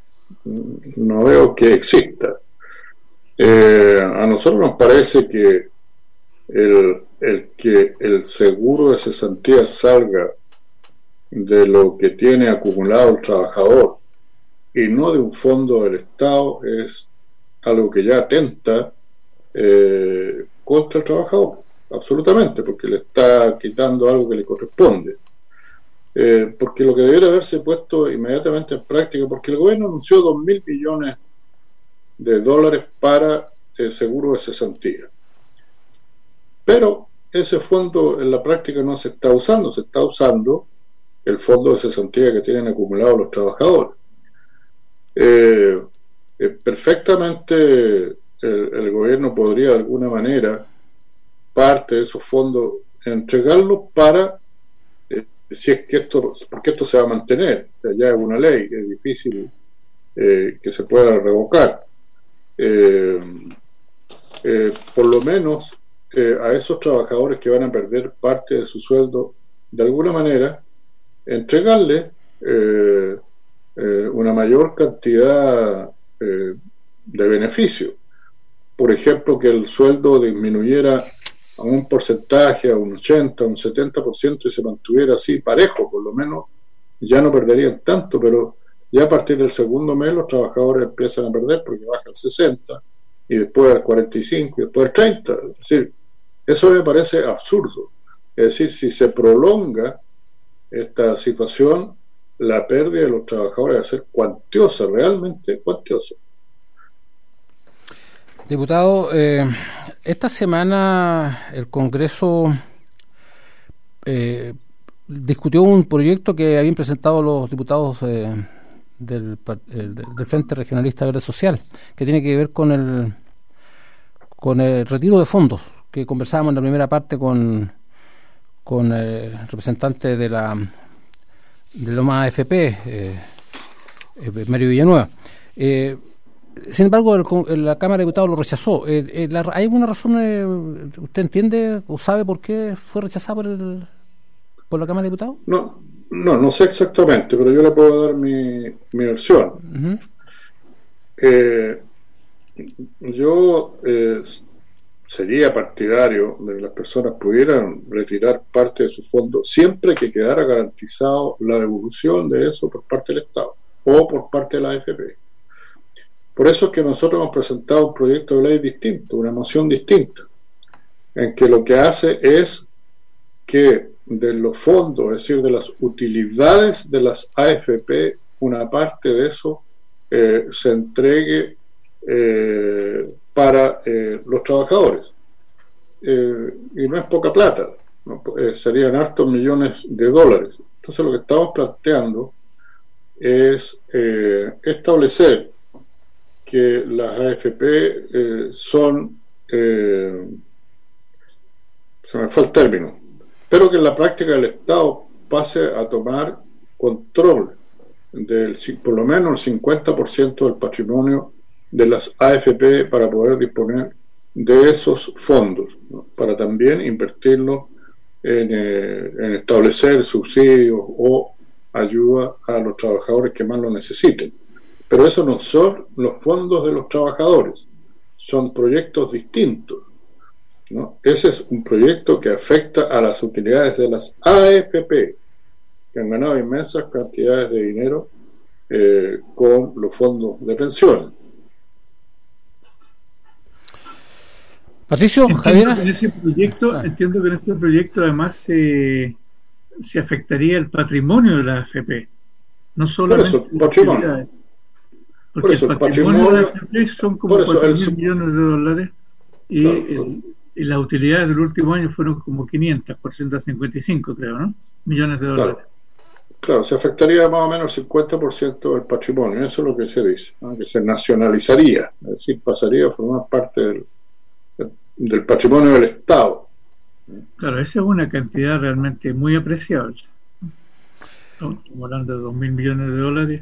No veo que exista. Eh, a nosotros nos parece que el, el que el seguro de cesantía salga de lo que tiene acumulado el trabajador y no de un fondo del Estado es algo que ya atenta eh, contra el trabajador, absolutamente, porque le está quitando algo que le corresponde. Eh, porque lo que debiera haberse puesto inmediatamente en práctica, porque el gobierno anunció dos mil millones de dólares para el seguro de cesantía, pero ese fondo en la práctica no se está usando, se está usando el fondo de cesantía que tienen acumulado los trabajadores. Eh, eh, perfectamente el, el gobierno podría de alguna manera parte de esos fondos entregarlos para eh, si es que esto, porque esto se va a mantener, o sea, ya es una ley, es difícil eh, que se pueda revocar. Eh, eh, por lo menos eh, a esos trabajadores que van a perder parte de su sueldo, de alguna manera entregarle eh, eh, una mayor cantidad eh, de beneficio. Por ejemplo, que el sueldo disminuyera a un porcentaje, a un ochenta, a un setenta por ciento y se mantuviera así parejo, por lo menos ya no perderían tanto, pero ya a partir del segundo mes los trabajadores empiezan a perder porque baja al sesenta y después al cuarenta y cinco y después al treinta. Es decir, eso me parece absurdo. Es decir, si se prolonga esta situación, la pérdida de los trabajadores va a ser cuantiosa, realmente cuantiosa. Diputado, eh, esta semana el Congreso eh, discutió un proyecto que habían presentado los diputados eh, del, el, del Frente Regionalista Verde Social, que tiene que ver con el con el retiro de fondos, que conversábamos en la primera parte con con el representante de la de Loma A F P, eh, eh, Mario Villanueva. Eh, sin embargo, el, la Cámara de Diputados lo rechazó. Eh, eh, la, ¿Hay alguna razón, eh, usted entiende o sabe por qué fue rechazado por, el, por la Cámara de Diputados? No, no, no sé exactamente, pero yo le puedo dar mi, mi versión. Uh-huh. eh, yo eh, sería partidario de que las personas pudieran retirar parte de su fondo siempre que quedara garantizado la devolución de eso por parte del Estado o por parte de la A F P. Por eso es que nosotros hemos presentado un proyecto de ley distinto, una moción distinta, en que lo que hace es que de los fondos, es decir, de las utilidades de las A F P, una parte de eso eh, se entregue eh, para eh, los trabajadores. Eh, y no es poca plata, ¿no? Eh, serían hartos millones de dólares. Entonces lo que estamos planteando es eh, establecer que las A F P eh, son, eh, se me fue el término, pero que en la práctica el Estado pase a tomar control del, por lo menos el cincuenta por ciento del patrimonio de las A F P para poder disponer de esos fondos, ¿no? Para también invertirlos en, eh, en establecer subsidios o ayuda a los trabajadores que más lo necesiten. Pero eso no son los fondos de los trabajadores, son proyectos distintos, ¿no? Ese es un proyecto que afecta a las utilidades de las A F P, que han ganado inmensas cantidades de dinero eh, con los fondos de pensiones. Patricio, entiendo Javier. que en ese proyecto, ah. entiendo que en este proyecto además se, se afectaría el patrimonio de la A F P, no solamente por eso, patrimonio. Porque por eso, el patrimonio, patrimonio de la A F P son como cuatro mil el... millones de dólares y, claro, el, y las utilidades del último año fueron como quinientos por ciento cincuenta y cinco, creo, ¿no? Millones de dólares. Claro. Claro, se afectaría más o menos el cincuenta por ciento del patrimonio, eso es lo que se dice, ¿no? Que se nacionalizaría, es decir, pasaría a formar parte del, del patrimonio del Estado. Claro, esa es una cantidad realmente muy apreciable. Estamos hablando de dos mil millones de dólares.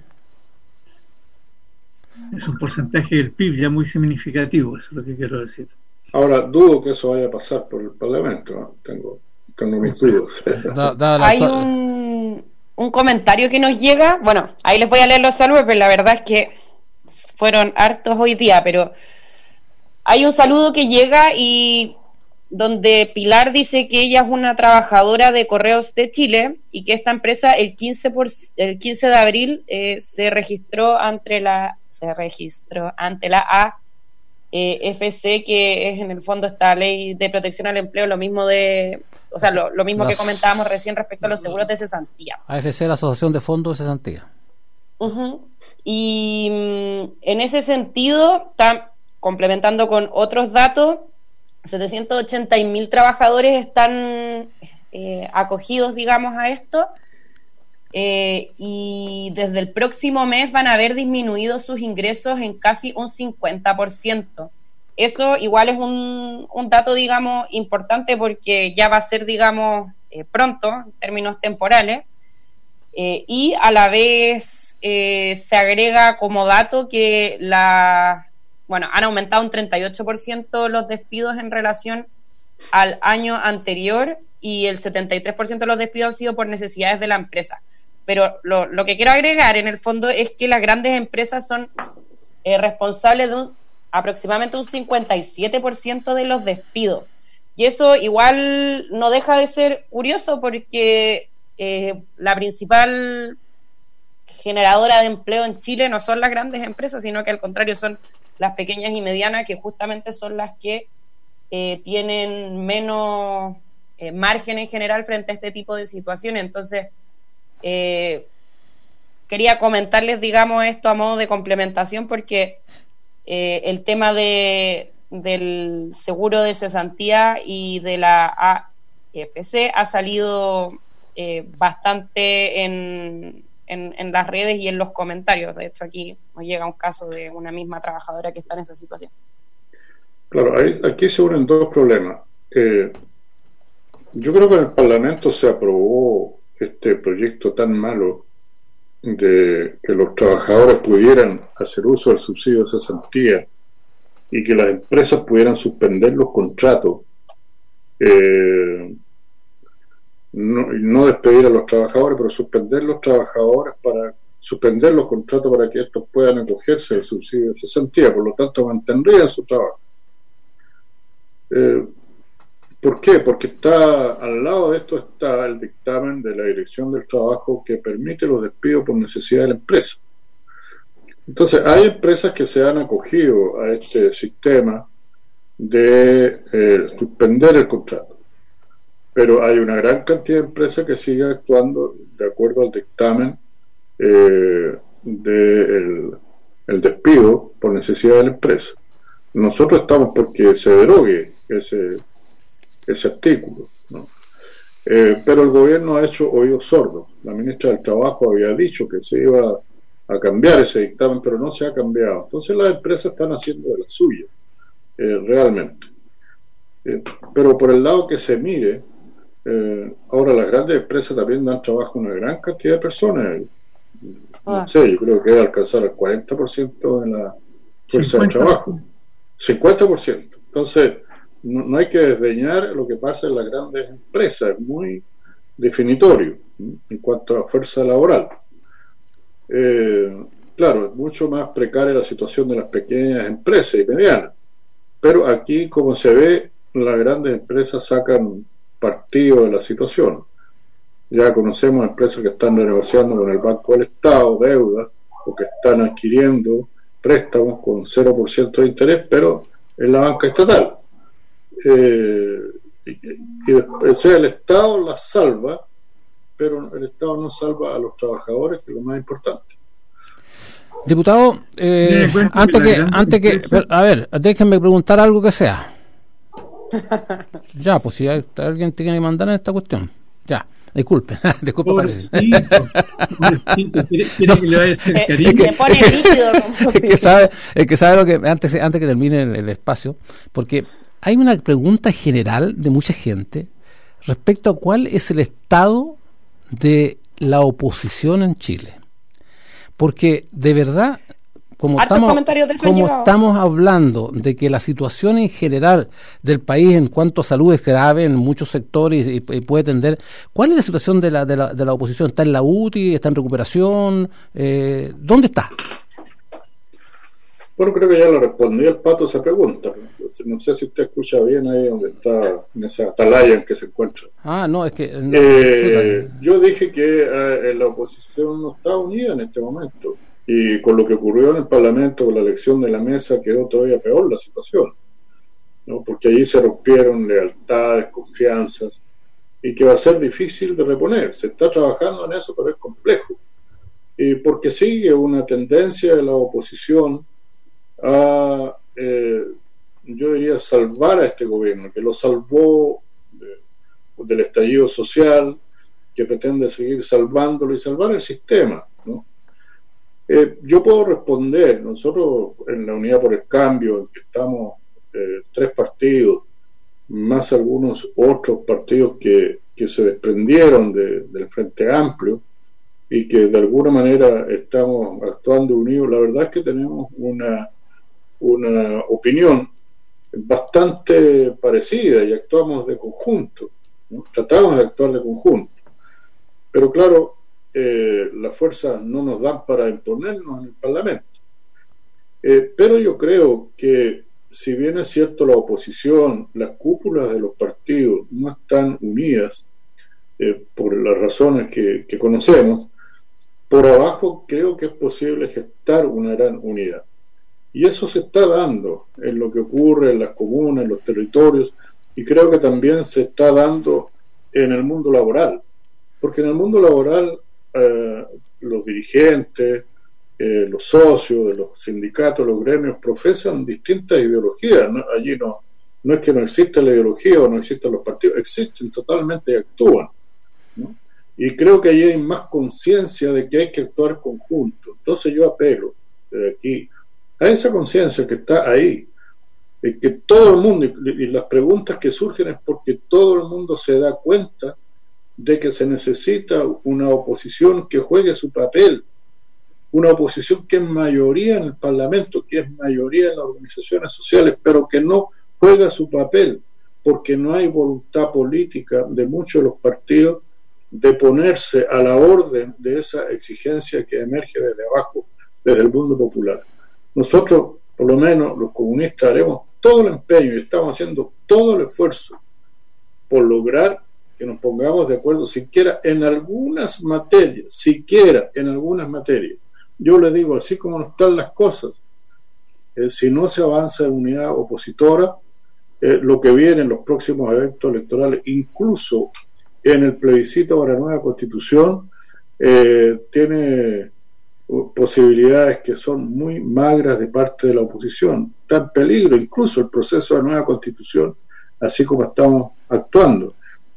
Es un porcentaje del P I B ya muy significativo, eso es lo que quiero decir. Ahora, dudo que eso vaya a pasar por el Parlamento, ¿no? Tengo, tengo mis dudas. Da, da Hay un, un comentario que nos llega, bueno, ahí les voy a leer los saludos, pero la verdad es que fueron hartos hoy día, pero hay un saludo que llega y donde Pilar dice que ella es una trabajadora de Correos de Chile y que esta empresa el quince, por, el quince de abril eh, se registró ante la se registró ante la A F C, que es en el fondo esta ley de protección al empleo, lo mismo de, o sea, lo, lo mismo la, que comentábamos recién respecto a los seguros de cesantía. A F C, la Asociación de Fondos de Cesantía. Uh-huh. Y mm, en ese sentido, está complementando con otros datos, setecientos ochenta mil trabajadores están eh, acogidos, digamos, a esto. Eh, y desde el próximo mes van a haber disminuido sus ingresos en casi un cincuenta por ciento. Eso igual es un, un dato, digamos, importante porque ya va a ser, digamos, eh, pronto, en términos temporales, eh, y a la vez eh, se agrega como dato que la, bueno, han aumentado un treinta y ocho por ciento los despidos en relación al año anterior y el setenta y tres por ciento de los despidos han sido por necesidades de la empresa. Pero lo, lo que quiero agregar en el fondo es que las grandes empresas son eh, responsables de un, aproximadamente un cincuenta y siete por ciento de los despidos. Y eso igual no deja de ser curioso porque eh, la principal generadora de empleo en Chile no son las grandes empresas, sino que al contrario son las pequeñas y medianas, que justamente son las que eh, tienen menos eh, margen en general frente a este tipo de situaciones. Entonces, Eh, quería comentarles, digamos, esto a modo de complementación porque eh, el tema de del seguro de cesantía y de la A F C ha salido eh, bastante en, en, en las redes y en los comentarios. De hecho, aquí nos llega un caso de una misma trabajadora que está en esa situación. Claro, ahí, aquí se unen dos problemas. Eh, yo creo que en el Parlamento se aprobó este proyecto tan malo de que los trabajadores pudieran hacer uso del subsidio de cesantía y que las empresas pudieran suspender los contratos, eh, no, no despedir a los trabajadores, pero suspender los trabajadores para suspender los contratos para que estos puedan acogerse al subsidio de cesantía, por lo tanto mantendrían su trabajo. Eh, ¿Por qué? Porque está al lado de esto está el dictamen de la Dirección del Trabajo que permite los despidos por necesidad de la empresa. Entonces, hay empresas que se han acogido a este sistema de eh, suspender el contrato, pero hay una gran cantidad de empresas que siguen actuando de acuerdo al dictamen eh, del el despido por necesidad de la empresa. Nosotros estamos porque se derogue ese ese artículo, ¿no? Eh, pero el gobierno ha hecho oídos sordos. La ministra del Trabajo había dicho que se iba a cambiar ese dictamen, pero no se ha cambiado. Entonces las empresas están haciendo de la suya, eh, realmente. Eh, pero por el lado que se mire, eh, ahora las grandes empresas también dan trabajo a una gran cantidad de personas. No Ah. sé, yo creo que debe alcanzar el cuarenta por ciento de la fuerza de trabajo. cincuenta por ciento. Entonces, no, no hay que desdeñar lo que pasa en las grandes empresas, es muy definitorio, ¿sí?, en cuanto a fuerza laboral. Eh, claro, es mucho más precaria la situación de las pequeñas empresas y medianas, pero aquí, como se ve, las grandes empresas sacan partido de la situación. Ya conocemos empresas que están renegociando con el Banco del Estado deudas o que están adquiriendo préstamos con cero por ciento de interés, pero en la banca estatal. Eh, y, y, o sea, el Estado las salva, pero el Estado no salva a los trabajadores, que es lo más importante. Diputado, eh, antes que, antes que, a ver, déjenme preguntar algo que sea. Ya, pues si hay, alguien tiene que mandar en esta cuestión. Ya, disculpe, disculpe. Pobrecito, pobrecito, quiere, quiere que le vaya a hacer cariño. Es que, pone líquido, como es que sabe, es que sabe lo que antes, antes que termine el, el espacio, porque hay una pregunta general de mucha gente respecto a cuál es el estado de la oposición en Chile. Porque de verdad, como, estamos, como estamos hablando de que la situación en general del país en cuanto a salud es grave en muchos sectores y, y puede tender, ¿cuál es la situación de la, de la, de la oposición? ¿Está en la U T I? ¿Está en recuperación? Eh, ¿Dónde está? Bueno, creo que ya lo respondí al Pato esa pregunta. No sé si usted escucha bien ahí donde está, en esa atalaya en que se encuentra. Ah, no, es que... No, eh, yo dije que eh, la oposición no está unida en este momento. Y con lo que ocurrió en el Parlamento, con la elección de la mesa, quedó todavía peor la situación, ¿no? Porque allí se rompieron lealtades, confianzas, y que va a ser difícil de reponer. Se está trabajando en eso, pero es complejo. Y porque sigue una tendencia de la oposición a, eh, yo diría, salvar a este gobierno, que lo salvó de, del estallido social, que pretende seguir salvándolo y salvar el sistema, ¿no? Eh, yo puedo responder, nosotros en la Unidad por el Cambio, en que estamos eh, tres partidos, más algunos otros partidos que, que se desprendieron de, del Frente Amplio y que de alguna manera estamos actuando unidos, la verdad es que tenemos una, una opinión bastante parecida y actuamos de conjunto, ¿no? Tratamos de actuar de conjunto, pero claro, Eh, las fuerzas no nos dan para imponernos en el Parlamento. Eh, pero yo creo que, si bien es cierto la oposición, las cúpulas de los partidos no están unidas eh, por las razones que, que conocemos, por abajo creo que es posible gestar una gran unidad. Y eso se está dando en lo que ocurre en las comunas, en los territorios, y creo que también se está dando en el mundo laboral. Porque en el mundo laboral Eh, los dirigentes, eh, los socios de los sindicatos, los gremios profesan distintas ideologías, ¿no? Allí no, no es que no exista la ideología o no existan los partidos, existen totalmente y actúan, ¿no? Y creo que allí hay más conciencia de que hay que actuar conjunto. Entonces yo apelo desde aquí a esa conciencia que está ahí, eh, que todo el mundo, y, y las preguntas que surgen es porque todo el mundo se da cuenta de que se necesita una oposición que juegue su papel, una oposición que es mayoría en el Parlamento, que es mayoría en las organizaciones sociales, pero que no juega su papel, porque no hay voluntad política de muchos de los partidos de ponerse a la orden de esa exigencia que emerge desde abajo, desde el mundo popular. Nosotros, por lo menos los comunistas, haremos todo el empeño y estamos haciendo todo el esfuerzo por lograr que nos pongamos de acuerdo siquiera en algunas materias, siquiera en algunas materias. Yo le digo, así como no están las cosas, eh, si no se avanza en unidad opositora, eh, lo que viene en los próximos eventos electorales, incluso en el plebiscito para la nueva constitución, eh, tiene posibilidades que son muy magras de parte de la oposición. Está en peligro incluso el proceso de la nueva constitución, así como estamos actuando.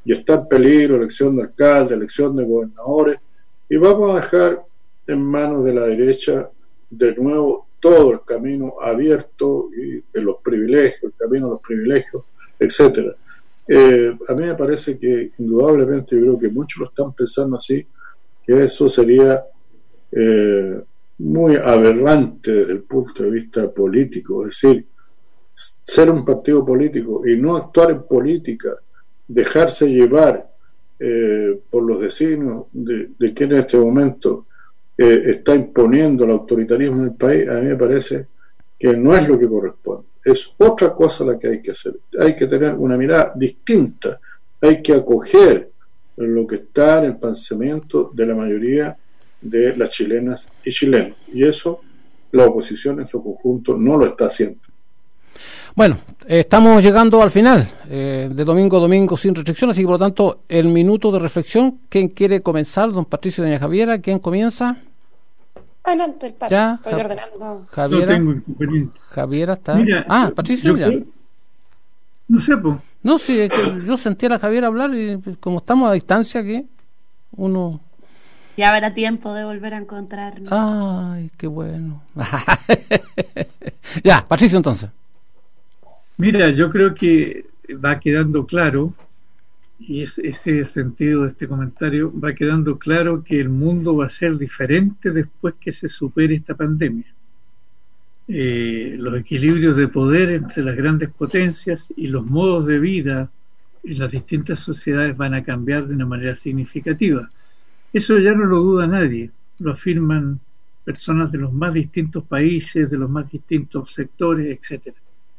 y está en peligro elección de alcaldes, elección de gobernadores, y vamos a dejar en manos de la derecha de nuevo todo el camino abierto y de los privilegios, el camino a los privilegios, etcétera. Eh, a mí me parece que indudablemente, yo creo que muchos lo están pensando así, que eso sería eh, muy aberrante desde el punto de vista político, es decir, ser un partido político y no actuar en política, dejarse llevar eh, por los designios de, de quien en este momento eh, está imponiendo el autoritarismo en el país, a mí me parece que no es lo que corresponde. Es otra cosa la que hay que hacer. Hay que tener una mirada distinta, hay que acoger lo que está en el pensamiento de la mayoría de las chilenas y chilenos, y eso la oposición en su conjunto no lo está haciendo. Bueno, eh, estamos llegando al final eh, de Domingo a Domingo sin restricción, así que por lo tanto el minuto de reflexión, ¿quién quiere comenzar? Don Patricio y doña Javiera, ¿quién comienza? Adelante, el padre. Ya, estoy Ja- ordenando. Javiera, No tengo inconveniente. Javiera está. Mira, ah, Patricio yo ya. creo- no sé, pues. No, sí, es que yo sentí a la Javiera hablar y pues, como estamos a distancia que uno... Ya habrá tiempo de volver a encontrarnos. Ay, qué bueno. Ya, Patricio entonces. Mira, yo creo que va quedando claro, y es, ese es el sentido de este comentario, va quedando claro que el mundo va a ser diferente después que se supere esta pandemia. Eh, los equilibrios de poder entre las grandes potencias y los modos de vida en las distintas sociedades van a cambiar de una manera significativa. Eso ya no lo duda nadie, lo afirman personas de los más distintos países, de los más distintos sectores, etcétera.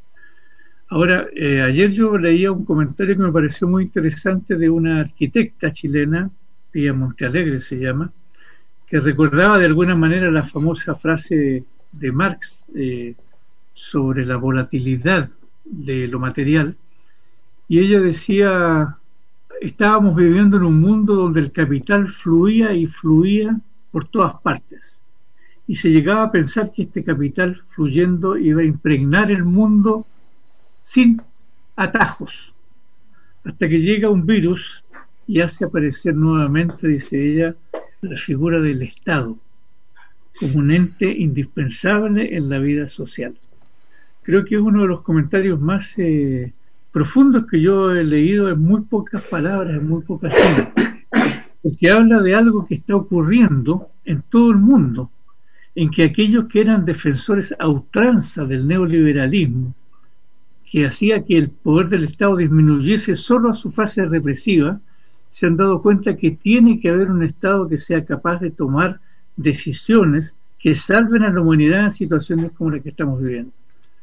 Ahora, eh, ayer yo leía un comentario que me pareció muy interesante de una arquitecta chilena, Pía Montealegre se llama, que recordaba de alguna manera la famosa frase de, de Marx eh, sobre la volatilidad de lo material, y ella decía: estábamos viviendo en un mundo donde el capital fluía y fluía por todas partes, y se llegaba a pensar que este capital fluyendo iba a impregnar el mundo sin atajos, hasta que llega un virus y hace aparecer nuevamente, dice ella, la figura del Estado como un ente indispensable en la vida social. Creo que es uno de los comentarios más eh, profundos que yo he leído en muy pocas palabras, en muy pocas líneas, porque habla de algo que está ocurriendo en todo el mundo, en que aquellos que eran defensores a ultranza del neoliberalismo, que hacía que el poder del Estado disminuyese solo a su fase represiva, se han dado cuenta que tiene que haber un Estado que sea capaz de tomar decisiones que salven a la humanidad en situaciones como la que estamos viviendo.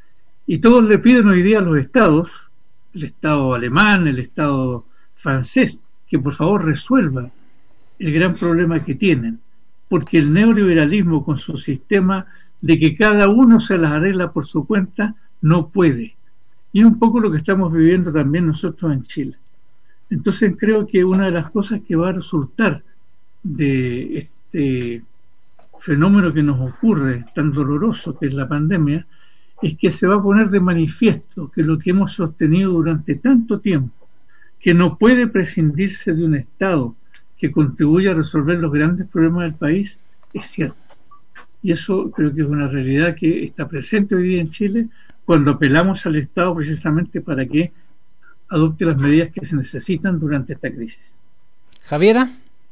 Y todos le piden hoy día a los Estados, el Estado alemán, el Estado francés, que por favor resuelva el gran problema que tienen, porque el neoliberalismo, con su sistema de que cada uno se las arregla por su cuenta, no puede. Y es un poco lo que estamos viviendo también nosotros en Chile. Entonces creo que una de las cosas que va a resultar de este fenómeno que nos ocurre, tan doloroso que es la pandemia, es que se va a poner de manifiesto que lo que hemos sostenido durante tanto tiempo, que no puede prescindirse de un Estado que contribuya a resolver los grandes problemas del país, es cierto. Y eso creo que es una realidad que está presente hoy día en Chile, cuando apelamos al Estado precisamente para que adopte las medidas que se necesitan durante esta crisis. Javiera.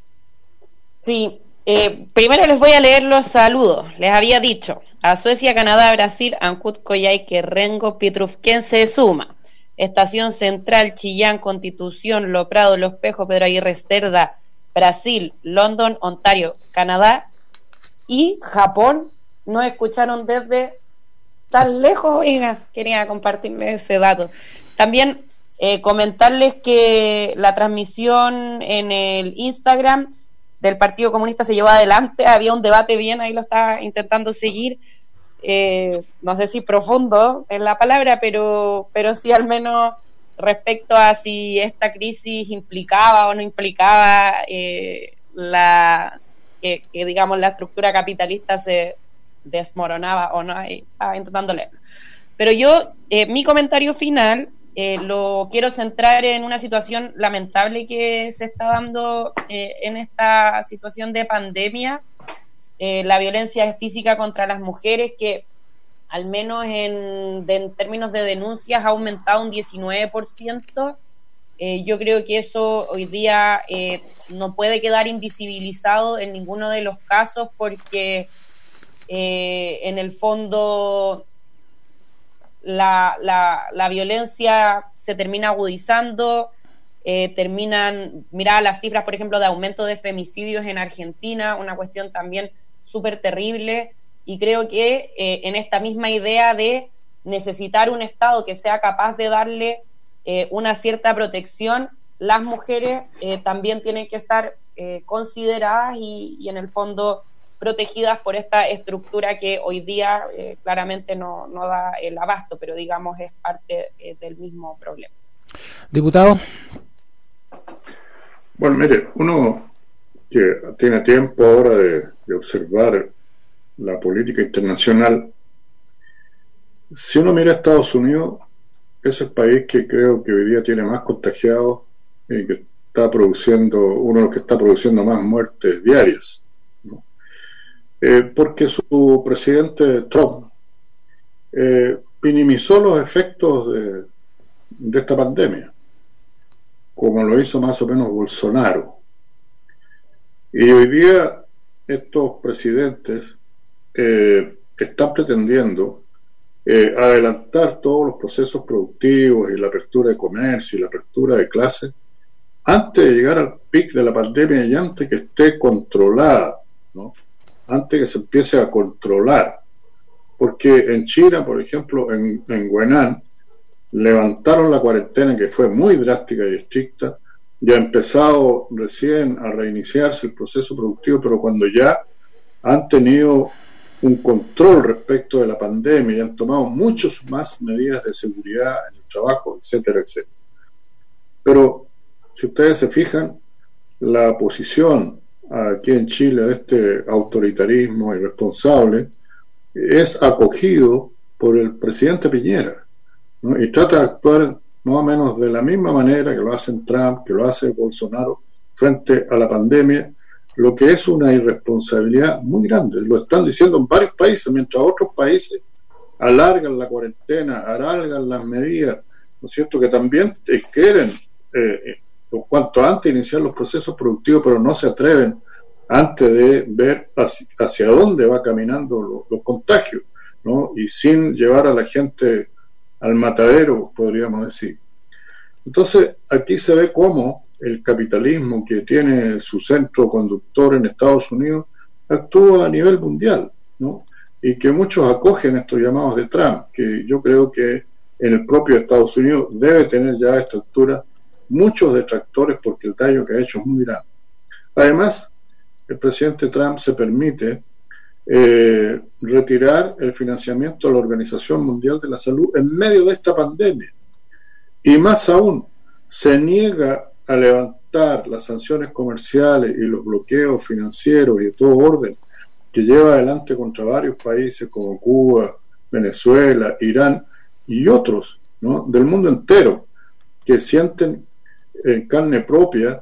Sí, eh, primero les voy a leer los saludos. Les había dicho a Suecia, Canadá, Brasil, Ancud, Coyhaique, Rengo, Pietruf, ¿quién se suma? Estación Central, Chillán, Constitución, Lo Prado, Los Pejos, Pedro Aguirre Cerda, Brasil, London, Ontario, Canadá y Japón. Nos escucharon desde tan lejos, oiga, quería compartirles ese dato. También eh, comentarles que la transmisión en el Instagram del Partido Comunista se llevó adelante, había un debate bien, ahí lo estaba intentando seguir, eh, no sé si profundo en la palabra, pero, pero sí al menos respecto a si esta crisis implicaba o no implicaba eh, la, que, que digamos la estructura capitalista se desmoronaba o no, ahí estaba intentando leerlo. Pero yo, eh, mi comentario final eh, lo quiero centrar en una situación lamentable que se está dando eh, en esta situación de pandemia, eh, la violencia física contra las mujeres, que al menos en, de, en términos de denuncias ha aumentado un diecinueve por ciento. Eh, yo creo que eso hoy día eh, no puede quedar invisibilizado en ninguno de los casos, porque eh, en el fondo la, la, la violencia se termina agudizando, eh, terminan, mirá las cifras, por ejemplo, de aumento de femicidios en Argentina, una cuestión también súper terrible, y creo que eh, en esta misma idea de necesitar un Estado que sea capaz de darle Eh, una cierta protección, las mujeres eh, también tienen que estar eh, consideradas y, y en el fondo protegidas por esta estructura que hoy día eh, claramente no, no da el abasto, pero digamos es parte eh, del mismo problema. Diputado. Bueno, mire, uno que tiene tiempo ahora de, de observar la política internacional, si uno mira a Estados Unidos, es el país que creo que hoy día tiene más contagiados y que está produciendo, uno de los que está produciendo más muertes diarias, ¿no? Eh, porque su presidente Trump eh, minimizó los efectos de, de esta pandemia, como lo hizo más o menos Bolsonaro. Y hoy día estos presidentes eh, están pretendiendo Eh, adelantar todos los procesos productivos y la apertura de comercio y la apertura de clases antes de llegar al pic de la pandemia y antes que esté controlada, ¿no? Antes que se empiece a controlar, porque en China, por ejemplo, en, en Huanan levantaron la cuarentena, que fue muy drástica y estricta, y ha empezado recién a reiniciarse el proceso productivo, pero cuando ya han tenido un control respecto de la pandemia y han tomado muchas más medidas de seguridad en el trabajo, etcétera, etcétera. Pero si ustedes se fijan, la posición aquí en Chile de este autoritarismo irresponsable es acogido por el presidente Piñera, ¿no? Y trata de actuar más o menos de la misma manera que lo hacen Trump, que lo hace Bolsonaro frente a la pandemia, lo que es una irresponsabilidad muy grande. Lo están diciendo en varios países, mientras otros países alargan la cuarentena, alargan las medidas, ¿no es cierto?, que también quieren eh, cuanto antes iniciar los procesos productivos, pero no se atreven antes de ver hacia, hacia dónde va caminando los, los contagios, ¿no? Y sin llevar a la gente al matadero, podríamos decir. Entonces, aquí se ve cómo el capitalismo, que tiene su centro conductor en Estados Unidos, actúa a nivel mundial, ¿no? Y que muchos acogen estos llamados de Trump, que yo creo que en el propio Estados Unidos debe tener ya a esta altura muchos detractores, porque el daño que ha hecho es muy grande. Además, el presidente Trump se permite eh, retirar el financiamiento a la Organización Mundial de la Salud en medio de esta pandemia. Y más aún, se niega a levantar las sanciones comerciales y los bloqueos financieros y de todo orden que lleva adelante contra varios países como Cuba, Venezuela, Irán y otros, ¿no?, del mundo entero, que sienten en carne propia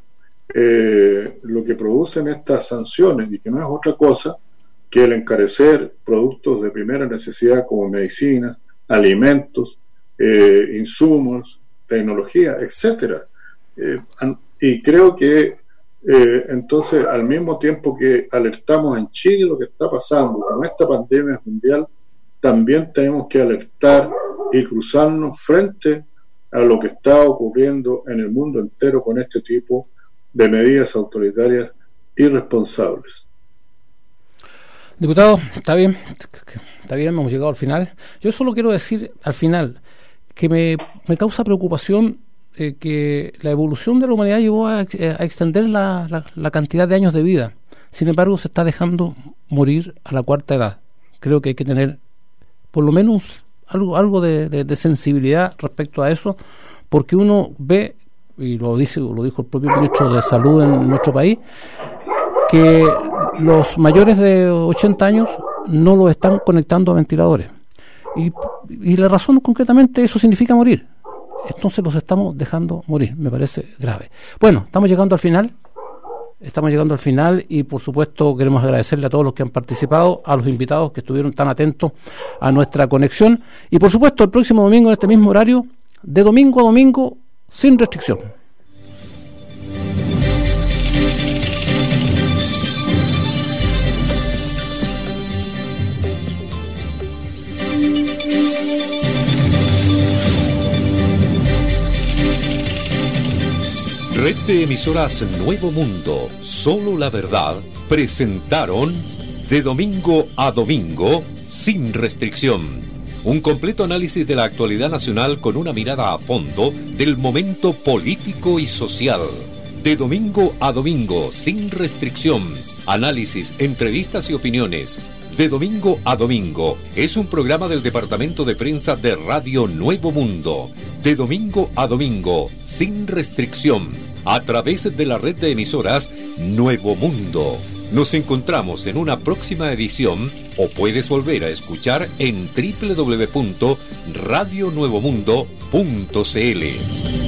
eh, lo que producen estas sanciones, y que no es otra cosa que el encarecer productos de primera necesidad como medicinas, alimentos, eh, insumos, tecnología, etcétera. Eh, y creo que eh, entonces, al mismo tiempo que alertamos en Chile lo que está pasando con esta pandemia mundial, también tenemos que alertar y cruzarnos frente a lo que está ocurriendo en el mundo entero con este tipo de medidas autoritarias irresponsables. Diputado, está bien, está bien, hemos llegado al final. Yo solo quiero decir al final que me, me causa preocupación eh, que la evolución de la humanidad llevó a, a extender la, la, la cantidad de años de vida. Sin embargo, se está dejando morir a la cuarta edad. Creo que hay que tener por lo menos algo, algo de, de, de sensibilidad respecto a eso, porque uno ve, y lo dice, lo dijo el propio ministro de Salud en nuestro país, que los mayores de ochenta años no lo están conectando a ventiladores. Y, y la razón concretamente, eso significa morir. entonces los estamos dejando morir. Me parece grave. Bueno, estamos llegando al final. Estamos llegando al final y por supuesto queremos agradecerle a todos los que han participado, a los invitados que estuvieron tan atentos a nuestra conexión y por supuesto el próximo domingo en este mismo horario, de domingo a domingo, sin restricción. Red de emisoras Nuevo Mundo, Solo la Verdad, presentaron De Domingo a Domingo, sin restricción. Un completo análisis de la actualidad nacional con una mirada a fondo del momento político y social. De Domingo a Domingo, sin restricción. Análisis, entrevistas y opiniones. De Domingo a Domingo es un programa del Departamento de Prensa de Radio Nuevo Mundo. De Domingo a Domingo, sin restricción, a través de la red de emisoras Nuevo Mundo. Nos encontramos en una próxima edición o puedes volver a escuchar en doble u doble u doble u punto radio nuevo mundo punto c l.